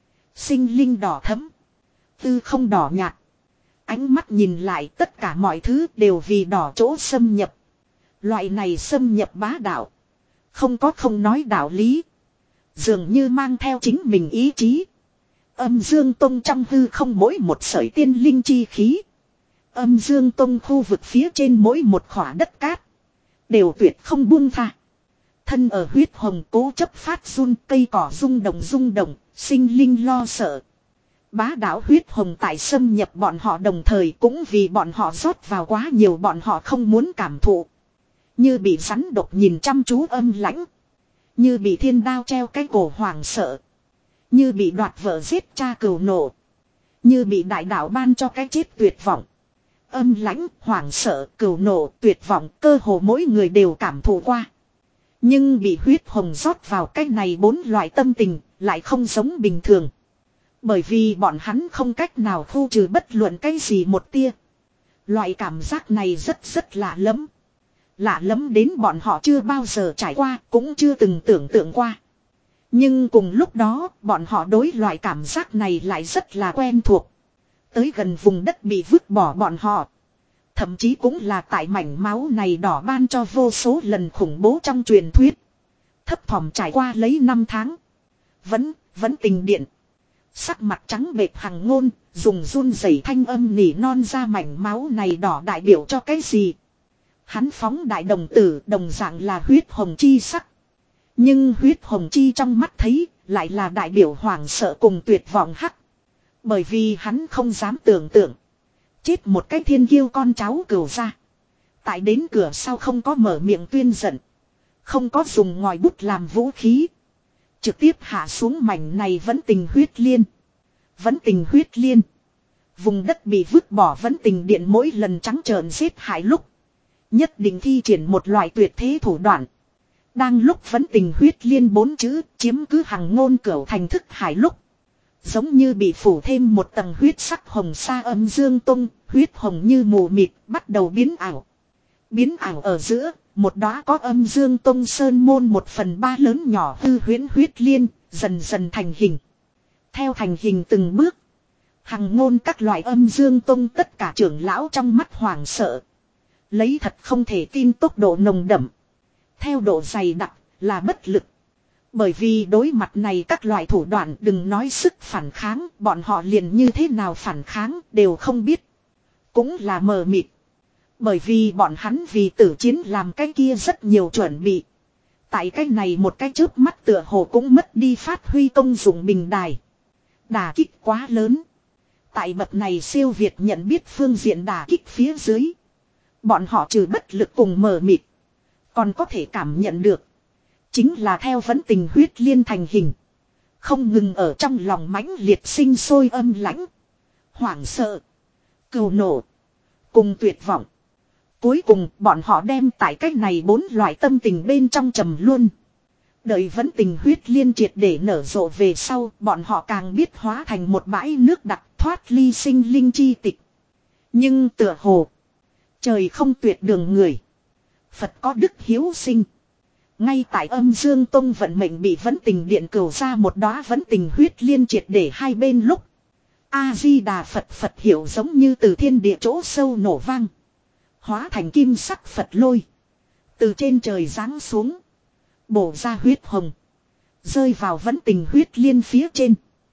Speaker 1: Sinh linh đỏ thẫm. Tư không đỏ nhạt. Ánh mắt nhìn lại tất cả mọi thứ đều vì đỏ chỗ xâm nhập. Loại này xâm nhập bá đạo. Không có không nói đạo lý. Dường như mang theo chính mình ý chí. Âm Dương Tông trong hư không mỗi một sợi tiên linh chi khí. Âm Dương Tông khu vực phía trên mỗi một khỏa đất cát. Đều tuyệt không buông tha. Thân ở huyết hồng cố chấp phát run cây cỏ rung động rung động. Sinh linh lo sợ. Bá đạo huyết hồng tại xâm nhập bọn họ đồng thời cũng vì bọn họ rót vào quá nhiều bọn họ không muốn cảm thụ. Như bị rắn độc nhìn chăm chú âm lãnh. Như bị thiên đao treo cái cổ hoảng sợ. Như bị đoạt vợ giết cha cừu nộ. Như bị đại đạo ban cho cái chết tuyệt vọng. Âm lãnh, hoảng sợ, cừu nộ, tuyệt vọng cơ hồ mỗi người đều cảm thụ qua. Nhưng bị huyết hồng rót vào cái này bốn loại tâm tình lại không giống bình thường. Bởi vì bọn hắn không cách nào khu trừ bất luận cái gì một tia. Loại cảm giác này rất rất lạ lẫm. Lạ lẫm đến bọn họ chưa bao giờ trải qua, cũng chưa từng tưởng tượng qua. Nhưng cùng lúc đó, bọn họ đối loại cảm giác này lại rất là quen thuộc. Tới gần vùng đất bị vứt bỏ bọn họ. Thậm chí cũng là tại mảnh máu này đỏ ban cho vô số lần khủng bố trong truyền thuyết. Thấp thỏm trải qua lấy năm tháng. Vẫn, vẫn tình điện. Sắc mặt trắng bệch Hằng Ngôn, dùng run rẩy thanh âm nỉ non ra mảnh máu này đỏ đại biểu cho cái gì. Hắn phóng đại đồng tử đồng dạng là huyết hồng chi sắc. Nhưng huyết hồng chi trong mắt thấy lại là đại biểu hoảng sợ cùng tuyệt vọng hắc. Bởi vì hắn không dám tưởng tượng. Chết một cái thiên kiêu con cháu cửu ra. Tại đến cửa sau không có mở miệng tuyên giận. Không có dùng ngòi bút làm vũ khí. Trực tiếp hạ xuống mảnh này vẫn tình huyết liên. Vẫn tình huyết liên. Vùng đất bị vứt bỏ vẫn tình điện mỗi lần trắng trợn giết hại lúc. Nhất định thi triển một loại tuyệt thế thủ đoạn. Đang lúc vẫn tình huyết liên bốn chữ chiếm cứ Hằng Ngôn cửu thành thức hải lúc. Giống như bị phủ thêm một tầng huyết sắc hồng sa âm dương tung, huyết hồng như mù mịt bắt đầu biến ảo. Biến ảo ở giữa, một đóa có âm dương tông sơn môn một phần ba lớn nhỏ hư huyễn huyết liên, dần dần thành hình. Theo thành hình từng bước, hằng ngôn các loại âm dương tông tất cả trưởng lão trong mắt hoảng sợ. Lấy thật không thể tin tốc độ nồng đậm. Theo độ dày đặc là bất lực. Bởi vì đối mặt này các loại thủ đoạn đừng nói sức phản kháng, bọn họ liền như thế nào phản kháng đều không biết. Cũng là mờ mịt. Bởi vì bọn hắn vì tử chiến làm cái kia rất nhiều chuẩn bị. Tại cái này một cái chớp mắt tựa hồ cũng mất đi phát huy công dụng bình đài. Đả kích quá lớn. Tại bậc này siêu việt nhận biết phương diện đả kích phía dưới. Bọn họ trừ bất lực cùng mờ mịt. Còn có thể cảm nhận được. Chính là theo vấn tình huyết liên thành hình. Không ngừng ở trong lòng mãnh liệt sinh sôi âm lãnh. Hoảng sợ. Cừu nổ. Cùng tuyệt vọng. Cuối cùng bọn họ đem tại cách này bốn loại tâm tình bên trong trầm luôn. Đợi vấn tình huyết liên triệt để nở rộ về sau, bọn họ càng biết hóa thành một bãi nước đặc thoát ly sinh linh chi tịch. Nhưng tựa hồ, trời không tuyệt đường người. Phật có đức hiếu sinh. Ngay tại âm dương tông vận mệnh bị vấn tình điện cửu ra một đóa vấn tình huyết liên triệt để hai bên lúc. A-di-đà Phật Phật hiểu giống như từ thiên địa chỗ sâu nổ vang. Hóa thành kim sắc Phật lôi. Từ trên trời giáng xuống. Bổ ra huyết hồng. Rơi vào vấn tình huyết liên phía trên.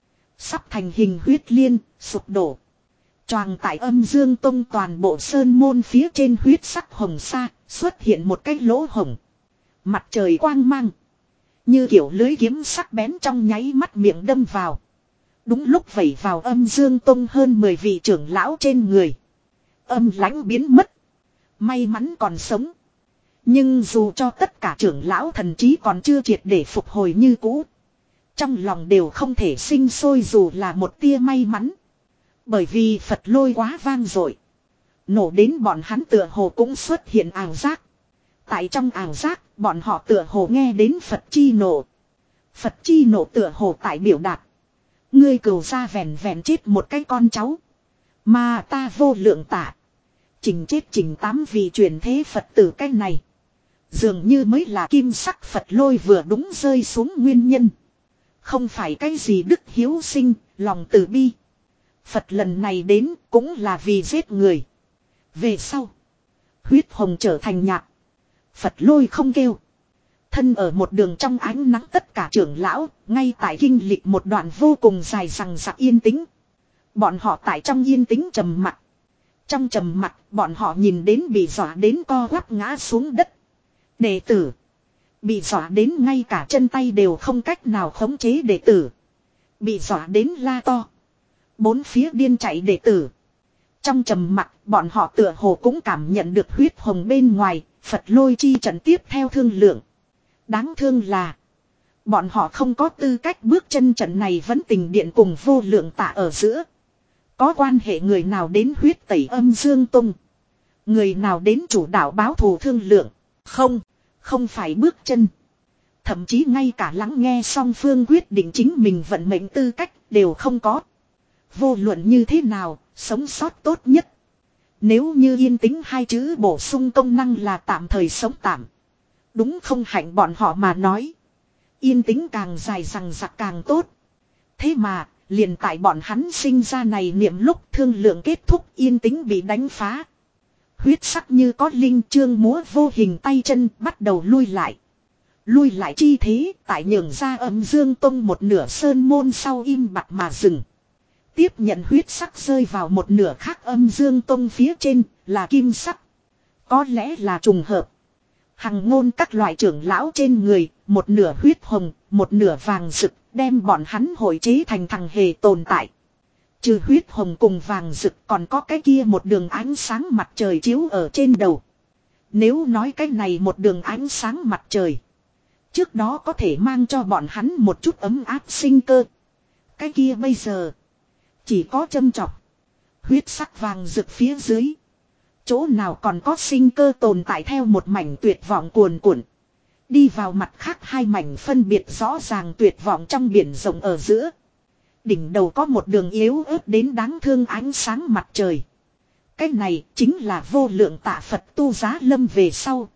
Speaker 1: Sắp thành hình huyết liên, sụp đổ. Choàng tại âm dương tông toàn bộ sơn môn phía trên huyết sắc hồng sa, xuất hiện một cái lỗ hồng. Mặt trời quang mang. Như kiểu lưới kiếm sắc bén trong nháy mắt miệng đâm vào. Đúng lúc vẩy vào âm dương tông hơn mười vị trưởng lão trên người. Âm lãnh biến mất. May mắn còn sống. Nhưng dù cho tất cả trưởng lão thần trí còn chưa triệt để phục hồi như cũ. Trong lòng đều không thể sinh sôi dù là một tia may mắn. Bởi vì Phật lôi quá vang dội. Nổ đến bọn hắn tựa hồ cũng xuất hiện ảo giác. Tại trong ảo giác, bọn họ tựa hồ nghe đến Phật chi nổ. Phật chi nổ tựa hồ tại biểu đạt. Ngươi cừu ra vẹn vẹn chết một cái con cháu. Mà ta vô lượng tả. Chỉnh chết chỉnh tám vì truyền thế Phật tử cái này. Dường như mới là kim sắc Phật lôi vừa đúng rơi xuống nguyên nhân. Không phải cái gì đức hiếu sinh, lòng từ bi. Phật lần này đến cũng là vì giết người. Về sau. Huyết hồng trở thành nhạc. Phật lôi không kêu. Thân ở một đường trong ánh nắng tất cả trưởng lão, ngay tại kinh lịch một đoạn vô cùng dài rằng rạc yên tĩnh. Bọn họ tại trong yên tĩnh trầm mặc. Trong trầm mặc, bọn họ nhìn đến bị dọa đến co quắp ngã xuống đất. Đệ tử. Bị dọa đến ngay cả chân tay đều không cách nào khống chế đệ tử. Bị dọa đến la to. Bốn phía điên chạy đệ tử. Trong trầm mặc, bọn họ tựa hồ cũng cảm nhận được huyết hồng bên ngoài, Phật lôi chi trận tiếp theo thương lượng. Đáng thương là bọn họ không có tư cách bước chân trận này vẫn tình điện cùng vô lượng tạ ở giữa. Có quan hệ người nào đến huyết tẩy âm dương tung. Người nào đến chủ đạo báo thù thương lượng. Không, không phải bước chân. Thậm chí ngay cả lắng nghe song phương quyết định chính mình vận mệnh tư cách đều không có. Vô luận như thế nào, sống sót tốt nhất. Nếu như yên tĩnh hai chữ bổ sung công năng là tạm thời sống tạm. Đúng không hạnh bọn họ mà nói. Yên tĩnh càng dài rằng rạc càng tốt. Thế mà, liền tại bọn hắn sinh ra này niệm lúc thương lượng kết thúc yên tĩnh bị đánh phá. Huyết sắc như có linh chương múa vô hình tay chân bắt đầu lui lại. Lui lại chi thế tại nhường ra âm dương tông một nửa sơn môn sau im bặt mà dừng. Tiếp nhận huyết sắc rơi vào một nửa khác âm dương tông phía trên là kim sắc. Có lẽ là trùng hợp. Hằng ngôn các loại trưởng lão trên người, một nửa huyết hồng, một nửa vàng rực, đem bọn hắn hội chế thành thằng hề tồn tại. Trừ huyết hồng cùng vàng rực còn có cái kia một đường ánh sáng mặt trời chiếu ở trên đầu. Nếu nói cái này một đường ánh sáng mặt trời. Trước đó có thể mang cho bọn hắn một chút ấm áp sinh cơ. Cái kia bây giờ. Chỉ có châm chọc. Huyết sắc vàng rực phía dưới. Chỗ nào còn có sinh cơ tồn tại theo một mảnh tuyệt vọng cuồn cuộn. Đi vào mặt khác hai mảnh phân biệt rõ ràng tuyệt vọng trong biển rộng ở giữa. Đỉnh đầu có một đường yếu ớt đến đáng thương ánh sáng mặt trời. Cái này chính là vô lượng tạ Phật tu giá lâm về sau,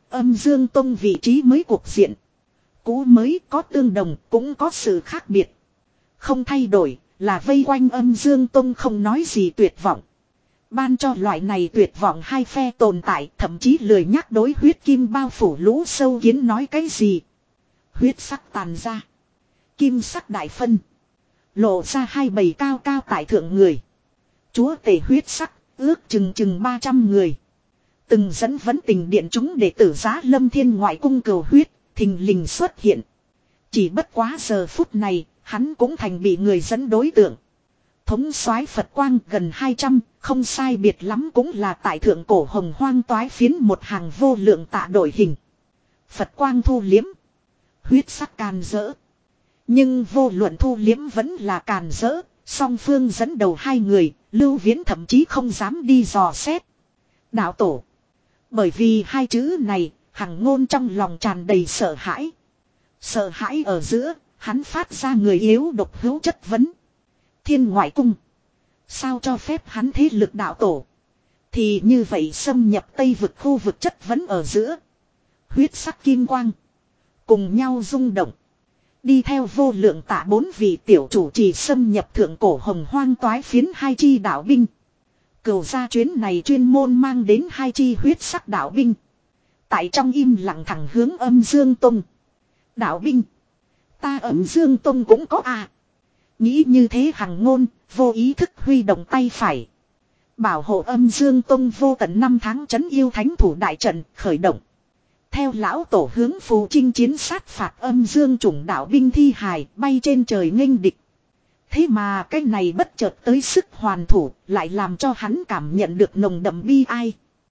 Speaker 1: Âm Dương Tông vị trí mới cuộc diện. Cũ mới có tương đồng cũng có sự khác biệt. Không thay đổi là vây quanh Âm Dương Tông không nói gì tuyệt vọng. Ban cho loại này tuyệt vọng hai phe tồn tại, thậm chí lười nhắc đối huyết kim bao phủ lũ sâu kiến nói cái gì. Huyết sắc tàn ra. Kim sắc đại phân. Lộ ra hai bầy cao cao tại thượng người. Chúa tể huyết sắc, ước chừng chừng ba trăm người. Từng dẫn vấn tình điện chúng để tử giá Lâm Thiên ngoại cung cầu huyết, thình lình xuất hiện. Chỉ bất quá giờ phút này, hắn cũng thành bị người dẫn đối tượng. Thống soái Phật quang gần hai trăm, không sai biệt lắm cũng là tại thượng cổ hồng hoang toái phiến một hàng vô lượng tạ đổi hình. Phật quang thu liếm. Huyết sắc càn rỡ. Nhưng vô luận thu liếm vẫn là càn rỡ, song phương dẫn đầu hai người, Lưu Viễn thậm chí không dám đi dò xét. Đạo tổ. Bởi vì hai chữ này, Hằng Ngôn trong lòng tràn đầy sợ hãi. Sợ hãi ở giữa, hắn phát ra người yếu độc hữu chất vấn. Thiên ngoại cung. Sao cho phép hắn thế lực đạo tổ. Thì như vậy xâm nhập Tây vực khu vực chất vấn ở giữa. Huyết sắc kim quang. Cùng nhau rung động. Đi theo vô lượng tạ bốn vị tiểu chủ trì xâm nhập thượng cổ hồng hoang toái phiến hai chi đạo binh. Cửu gia chuyến này chuyên môn mang đến hai chi huyết sắc đạo binh. Tại trong im lặng thẳng hướng Âm Dương Tông. Đạo binh. Ta Âm Dương Tông cũng có à. Nghĩ như thế Hằng Ngôn, vô ý thức huy động tay phải. Bảo hộ Âm Dương Tông vô tận năm tháng trấn yêu thánh thủ đại trận khởi động. Theo lão tổ hướng phù chinh chiến sát phạt Âm Dương chủng đạo binh thi hài bay trên trời nghênh địch. Thế mà cái này bất chợt tới sức hoàn thủ lại làm cho hắn cảm nhận được nồng đậm bi ai.